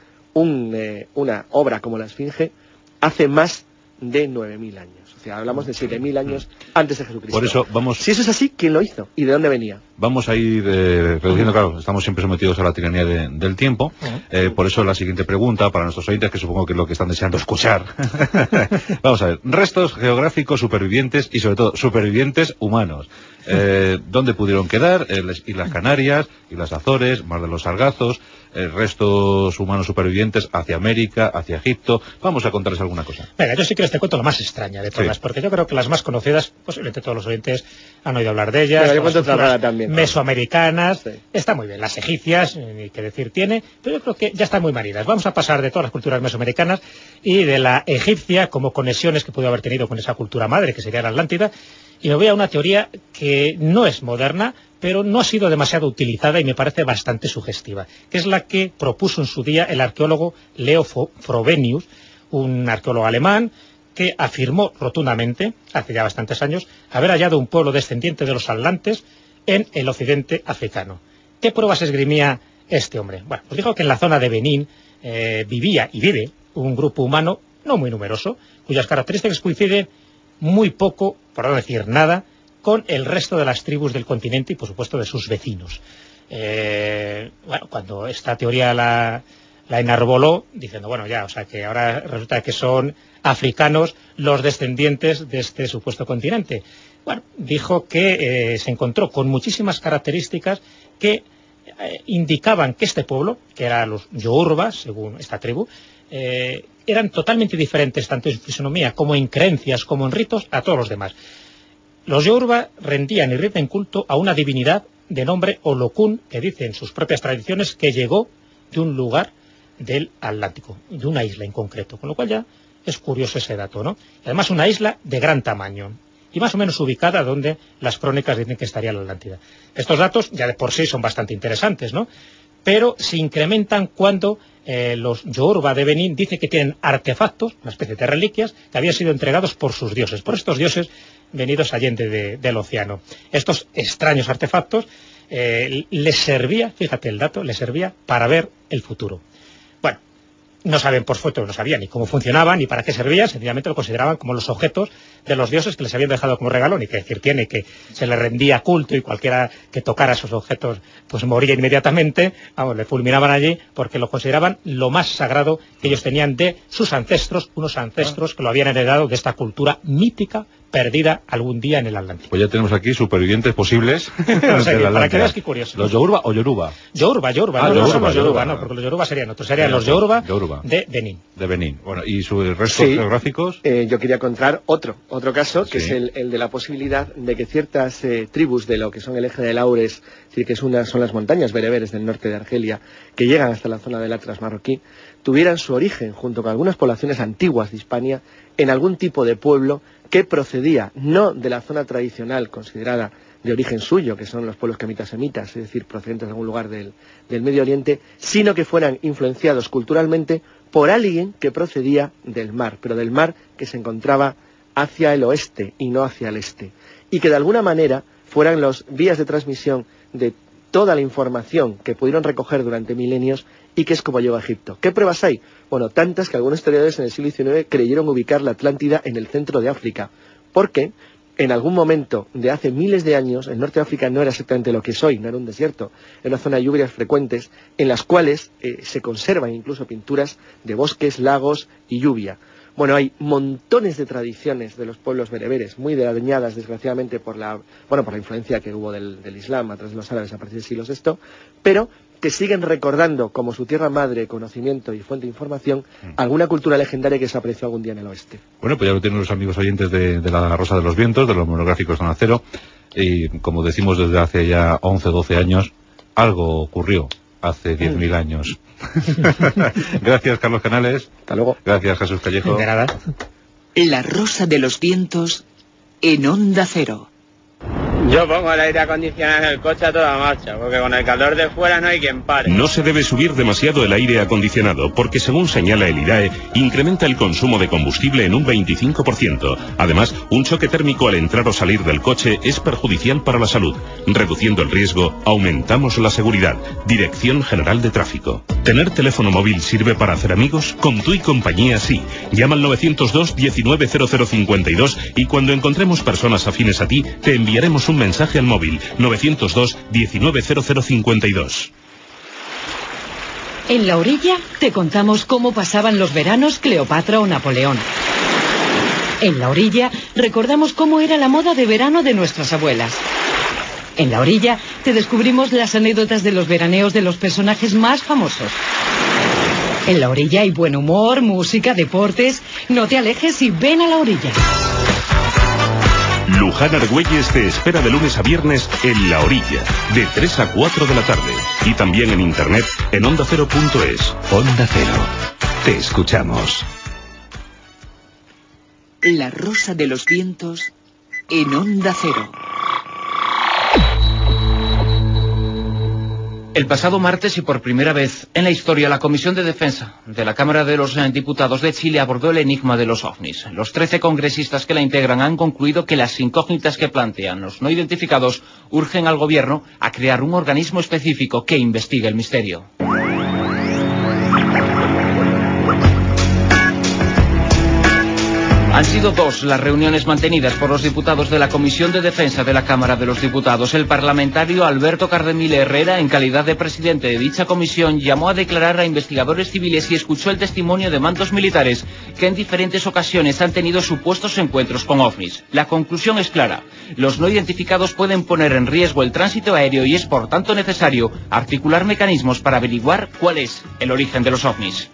una obra como la Esfinge hace más de 9.000 años. O sea, hablamos de 7.000 años antes de Jesucristo. Por eso vamos... Si eso es así, ¿quién lo hizo? ¿Y de dónde venía? Vamos a ir reduciendo, claro, estamos siempre sometidos a la tiranía del tiempo. Por eso la siguiente pregunta para nuestros oyentes, que supongo que es lo que están deseando escuchar. Vamos a ver, restos geográficos supervivientes y sobre todo supervivientes humanos. ¿Dónde pudieron quedar? Islas Canarias, Islas Azores, Mar de los Sargazos, restos humanos supervivientes hacia América, hacia Egipto. Vamos a contarles alguna cosa. Venga, yo sí que te cuento lo más extraña de todas, porque yo creo que las más conocidas, posiblemente todos los oyentes han oído hablar de ellas. Pero yo cuento otra también. Mesoamericanas, está muy bien. Las egipcias, ni qué decir tiene, pero yo creo que ya están muy manidas. Vamos a pasar de todas las culturas mesoamericanas y de la egipcia como conexiones que pudo haber tenido con esa cultura madre, que sería la Atlántida, y me voy a una teoría que no es moderna, pero no ha sido demasiado utilizada y me parece bastante sugestiva, que es la que propuso en su día el arqueólogo Leo Frobenius, un arqueólogo alemán que afirmó rotundamente, hace ya bastantes años, haber hallado un pueblo descendiente de los atlantes en el occidente africano. ¿Qué pruebas esgrimía este hombre? Bueno, pues dijo que en la zona de Benín vivía y vive un grupo humano no muy numeroso, cuyas características coinciden muy poco, por no decir nada, con el resto de las tribus del continente y, por supuesto, de sus vecinos. Bueno, cuando esta teoría la enarboló, diciendo, bueno, ya, o sea, que ahora resulta que son africanos los descendientes de este supuesto continente. Bueno, dijo que se encontró con muchísimas características que indicaban que este pueblo, que eran los Yoruba, según esta tribu, eran totalmente diferentes, tanto en fisonomía como en creencias, como en ritos, a todos los demás. Los Yoruba rendían y rinden culto a una divinidad de nombre Olokun, que dice en sus propias tradiciones que llegó de un lugar del Atlántico, de una isla en concreto, con lo cual ya es curioso ese dato, ¿no? Y además una isla de gran tamaño, y más o menos ubicada donde las crónicas dicen que estaría la Atlántida. Estos datos ya de por sí son bastante interesantes, ¿no? Pero se incrementan cuando los Yoruba de Benín dicen que tienen artefactos, una especie de reliquias, que habían sido entregados por sus dioses, por estos dioses venidos allende del océano. Estos extraños artefactos les servía, fíjate el dato, les servía para ver el futuro. Bueno, no saben, por supuesto, no sabían ni cómo funcionaban ni para qué servían, sencillamente lo consideraban como los objetos de los dioses que les habían dejado como regalo, ni que decir tiene que se les rendía culto y cualquiera que tocara esos objetos pues moría inmediatamente, vamos, le fulminaban allí porque lo consideraban lo más sagrado que ellos tenían de sus ancestros, unos ancestros que lo habían heredado de esta cultura mítica perdida algún día en el Atlántico. Pues ya tenemos aquí supervivientes posibles. O sea, que para que veas qué curioso. ¿Los Yoruba o Yoruba? Yoruba, no son los Yoruba, no, porque los Yoruba serían otros, serían los Yoruba de Benín. De Benín. Bueno, ¿y sus restos geográficos? Yo quería contar otro caso, que es el de la posibilidad de que ciertas tribus de lo que son el eje de Laures, es decir, que son las montañas bereberes del norte de Argelia, que llegan hasta la zona del Atlas marroquí, tuvieran su origen, junto con algunas poblaciones antiguas de Hispania, en algún tipo de pueblo que procedía no de la zona tradicional considerada de origen suyo, que son los pueblos camitas-semitas, es decir, procedentes de algún lugar del Medio Oriente, sino que fueran influenciados culturalmente por alguien que procedía del mar, pero del mar que se encontraba hacia el oeste y no hacia el este, y que de alguna manera fueran los vías de transmisión de toda la información que pudieron recoger durante milenios y que es como llegó a Egipto. ¿Qué pruebas hay? Bueno, tantas que algunos historiadores en el siglo XIX creyeron ubicar la Atlántida en el centro de África, porque en algún momento de hace miles de años el norte de África no era exactamente lo que es hoy, no era un desierto, era una zona de lluvias frecuentes en las cuales se conservan incluso pinturas de bosques, lagos y lluvia. Bueno, hay montones de tradiciones de los pueblos bereberes, muy dañadas desgraciadamente por la influencia que hubo del Islam a través de los árabes a partir del siglo VI, pero que siguen recordando como su tierra madre, conocimiento y fuente de información, alguna cultura legendaria que se apreció algún día en el oeste. Bueno, pues ya lo tienen los amigos oyentes de La Rosa de los Vientos, de los monográficos Zona Cero, y como decimos desde hace ya 11 o 12 años, algo ocurrió hace 10.000 años. Gracias, Carlos Canales. Hasta luego. Gracias, Jesús Callejo. De nada. La Rosa de los Vientos en Onda Cero. Yo pongo el aire acondicionado en el coche a toda marcha, porque con el calor de fuera no hay quien pare. No se debe subir demasiado el aire acondicionado, porque según señala el IDAE, incrementa el consumo de combustible en un 25%. Además, un choque térmico al entrar o salir del coche es perjudicial para la salud. Reduciendo el riesgo, aumentamos la seguridad. Dirección General de Tráfico. ¿Tener teléfono móvil sirve para hacer amigos? Con Tu y Compañía sí. Llama al 902 190052 y cuando encontremos personas afines a ti, te enviaremos un mensaje al móvil 902 190052. En La Orilla te contamos cómo pasaban los veranos Cleopatra o Napoleón. En La Orilla recordamos cómo era la moda de verano de nuestras abuelas. En La Orilla te descubrimos las anécdotas de los veraneos de los personajes más famosos. En La Orilla hay buen humor, música, deportes. No te alejes y ven a La Orilla. Luján Argüelles te espera de lunes a viernes en La Orilla, de 3 a 4 de la tarde. Y también en internet en ondacero.es. Onda Cero. Te escuchamos. La Rosa de los Vientos en Onda Cero. El pasado martes y por primera vez en la historia, la Comisión de Defensa de la Cámara de los Diputados de Chile abordó el enigma de los ovnis. Los 13 congresistas que la integran han concluido que las incógnitas que plantean los no identificados urgen al gobierno a crear un organismo específico que investigue el misterio. Han sido 2 las reuniones mantenidas por los diputados de la Comisión de Defensa de la Cámara de los Diputados. El parlamentario Alberto Cardemile Herrera, en calidad de presidente de dicha comisión, llamó a declarar a investigadores civiles y escuchó el testimonio de mandos militares que en diferentes ocasiones han tenido supuestos encuentros con ovnis. La conclusión es clara. Los no identificados pueden poner en riesgo el tránsito aéreo y es por tanto necesario articular mecanismos para averiguar cuál es el origen de los ovnis.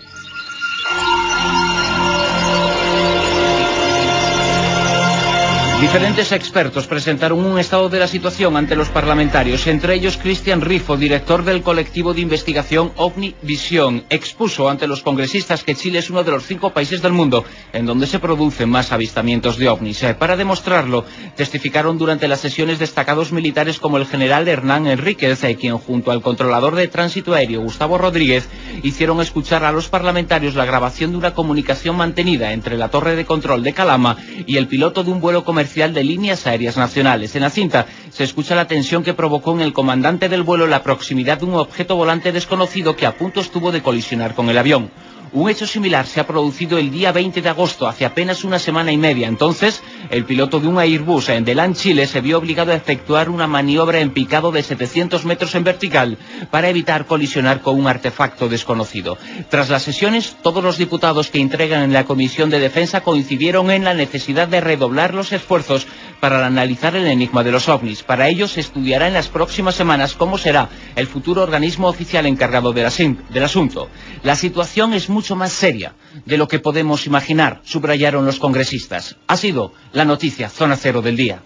Diferentes expertos presentaron un estado de la situación ante los parlamentarios, entre ellos Cristian Rifo, director del colectivo de investigación OVNI Visión. Expuso ante los congresistas que Chile es uno de los 5 países del mundo en donde se producen más avistamientos de ovnis. Para demostrarlo, testificaron durante las sesiones destacados militares como el general Hernán Enríquez, quien junto al controlador de tránsito aéreo Gustavo Rodríguez hicieron escuchar a los parlamentarios la grabación de una comunicación mantenida entre la torre de control de Calama y el piloto de un vuelo comercial de líneas aéreas nacionales. En la cinta se escucha la tensión que provocó en el comandante del vuelo la proximidad de un objeto volante desconocido que a punto estuvo de colisionar con el avión. Un hecho similar se ha producido el día 20 de agosto, hace apenas una semana y media. Entonces, el piloto de un Airbus de LAN Chile se vio obligado a efectuar una maniobra en picado de 700 metros en vertical para evitar colisionar con un artefacto desconocido. Tras las sesiones, todos los diputados que integran en la Comisión de Defensa coincidieron en la necesidad de redoblar los esfuerzos para analizar el enigma de los ovnis. Para ello, se estudiará en las próximas semanas cómo será el futuro organismo oficial encargado del asunto. La situación es mucho más seria de lo que podemos imaginar, subrayaron los congresistas. Ha sido la noticia Zona Cero del día.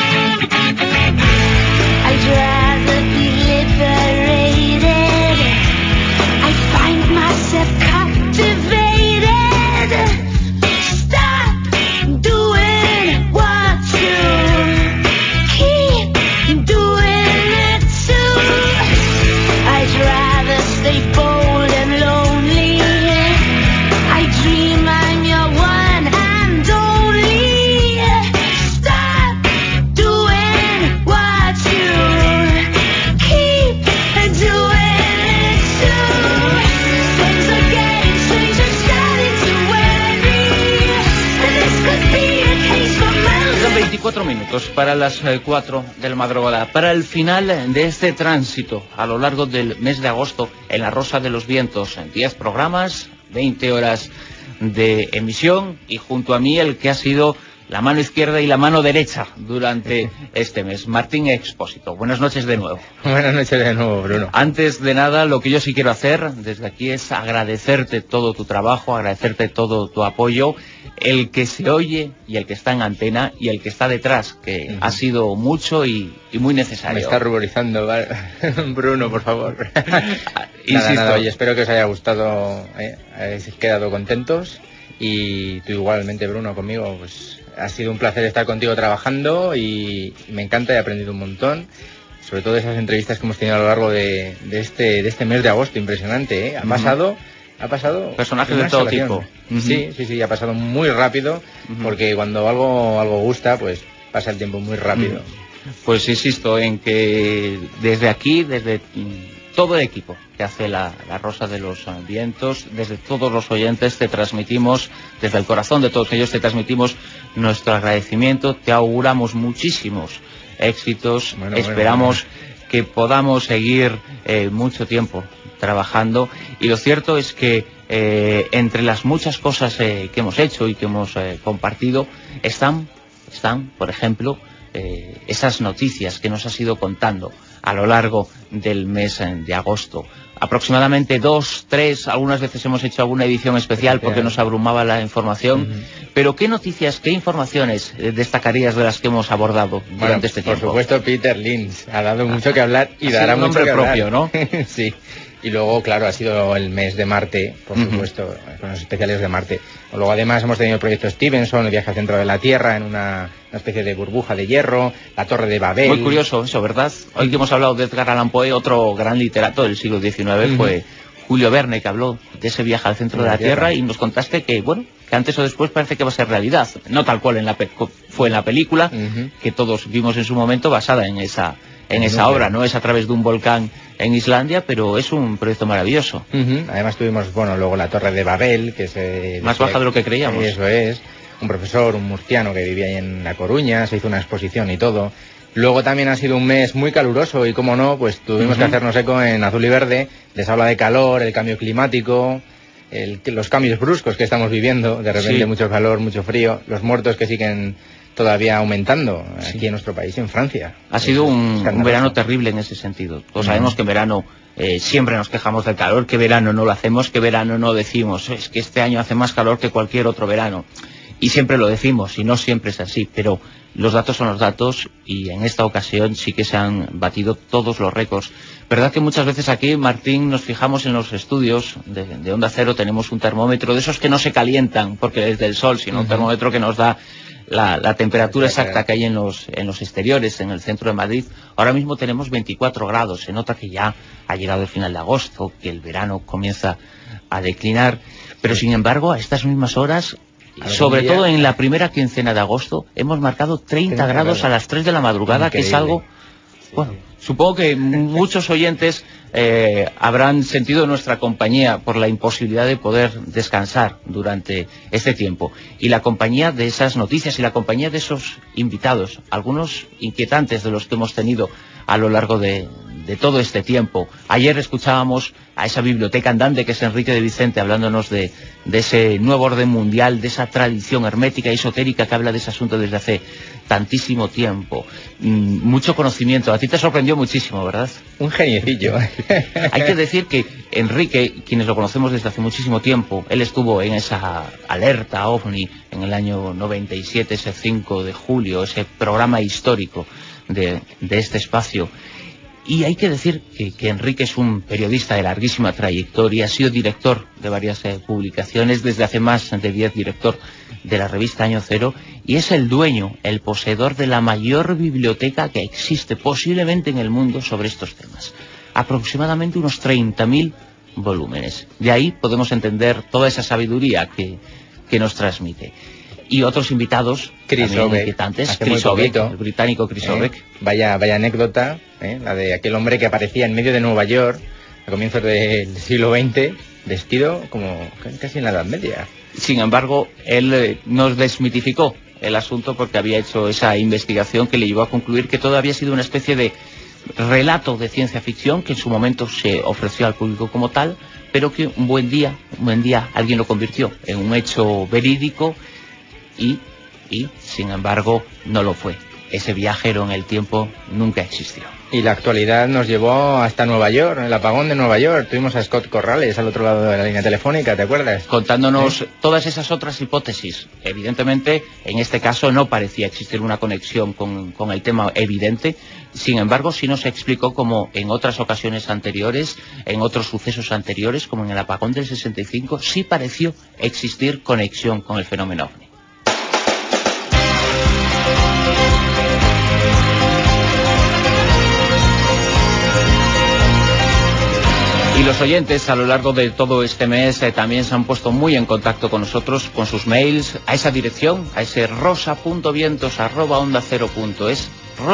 Para las 4 de la madrugada, para el final de este tránsito a lo largo del mes de agosto en La Rosa de los Vientos, en 10 programas, 20 horas de emisión, y junto a mí el que ha sido la mano izquierda y la mano derecha durante este mes, Martín Expósito. Buenas noches de nuevo. Buenas noches de nuevo, Bruno. Antes de nada, lo que yo sí quiero hacer desde aquí es agradecerte todo tu trabajo, agradecerte todo tu apoyo, el que se oye y el que está en antena y el que está detrás, que ha sido mucho y muy necesario. Me está ruborizando, ¿vale? Bruno, por favor. Nada, oye, espero que os haya gustado, habéis quedado contentos, y tú igualmente, Bruno, conmigo, pues ha sido un placer estar contigo trabajando y me encanta, he aprendido un montón, sobre todo esas entrevistas que hemos tenido a lo largo de este mes de agosto, impresionante, ¿eh? Ha pasado personajes de todo tipo. Sí, ha pasado muy rápido, porque cuando algo gusta, pues pasa el tiempo muy rápido. Pues insisto en que desde aquí, desde todo el equipo que hace la Rosa de los Vientos, desde todos los oyentes te transmitimos, desde el corazón de todos ellos te transmitimos nuestro agradecimiento, te auguramos muchísimos éxitos, esperamos que podamos seguir mucho tiempo trabajando, y lo cierto es que entre las muchas cosas que hemos hecho y que hemos compartido están, por ejemplo, esas noticias que nos has ido contando a lo largo del mes de agosto. Aproximadamente 2, 3, algunas veces hemos hecho alguna edición especial porque nos abrumaba la información. Pero ¿qué noticias, qué informaciones destacarías de las que hemos abordado durante este tiempo? Por supuesto, Peter Lynch ha dado mucho que hablar y dará mucho que hablar. Propio, ¿no? Sí. Y luego, claro, ha sido el mes de Marte, por supuesto, con los especiales de Marte. Luego, además, hemos tenido el proyecto Stevenson, el viaje al centro de la Tierra, en una especie de burbuja de hierro, la Torre de Babel. Muy curioso eso, ¿verdad? Hoy que hemos hablado de Edgar Allan Poe, otro gran literato del siglo XIX fue Julio Verne, que habló de ese viaje al centro de la Tierra, y nos contaste que, bueno, que antes o después parece que va a ser realidad. No tal cual fue en la película, que todos vimos en su momento, basada en esa obra, no es a través de un volcán en Islandia, pero es un proyecto maravilloso. Además tuvimos, luego la Torre de Babel, que es más baja de lo que creíamos. Eso es, un profesor, un murciano que vivía ahí en La Coruña, se hizo una exposición y todo. Luego también ha sido un mes muy caluroso y, como no, pues tuvimos que hacernos eco en Azul y Verde. Les habla de calor, el cambio climático, los cambios bruscos que estamos viviendo, de repente mucho calor, mucho frío, los muertos que siguen todavía aumentando aquí en nuestro país, en Francia. Ha sido un verano terrible en ese sentido. Todos sabemos que en verano siempre nos quejamos del calor, que verano no lo hacemos, que verano no decimos, es que este año hace más calor que cualquier otro verano. Y siempre lo decimos, y no siempre es así, pero los datos son los datos, y en esta ocasión sí que se han batido todos los récords. ¿Verdad que muchas veces aquí, Martín, nos fijamos en los estudios de Onda Cero, tenemos un termómetro de esos que no se calientan porque es del sol, sino un termómetro que nos da la temperatura exacta que hay en los exteriores, en el centro de Madrid? Ahora mismo tenemos 24 grados, se nota que ya ha llegado el final de agosto, que el verano comienza a declinar, pero sin embargo a estas mismas horas, sobre todo en la primera quincena de agosto, hemos marcado 30 grados a las 3 de la madrugada. Increíble. Que es algo, supongo que muchos oyentes habrán sentido nuestra compañía por la imposibilidad de poder descansar durante este tiempo, y la compañía de esas noticias y la compañía de esos invitados, algunos inquietantes de los que hemos tenido a lo largo de todo este tiempo. Ayer escuchábamos a esa biblioteca andante que es Enrique de Vicente, hablándonos de ese nuevo orden mundial, de esa tradición hermética y esotérica que habla de ese asunto desde hace tantísimo tiempo. Mucho conocimiento. A ti te sorprendió muchísimo, ¿verdad? Un geniecillo. Hay que decir que Enrique, quienes lo conocemos desde hace muchísimo tiempo, él estuvo en esa alerta OVNI en el año 97, ese 5 de julio, ese programa histórico de este espacio. Y hay que decir que Enrique es un periodista de larguísima trayectoria, ha sido director de varias publicaciones, desde hace más de 10 director de la revista Año Cero, y es el dueño, el poseedor de la mayor biblioteca que existe posiblemente en el mundo sobre estos temas. Aproximadamente unos 30.000 volúmenes. De ahí podemos entender toda esa sabiduría que nos transmite. Y otros invitados inquietantes, Chris Obeck, el británico Chris Obeck. Vaya anécdota, la de aquel hombre que aparecía en medio de Nueva York a comienzos del siglo XX, vestido como casi en la Edad Media. Sin embargo, él nos desmitificó el asunto porque había hecho esa investigación que le llevó a concluir que todo había sido una especie de relato de ciencia ficción que en su momento se ofreció al público como tal, pero que un buen día alguien lo convirtió en un hecho verídico y sin embargo no lo fue. Ese viajero en el tiempo nunca existió. Y la actualidad nos llevó hasta Nueva York, el apagón de Nueva York. Tuvimos a Scott Corrales al otro lado de la línea telefónica, ¿te acuerdas? Contándonos todas esas otras hipótesis. Evidentemente, en este caso no parecía existir una conexión con el tema evidente. Sin embargo, sí nos explicó cómo en otras ocasiones anteriores, en otros sucesos anteriores, como en el apagón del 65, sí pareció existir conexión con el fenómeno OVNI. Y los oyentes a lo largo de todo este mes también se han puesto muy en contacto con nosotros, con sus mails, a esa dirección, a ese rosa.vientos@onda0.es,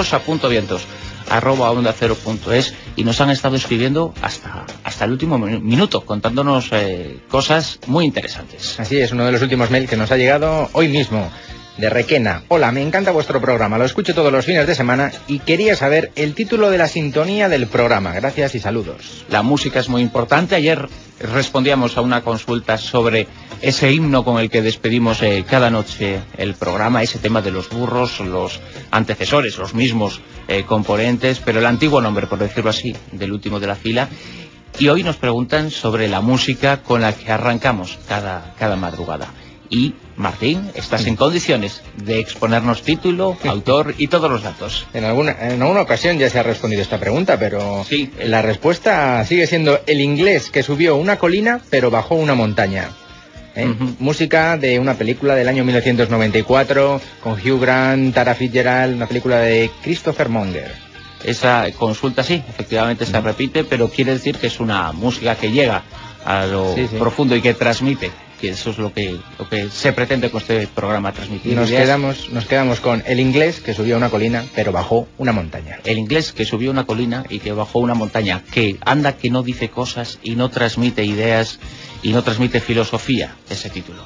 rosa.vientos@onda0.es, y nos han estado escribiendo hasta el último minuto, contándonos cosas muy interesantes. Así es, uno de los últimos mails que nos ha llegado hoy mismo. De Requena. Hola, me encanta vuestro programa, lo escucho todos los fines de semana y quería saber el título de la sintonía del programa. Gracias y saludos. La música es muy importante. Ayer respondíamos a una consulta sobre ese himno con el que despedimos cada noche el programa, ese tema de los burros, los antecesores, los mismos componentes, pero el antiguo nombre, por decirlo así, del último de la fila. Y hoy nos preguntan sobre la música con la que arrancamos cada madrugada. Y, Martín, estás en condiciones de exponernos título, autor y todos los datos. En alguna ocasión ya se ha respondido esta pregunta, pero sí, la respuesta sigue siendo el inglés que subió una colina pero bajó una montaña. Música de una película del año 1994 con Hugh Grant, Tara Fitzgerald, una película de Christopher Monger. Esa consulta sí, efectivamente se repite, pero quiere decir que es una música que llega a lo profundo y que transmite, que eso es lo que se pretende con este programa, transmitir. Nos quedamos con el inglés que subió una colina pero bajó una montaña. El inglés que subió una colina y que bajó una montaña, que anda que no dice cosas y no transmite ideas y no transmite filosofía, ese título.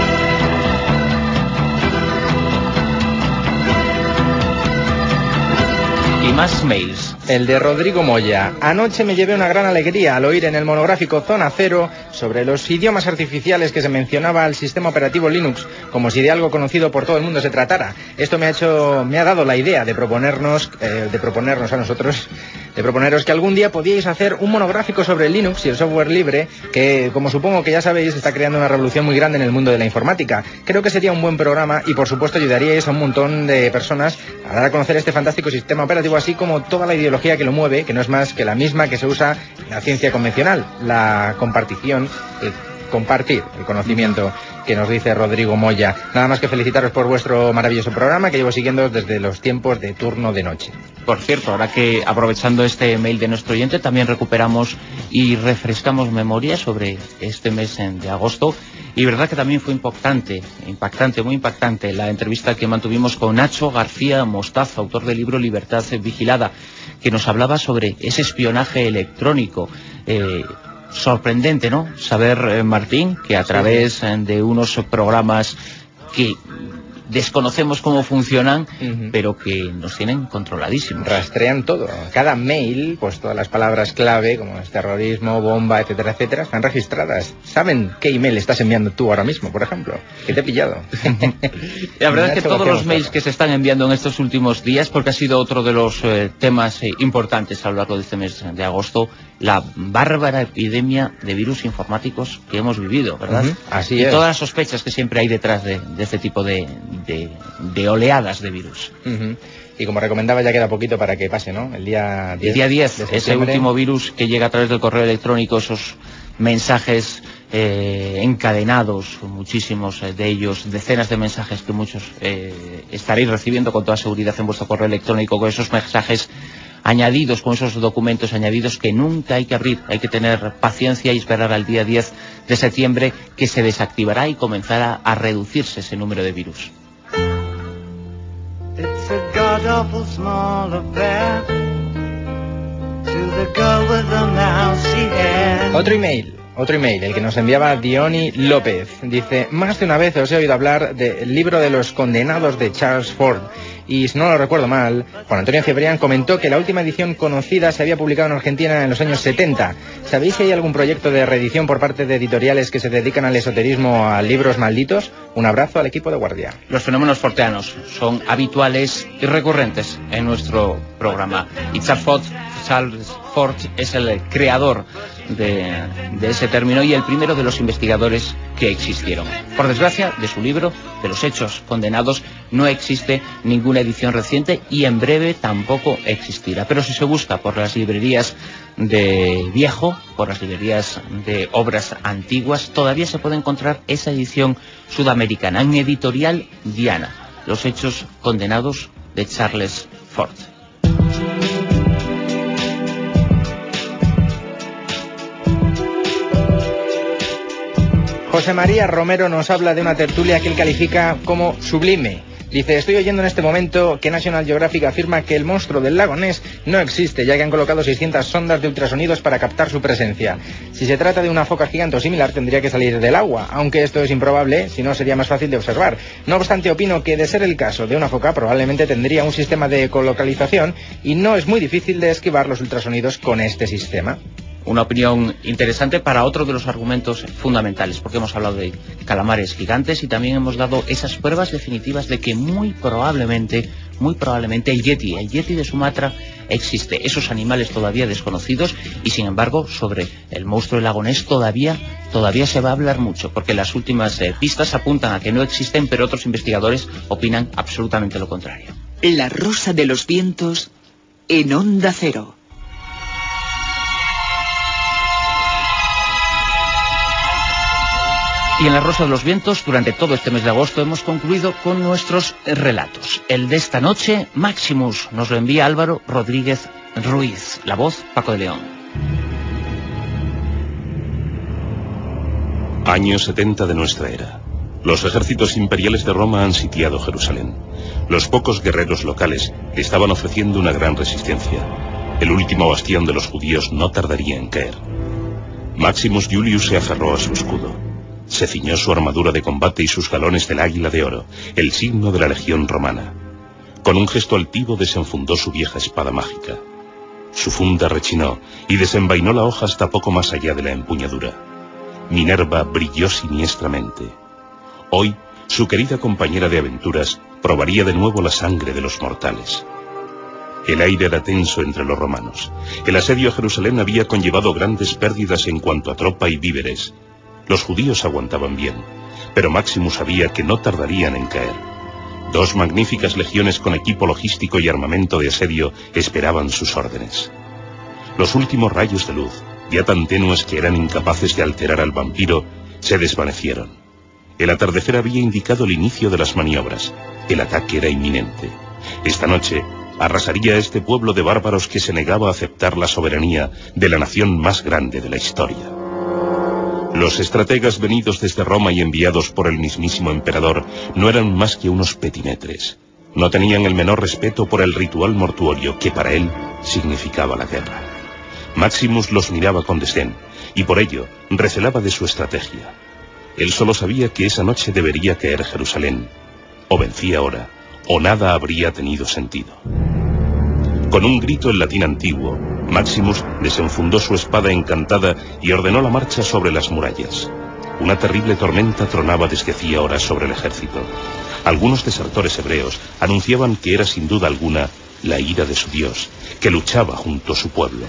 Y más mails. El de Rodrigo Moya. Anoche me llevé una gran alegría al oír en el monográfico Zona Cero sobre los idiomas artificiales que se mencionaba al sistema operativo Linux, como si de algo conocido por todo el mundo se tratara. Esto me ha dado la idea de proponeros que algún día podíais hacer un monográfico sobre Linux y el software libre, que, como supongo que ya sabéis, está creando una revolución muy grande en el mundo de la informática. Creo que sería un buen programa y, por supuesto, ayudaríais a un montón de personas a dar a conocer este fantástico sistema operativo, así como toda la ideología que lo mueve, que no es más que la misma que se usa en la ciencia convencional, la compartir el conocimiento, que nos dice Rodrigo Moya. Nada más que felicitaros por vuestro maravilloso programa, que llevo siguiendo desde los tiempos de turno de noche. Por cierto, ahora que, aprovechando este mail de nuestro oyente, también recuperamos y refrescamos memoria sobre este mes de agosto, y verdad que también fue muy impactante la entrevista que mantuvimos con Nacho García Mostaza, autor del libro Libertad Vigilada, que nos hablaba sobre ese espionaje electrónico. Sorprendente, ¿no? Saber, Martín, que a través de unos programas que desconocemos cómo funcionan, pero que nos tienen controladísimos. Rastrean todo. Cada mail, pues todas las palabras clave, como es terrorismo, bomba, etcétera, etcétera, están registradas. Saben qué email estás enviando tú ahora mismo, por ejemplo, que te he pillado. La verdad es que todos los mails que se están enviando en estos últimos días, porque ha sido otro de los temas importantes a lo largo de este mes de agosto, la bárbara epidemia de virus informáticos que hemos vivido, ¿verdad? Así es. Y todas las sospechas que siempre hay detrás de este tipo de oleadas de virus. Y como recomendaba, ya queda poquito para que pase, ¿no? El día 10. El día 10, ese último virus que llega a través del correo electrónico, esos mensajes encadenados, muchísimos de ellos, decenas de mensajes que muchos estaréis recibiendo con toda seguridad en vuestro correo electrónico, con esos mensajes añadidos, con esos documentos añadidos que nunca hay que abrir. Hay que tener paciencia y esperar al día 10 de septiembre, que se desactivará y comenzará a reducirse ese número de virus. It's a god-awful small affair to the girl with the mousy hair. Otro email, el que nos enviaba Diony López. Dice: más de una vez os he oído hablar del libro de los condenados de Charles Ford, y si no lo recuerdo mal, Juan Antonio Cebrián comentó que la última edición conocida se había publicado en Argentina en los años 70. ¿Sabéis si hay algún proyecto de reedición por parte de editoriales que se dedican al esoterismo, a libros malditos? Un abrazo al equipo de guardia. Los fenómenos forteanos son habituales y recurrentes en nuestro programa. Y Charles Fort es el creador de ese término y el primero de los investigadores que existieron. Por desgracia, de su libro, de los hechos condenados, no existe ninguna edición reciente y en breve tampoco existirá. Pero si se busca por las librerías de viejo, por las librerías de obras antiguas, todavía se puede encontrar esa edición sudamericana en Editorial Diana, Los hechos condenados de Charles Fort. José María Romero nos habla de una tertulia que él califica como sublime. Dice, estoy oyendo en este momento que National Geographic afirma que el monstruo del lago Ness no existe, ya que han colocado 600 sondas de ultrasonidos para captar su presencia. Si se trata de una foca gigante o similar, tendría que salir del agua, aunque esto es improbable, si no sería más fácil de observar. No obstante, opino que de ser el caso de una foca, probablemente tendría un sistema de ecolocalización y no es muy difícil de esquivar los ultrasonidos con este sistema. Una opinión interesante para otro de los argumentos fundamentales, porque hemos hablado de calamares gigantes y también hemos dado esas pruebas definitivas de que muy probablemente el Yeti de Sumatra existe. Esos animales todavía desconocidos y sin embargo sobre el monstruo del lago Ness todavía se va a hablar mucho, porque las últimas pistas apuntan a que no existen, pero otros investigadores opinan absolutamente lo contrario. La Rosa de los Vientos en Onda Cero. Y en La Rosa de los Vientos, durante todo este mes de agosto, hemos concluido con nuestros relatos. El de esta noche, Maximus, nos lo envía Álvaro Rodríguez Ruiz. La voz, Paco de León. Año 70 de nuestra era. Los ejércitos imperiales de Roma han sitiado Jerusalén. Los pocos guerreros locales estaban ofreciendo una gran resistencia. El último bastión de los judíos no tardaría en caer. Maximus Julius se aferró a su escudo. Se ciñó su armadura de combate y sus galones del águila de oro, el signo de la legión romana. Con un gesto altivo desenfundó su vieja espada mágica. Su funda rechinó y desenvainó la hoja hasta poco más allá de la empuñadura. Minerva brilló siniestramente. Hoy, su querida compañera de aventuras probaría de nuevo la sangre de los mortales. El aire era tenso entre los romanos. El asedio a Jerusalén había conllevado grandes pérdidas en cuanto a tropa y víveres. Los judíos aguantaban bien, pero Maximus sabía que no tardarían en caer. 2 magníficas legiones con equipo logístico y armamento de asedio esperaban sus órdenes. Los últimos rayos de luz, ya tan tenues que eran incapaces de alterar al vampiro, se desvanecieron. El atardecer había indicado el inicio de las maniobras. El ataque era inminente. Esta noche arrasaría este pueblo de bárbaros que se negaba a aceptar la soberanía de la nación más grande de la historia. Los estrategas venidos desde Roma y enviados por el mismísimo emperador no eran más que unos petimetres. No tenían el menor respeto por el ritual mortuorio que para él significaba la guerra. Maximus los miraba con desdén y por ello recelaba de su estrategia. Él solo sabía que esa noche debería caer Jerusalén. O vencía ahora, o nada habría tenido sentido. Con un grito en latín antiguo, Maximus desenfundó su espada encantada y ordenó la marcha sobre las murallas. Una terrible tormenta tronaba desde hacía horas sobre el ejército. Algunos desertores hebreos anunciaban que era sin duda alguna la ira de su Dios, que luchaba junto a su pueblo.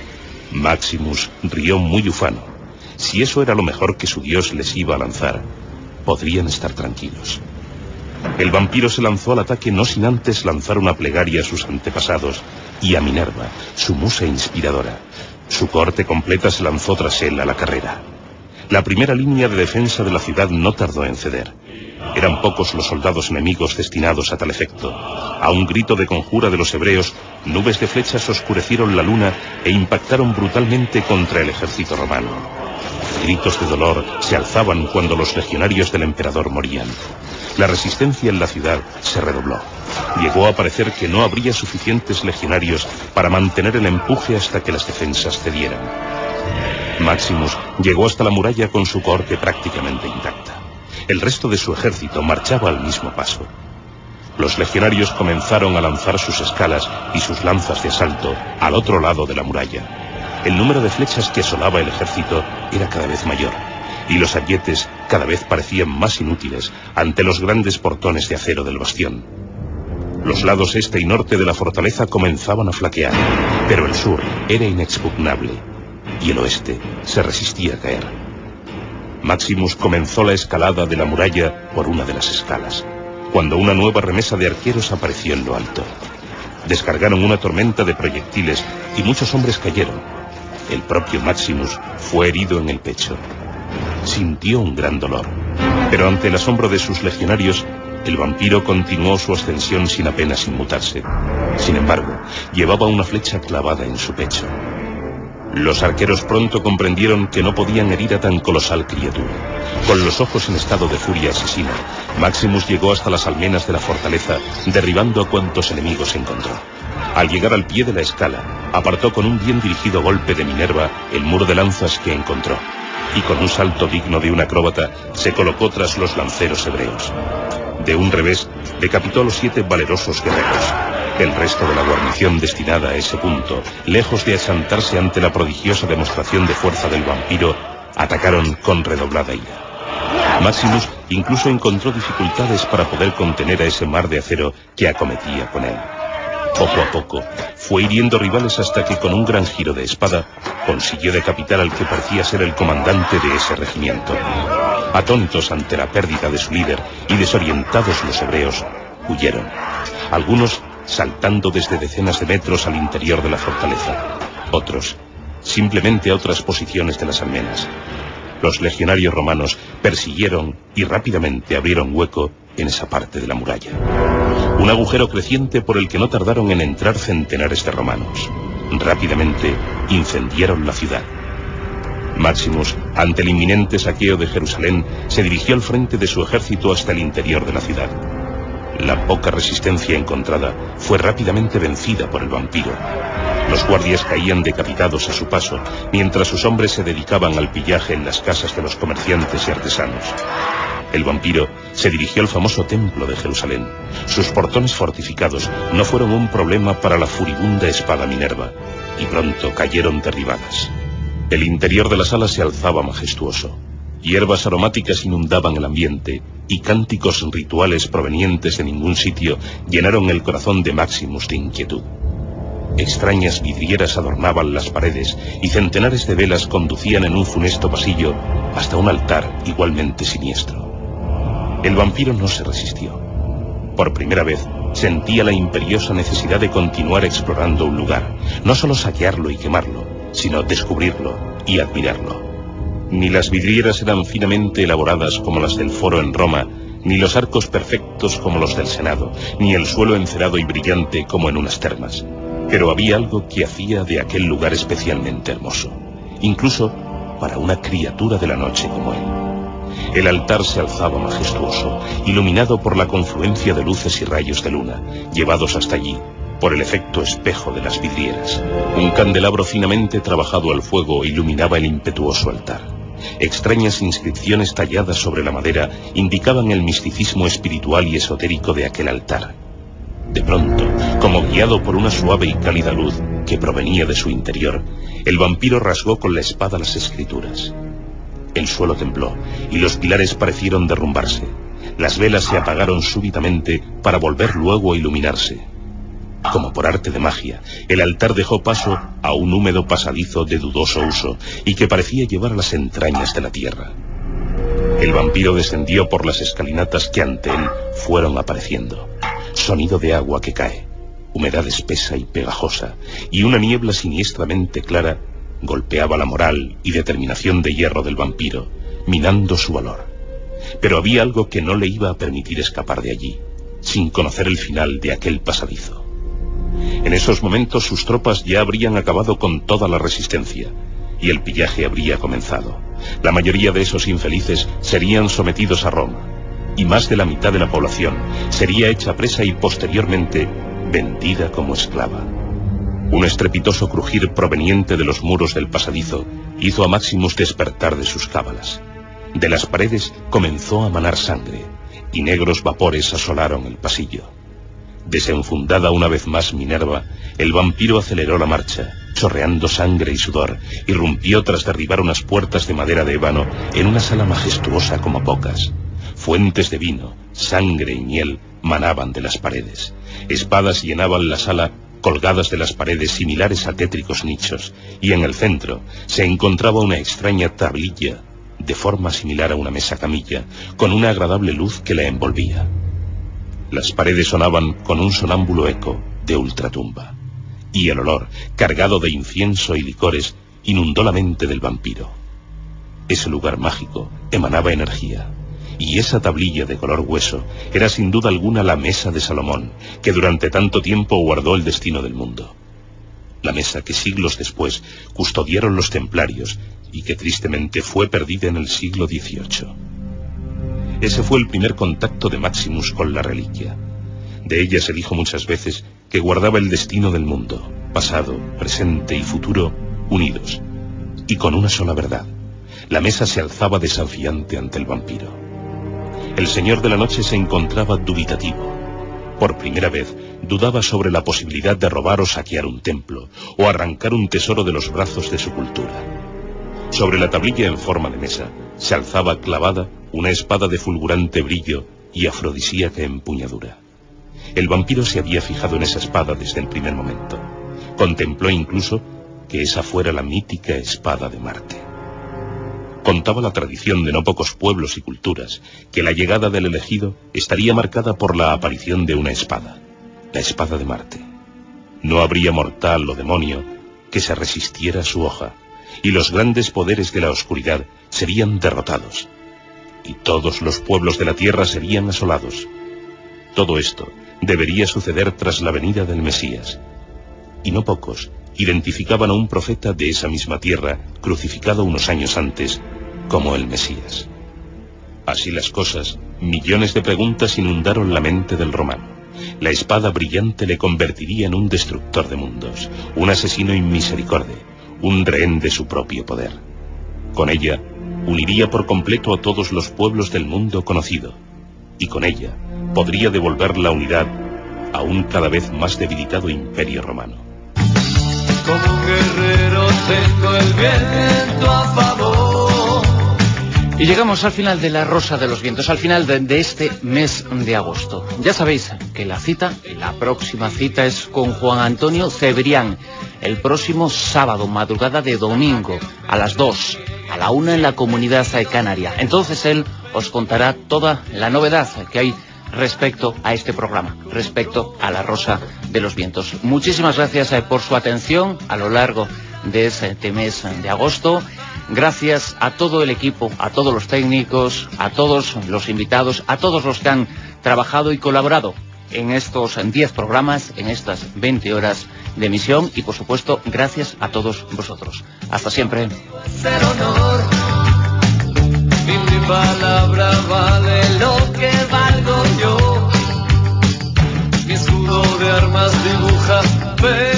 Maximus rió muy ufano. Si eso era lo mejor que su Dios les iba a lanzar, podrían estar tranquilos. El vampiro se lanzó al ataque no sin antes lanzar una plegaria a sus antepasados y a Minerva, su musa inspiradora. Su cohorte completa se lanzó tras él a la carrera. La primera línea de defensa de la ciudad no tardó en ceder. Eran pocos los soldados enemigos destinados a tal efecto. A un grito de conjura de los hebreos, nubes de flechas oscurecieron la luna e impactaron brutalmente contra el ejército romano. Gritos de dolor se alzaban cuando los legionarios del emperador morían. La resistencia en la ciudad se redobló. Llegó a parecer que no habría suficientes legionarios para mantener el empuje hasta que las defensas cedieran. Maximus llegó hasta la muralla con su cohorte prácticamente intacta. El resto de su ejército marchaba al mismo paso. Los legionarios comenzaron a lanzar sus escalas y sus lanzas de asalto al otro lado de la muralla. El número de flechas que asolaba el ejército era cada vez mayor, y los arietes cada vez parecían más inútiles ante los grandes portones de acero del bastión. Los lados este y norte de la fortaleza comenzaban a flaquear, pero el sur era inexpugnable, y el oeste se resistía a caer. Maximus comenzó la escalada de la muralla por una de las escalas, cuando una nueva remesa de arqueros apareció en lo alto. Descargaron una tormenta de proyectiles y muchos hombres cayeron. El propio Maximus fue herido en el pecho. Sintió un gran dolor, pero ante el asombro de sus legionarios, el vampiro continuó su ascensión sin apenas inmutarse. Sin embargo, llevaba una flecha clavada en su pecho. Los arqueros pronto comprendieron que no podían herir a tan colosal criatura. Con los ojos en estado de furia asesina, Maximus llegó hasta las almenas de la fortaleza, derribando a cuantos enemigos encontró. Al llegar al pie de la escala, apartó con un bien dirigido golpe de Minerva el muro de lanzas que encontró, y con un salto digno de un acróbata, se colocó tras los lanceros hebreos. De un revés, decapitó a los 7 valerosos guerreros. El resto de la guarnición destinada a ese punto, lejos de asantarse ante la prodigiosa demostración de fuerza del vampiro, atacaron con redoblada ira. Maximus incluso encontró dificultades para poder contener a ese mar de acero que acometía con él. Poco a poco, fue hiriendo rivales hasta que con un gran giro de espada, consiguió decapitar al que parecía ser el comandante de ese regimiento. Atónitos ante la pérdida de su líder y desorientados los hebreos, huyeron. Algunos saltando desde decenas de metros al interior de la fortaleza. Otros, simplemente a otras posiciones de las almenas. Los legionarios romanos persiguieron y rápidamente abrieron hueco en esa parte de la muralla. Un agujero creciente por el que no tardaron en entrar centenares de romanos. Rápidamente incendiaron la ciudad. Maximus, ante el inminente saqueo de Jerusalén, se dirigió al frente de su ejército hasta el interior de la ciudad. La poca resistencia encontrada fue rápidamente vencida por el vampiro. Los guardias caían decapitados a su paso, mientras sus hombres se dedicaban al pillaje en las casas de los comerciantes y artesanos. El vampiro se dirigió al famoso templo de Jerusalén. Sus portones fortificados no fueron un problema para la furibunda espada Minerva, y pronto cayeron derribadas. El interior de la sala se alzaba majestuoso. Hierbas aromáticas inundaban el ambiente, y cánticos rituales provenientes de ningún sitio llenaron el corazón de Maximus de inquietud. Extrañas vidrieras adornaban las paredes, y centenares de velas conducían en un funesto pasillo hasta un altar igualmente siniestro. El vampiro no se resistió. Por primera vez, sentía la imperiosa necesidad de continuar explorando un lugar, no solo saquearlo y quemarlo, sino descubrirlo y admirarlo. Ni las vidrieras eran finamente elaboradas como las del foro en Roma, ni los arcos perfectos como los del Senado, ni el suelo encerado y brillante como en unas termas. Pero había algo que hacía de aquel lugar especialmente hermoso, incluso para una criatura de la noche como él. El altar se alzaba majestuoso, iluminado por la confluencia de luces y rayos de luna, llevados hasta allí por el efecto espejo de las vidrieras. Un candelabro finamente trabajado al fuego iluminaba el impetuoso altar. Extrañas inscripciones talladas sobre la madera indicaban el misticismo espiritual y esotérico de aquel altar. De pronto, como guiado por una suave y cálida luz que provenía de su interior, el vampiro rasgó con la espada las escrituras. El suelo tembló y los pilares parecieron derrumbarse. Las velas se apagaron súbitamente para volver luego a iluminarse. Como por arte de magia, el altar dejó paso a un húmedo pasadizo de dudoso uso y que parecía llevar a las entrañas de la tierra. El vampiro descendió por las escalinatas que ante él fueron apareciendo. Sonido de agua que cae, humedad espesa y pegajosa, y una niebla siniestramente clara golpeaba la moral y determinación de hierro del vampiro, minando su valor. Pero había algo que no le iba a permitir escapar de allí, sin conocer el final de aquel pasadizo. En esos momentos sus tropas ya habrían acabado con toda la resistencia, y el pillaje habría comenzado. La mayoría de esos infelices serían sometidos a Roma, y más de la mitad de la población sería hecha presa y posteriormente vendida como esclava. Un estrepitoso crujir proveniente de los muros del pasadizo hizo a Maximus despertar de sus cábalas. De las paredes comenzó a manar sangre, y negros vapores asolaron el pasillo. Desenfundada una vez más Minerva, el vampiro aceleró la marcha, chorreando sangre y sudor, irrumpió tras derribar unas puertas de madera de ébano en una sala majestuosa como pocas. Fuentes de vino, sangre y miel manaban de las paredes. Espadas llenaban la sala, colgadas de las paredes similares a tétricos nichos, y en el centro se encontraba una extraña tablilla, de forma similar a una mesa camilla, con una agradable luz que la envolvía. Las paredes sonaban con un sonámbulo eco de ultratumba, y el olor, cargado de incienso y licores, inundó la mente del vampiro. Ese lugar mágico emanaba energía, y esa tablilla de color hueso era sin duda alguna la mesa de Salomón, que durante tanto tiempo guardó el destino del mundo. La mesa que siglos después custodiaron los templarios y que tristemente fue perdida en el siglo XVIII. Ese fue el primer contacto de Maximus con la reliquia. De ella se dijo muchas veces que guardaba el destino del mundo, pasado, presente y futuro, unidos, y con una sola verdad. La mesa se alzaba desafiante ante el vampiro. El señor de la noche se encontraba dubitativo. Por primera vez dudaba sobre la posibilidad de robar o saquear un templo, o arrancar un tesoro de los brazos de su cultura. Sobre la tablilla en forma de mesa se alzaba clavada una espada de fulgurante brillo y afrodisíaca empuñadura. El vampiro se había fijado en esa espada desde el primer momento. Contempló incluso que esa fuera la mítica espada de Marte. Contaba la tradición de no pocos pueblos y culturas que la llegada del elegido estaría marcada por la aparición de una espada, la espada de Marte. No habría mortal o demonio que se resistiera a su hoja, y los grandes poderes de la oscuridad serían derrotados, y todos los pueblos de la tierra serían asolados. Todo esto debería suceder tras la venida del Mesías, y no pocos identificaban a un profeta de esa misma tierra, crucificado unos años antes, como el Mesías. Así las cosas, millones de preguntas inundaron la mente del romano. La espada brillante le convertiría en un destructor de mundos, un asesino inmisericorde, un rehén de su propio poder. Con ella, uniría por completo a todos los pueblos del mundo conocido, y con ella podría devolver la unidad a un cada vez más debilitado imperio romano. Como un guerrero tengo el viento a favor. Y llegamos al final de La Rosa de los Vientos, al final de este mes de agosto. Ya sabéis que la próxima cita es con Juan Antonio Cebrián, el próximo sábado, madrugada de domingo, a las 2, a la 1 en la Comunidad Canaria. Entonces él os contará toda la novedad que hay respecto a este programa, respecto a La Rosa de los Vientos. Muchísimas gracias por su atención a lo largo de este mes de agosto. Gracias a todo el equipo, a todos los técnicos, a todos los invitados, a todos los que han trabajado y colaborado en estos 10 programas, en estas 20 horas de emisión, y por supuesto gracias a todos vosotros. Hasta siempre. Mi palabra vale lo que valgo yo. Mi escudo de armas dibuja